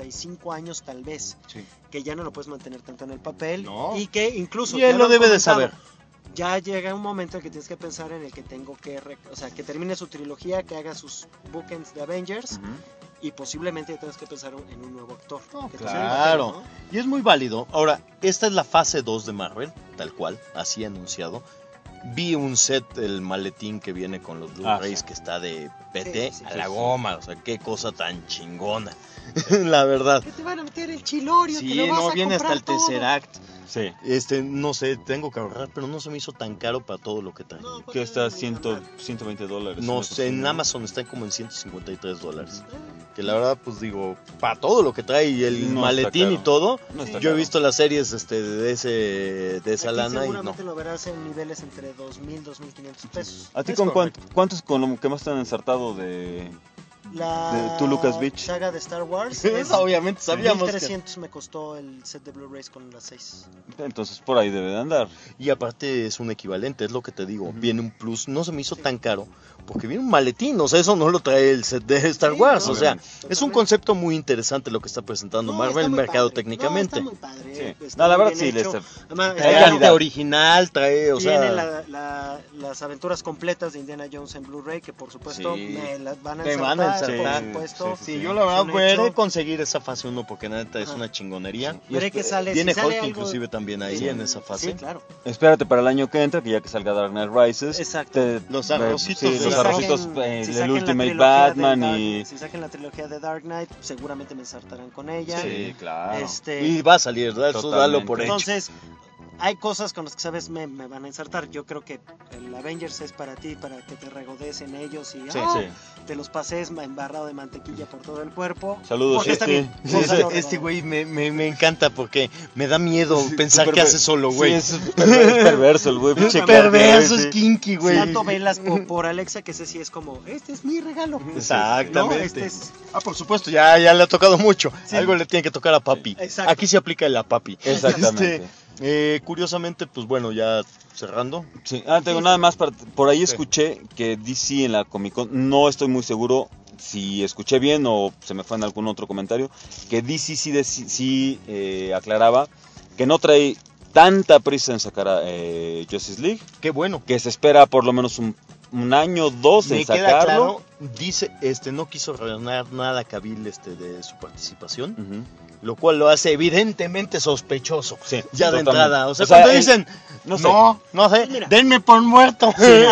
55 años tal vez. sí. Que ya no lo puedes mantener tanto en el papel. No. Y que incluso... Y ya él lo han debe de comentado, saber. Ya llega un momento en que tienes que pensar en el que tengo que... O sea, que termine su trilogía, que haga sus bookends de Avengers. Ujú. Y posiblemente tengas que pensar en un nuevo actor. que tome el Claro. papel, Y es muy válido. Ahora, esta es la fase 2 de Marvel, tal cual, así anunciado. Vi un set, el maletín que viene con los Blu-rays, sí. que está de PT Sí, sí, a sí, la sí. goma. O sea, qué cosa tan chingona. La verdad. ¿no? Que te van a meter el chilorio, Sí, te lo vas no, a viene hasta comprar el todo. Tesseract. Sí. No sé, tengo que ahorrar, pero no se me hizo tan caro para todo lo que trae. No, Que está a $100. $120. No sé, en Amazon está como en $153. Que la verdad, pues digo, para todo lo que trae y el No maletín está y caro. todo. No está Yo he caro. visto las series de esa Aquí lana y no. seguramente lo verás en niveles entre 2,000 $2,500 pesos. ¿A ti Es con correcto. cuántos con lo que más te han ensartado de La De To Lucas Beach? saga de Star Wars Es, obviamente sabíamos que... 1300 me costó el set de Blu-rays con las 6. Entonces por ahí debe de andar. Y aparte es un equivalente, es lo que te digo. Viene un plus, no se me hizo tan caro porque viene un maletín, o sea, eso no lo trae el set de Star Sí, Wars. no, O sea, totalmente. es un concepto muy interesante lo que está presentando Marvel en mercado técnicamente. No, está muy padre. Sí. Está No, la muy verdad bien sí, hecho. Lester. Además, Trae calidad. arte original, trae, o tiene sea... las aventuras completas de Indiana Jones en Blu-ray, que por supuesto Sí. me las van a Te ensartar, van a ensartar. por supuesto. Sí, Sí, sí, yo la verdad Es un veré hecho. conseguir esa fase 1 porque neta es Ajá. una chingonería. Veré este, que sale. Viene si sale Hulk algo- inclusive también ahí Sí. en esa fase. Sí, claro. Espérate para el año que entra, que ya que salga Dark Knight Rises. Exacto. Los arrocitos sí, de los la- arrocitos Si del saquen la Ultimate trilogía Batman del y... Si saquen la trilogía de Dark Knight, seguramente me ensartarán con ella. Sí, claro. Y va a salir, ¿verdad? Eso dalo por hecho. Entonces, hay cosas con las que sabes me van a ensartar. Yo creo que el Avengers es para ti, para que te regodes en ellos y Sí, ¡ah! sí. te los pases embarrado de mantequilla por todo el cuerpo. Saludos, Porque está este. bien. Sí, Gózalo, este regalado. güey me encanta porque me da miedo pensar Súper que hace solo, güey. Sí, es perverso el güey. Es pinche perverso, güey, es kinky, güey. Tanto velas por Alexa que ese sí es como, este es mi regalo. Exactamente. No, este es... Ah, por supuesto, ya le ha tocado mucho. Algo le tiene que tocar a papi. Exacto. Aquí se aplica el a papi. Exactamente. Curiosamente, pues bueno, ya cerrando. Sí, tengo nada más por ahí escuché que DC en la Comic Con, no estoy muy seguro si escuché bien o se me fue en algún otro comentario, que DC sí aclaraba que no trae tanta prisa en sacar a Justice League, Qué bueno. que se espera por lo menos un año, dos Me en queda sacarlo. claro, dice, no quiso regalar nada a Cavill de su participación. Ujú. lo cual lo hace evidentemente sospechoso. Sí, ya de totalmente. entrada. O sea, O sea, cuando el- dicen, no sé. no sé, Mira. denme por muerto.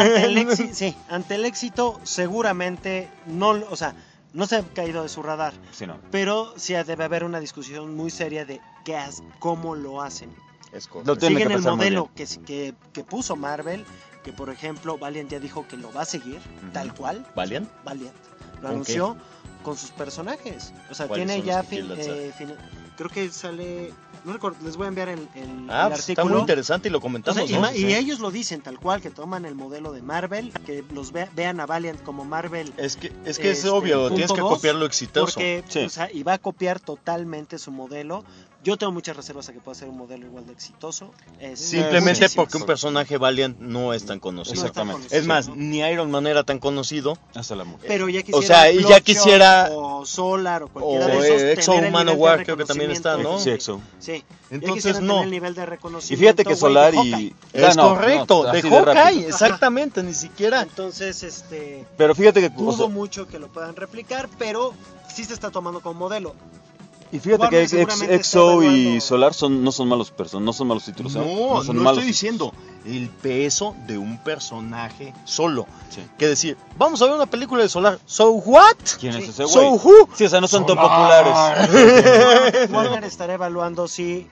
Ante el éxito seguramente no, o sea, no se ha caído de su radar, Sí, no. pero sí debe haber una discusión muy seria de cómo lo hacen. Es correcto. Lo tiene Siguen que el pensar muy modelo bien. que puso Marvel, que por ejemplo Valiant ya dijo que lo va a seguir, tal cual. ¿Valiant? Valiant. Lo ¿Con anunció con sus personajes. O sea, ¿Cuáles tiene son ya los que quiere lanzar? creo que sale, no recuerdo, les voy a enviar el Ah, pues está artículo. muy interesante y lo comentamos, O sea, ¿no? y ellos lo dicen tal cual, que toman el modelo de Marvel, que los vean a Valiant como Marvel. Es que es Este, obvio, punto tienes que 2, copiar lo exitoso. Porque, Sí. o sea, y va a copiar totalmente su modelo. Yo tengo muchas reservas a que pueda ser un modelo igual de exitoso. Simplemente Muchísimas. porque un personaje Valiant no es tan conocido. Exactamente. Es más, ¿no? ni Iron Man era tan conocido. Hasta la mujer. Pero ya quisiera O sea, y ya Bloodshot quisiera- o Solar o cualquiera o, de esos Exo tener el nivel de Manowar, creo que también está, ¿no? reconocimiento. Sí, Exo. Sí. Entonces, Ya quisieran no. tener el nivel de reconocimiento. Y fíjate que güey, Solar de Hawkeye. y... Es no, correcto, no, de así Hawkeye, rápido. exactamente, ni siquiera. Entonces, Pero fíjate que... o dudo sea, mucho que lo puedan replicar, pero sí se está tomando como modelo. y fíjate Warner que seguramente Exo está y evaluando- Solar no son malos no son malos títulos. ¿eh? No, son no malos. estoy diciendo el peso de un personaje solo. Sí. Que decir, vamos a ver una película de Solar. ¿So what? ¿Quién es ese So güey? who? Sí, o sea, no son tan Solar. populares. Warner estará evaluando si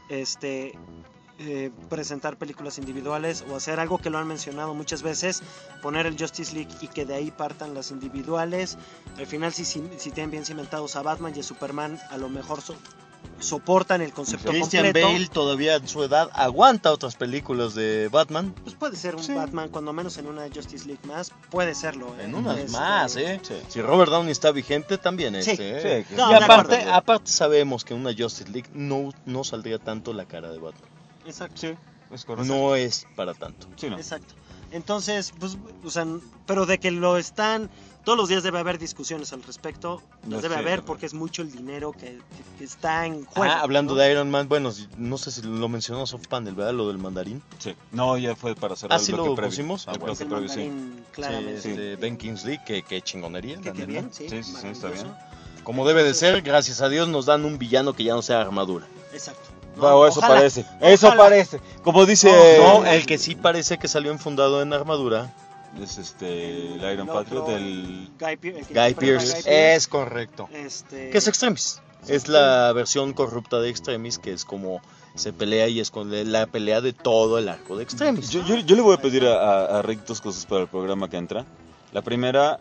presentar películas individuales o hacer algo que lo han mencionado muchas veces, poner el Justice League y que de ahí partan las individuales. Al final, si tienen bien cimentados a Batman y a Superman, a lo mejor soportan el concepto Christian completo. Bale todavía a su edad aguanta otras películas de Batman. Pues puede ser un Sí. Batman, cuando menos en una Justice League más, puede serlo. En unas Este, más, ¿eh? Sí. Si Robert Downey está vigente, también Sí. ¿eh? Sí, No, Y de aparte, acuerdo. aparte sabemos que en una Justice League no saldría tanto la cara de Batman. Exacto. Sí, es correcto. No es para tanto. Sí, no. Exacto. Entonces, pues, o sea, pero de que lo están, todos los días debe haber discusiones al respecto, No las debe sé, haber no. porque es mucho el dinero que está en juego. Hablando ¿no? de Iron Man, bueno, no sé si lo mencionó Soft Panel, ¿verdad? Lo del mandarín. Sí. No, ya fue para cerrar ¿sí el bloque lo previo. pusimos? El Ah, bueno. bloque El previo, sí. mandarín, claramente. Sí, Ben Kingsley, que chingonería. Que la qué neta. bien, sí. Sí, sí, sí, está maravilloso. bien. Como debe de ser, gracias a Dios nos dan un villano que ya no sea armadura. Exacto. Bueno, eso ojalá, parece. Eso ojalá. parece. Como dice... No, el que sí parece que salió enfundado en armadura, Es el Iron El Patriot, otro, el... Guy Pearce. Guy Pearce. Es correcto. Que es Extremis. Es la versión corrupta de Extremis, que es como se pelea y es con la pelea de todo el arco de Extremis. Yo le voy a pedir a Rick dos cosas para el programa que entra. La primera,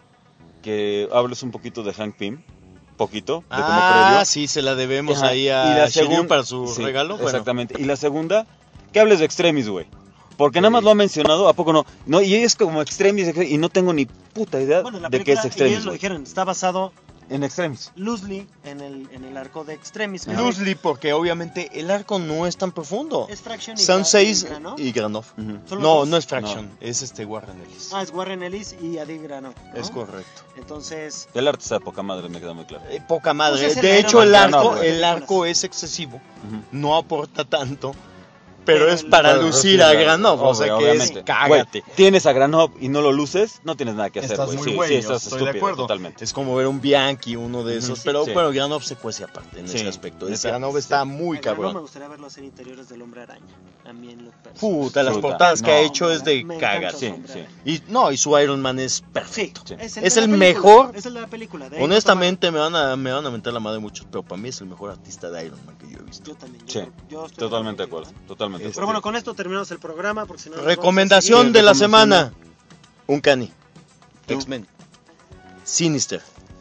que hables un poquito de Hank Pym. Poquito, de como previo. Sí, se la debemos Ajá. ahí Y a la Shiryu segun- para su sí, regalo. Bueno, Exactamente. Y la segunda, que hables de Extremis, güey. Porque nada más lo ha mencionado, ¿a poco no? No, y es como Extremis, y no tengo ni puta idea Bueno, la de qué es película, y Extremis, ellos lo güey. dijeron, está basado En Extremis. loosely en el arco de Extremis. loosely, porque obviamente el arco no es tan profundo. Es Fraction y Son 6 Granov. y Granov. Ujú. ¿Son los No, dos? no es Fraction, es Warren Ellis. Ah, es Warren Ellis y Adil Granov, ¿no? Es correcto. Entonces, El arte está de poca madre, me queda muy claro. Poca madre. Pues es el De Iron hecho, Man el que arco, no, el arco es excesivo. Ujú. No aporta tanto. Pero es el- para Para lucir lucir a a- Granov. O sea que obviamente. es cágate. Güey, tienes a Granov y no lo luces, no tienes nada que hacer, Estás güey. muy Sí, güey, sí, yo estás estoy de estúpido, acuerdo. totalmente. Es como ver un Bianchi, uno de esos. Ujú, Pero sí. bueno, Granov se cuece aparte en Sí, ese aspecto. neta, Ese Granov está muy a Granov me cabrón. gustaría verlo hacer interiores del Hombre Araña. A mí en lo personal. Puta, las Puta, portadas que no, ha hecho es de me encanta cagar. su Sí, Hombre sí. Araña. Y su Iron Man es Sí, perfecto. Sí. es Es de la el película, mejor. Es el de la película. de ahí Honestamente me van a mentar la madre muchos, pero para mí es el mejor artista de Iron Man que yo he lo visto. toman. Yo también. Sí, yo estoy totalmente de contigo, acuerdo. ¿eh? Totalmente de Este- Pero acuerdo. bueno, con esto terminamos el programa porque si no nos Recomendación vamos a de la recomendación. semana. Un cani. Tú. X-Men. Sinister.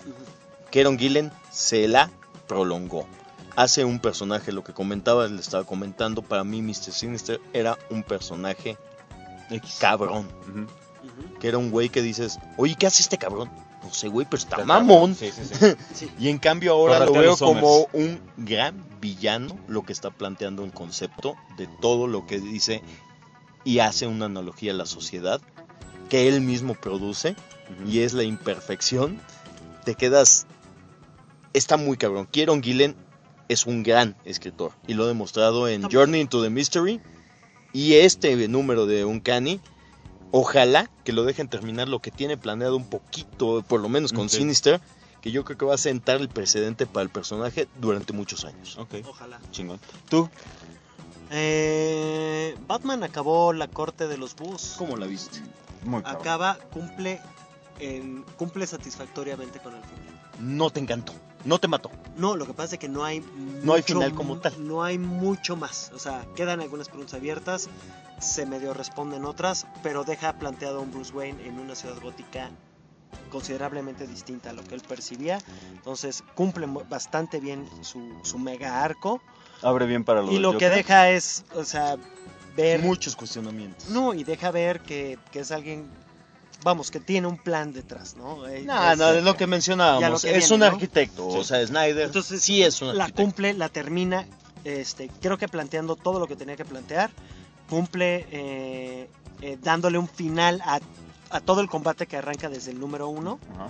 Kieron Gillen se la prolongó. Hace un personaje, lo que comentaba, le estaba comentando, para mí Mr. Sinister era un personaje cabrón. Ujú. seguir. Que era un güey que dices, oye, ¿qué hace este cabrón? No sé, güey, pero está Está mamón. Sí, sí, sí. Sí. Y en cambio ahora lo Correcto, veo los Summers. como un gran villano, lo que está planteando un concepto de todo lo que dice y hace una analogía a la sociedad que él mismo produce Ujú. y es la imperfección. Te quedas... Está muy cabrón. Kieron Gillen es un gran escritor y lo ha demostrado en Journey into the Mystery y este número de Uncanny. Ojalá que lo dejen terminar lo que tiene planeado un poquito, por lo menos con Sí. Sinister, que yo creo que va a sentar el precedente para el personaje durante muchos años. Ok, Ojalá. chingón. ¿Tú? Batman acabó la corte de los búhos. ¿Cómo la viste? Muy cabrón. Acaba, cumple satisfactoriamente con el final. No te encantó, no te mató. No, lo que pasa es que no hay No hay mucho final como tal. No hay mucho más. O sea, quedan algunas preguntas abiertas, se medio responden otras, pero deja planteado a un Bruce Wayne en una ciudad gótica considerablemente distinta a lo que él percibía. Entonces cumple bastante bien su mega arco. Abre bien para Y lo que deja es, o sea, ver... Muchos cuestionamientos. No, y deja ver que es alguien, vamos, que tiene un plan detrás, ¿no? No, es lo que mencionábamos. ya lo que Es viene, un ¿no? arquitecto, o sea, Snyder Entonces, sí es un la arquitecto. cumple, la termina, creo que planteando todo lo que tenía que plantear, cumple dándole un final a todo el combate que arranca desde el número 1, Ajá.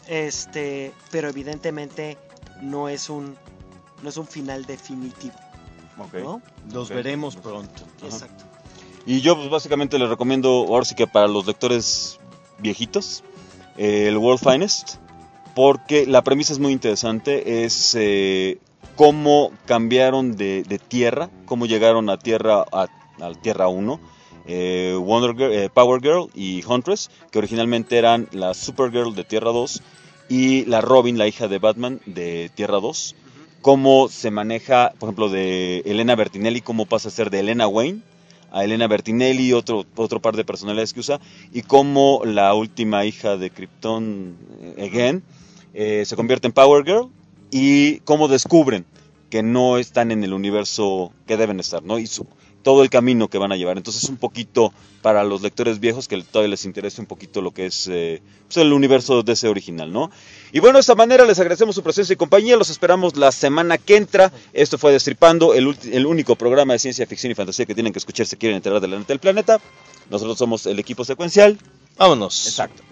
pero evidentemente no es un final definitivo, Ok. ¿no? Los Ok. veremos pronto. Exacto. Y yo pues básicamente les recomiendo, ahora sí que para los lectores viejitos, el World Finest, porque la premisa es muy interesante, es cómo cambiaron de tierra, cómo llegaron a tierra, a Tierra 1, Wonder Girl, Power Girl y Huntress, que originalmente eran la Supergirl de Tierra 2 y la Robin, la hija de Batman de Tierra 2, cómo se maneja, por ejemplo, de Elena Bertinelli, cómo pasa a ser de Elena Wayne a Elena Bertinelli, otro par de personalidades que usa, y cómo la última hija de Krypton, Again, se convierte en Power Girl, y cómo descubren que no están en el universo que deben estar, ¿no? Y todo el camino que van a llevar. Entonces, un poquito para los lectores viejos que todavía les interese un poquito lo que es pues el universo de ese original, ¿no? Y bueno, de esta manera les agradecemos su presencia y compañía. Los esperamos la semana que entra. Esto fue Destripando, el único programa de ciencia ficción y fantasía que tienen que escuchar si quieren enterar de la neta del planeta. Nosotros somos el equipo secuencial. Vámonos. Exacto.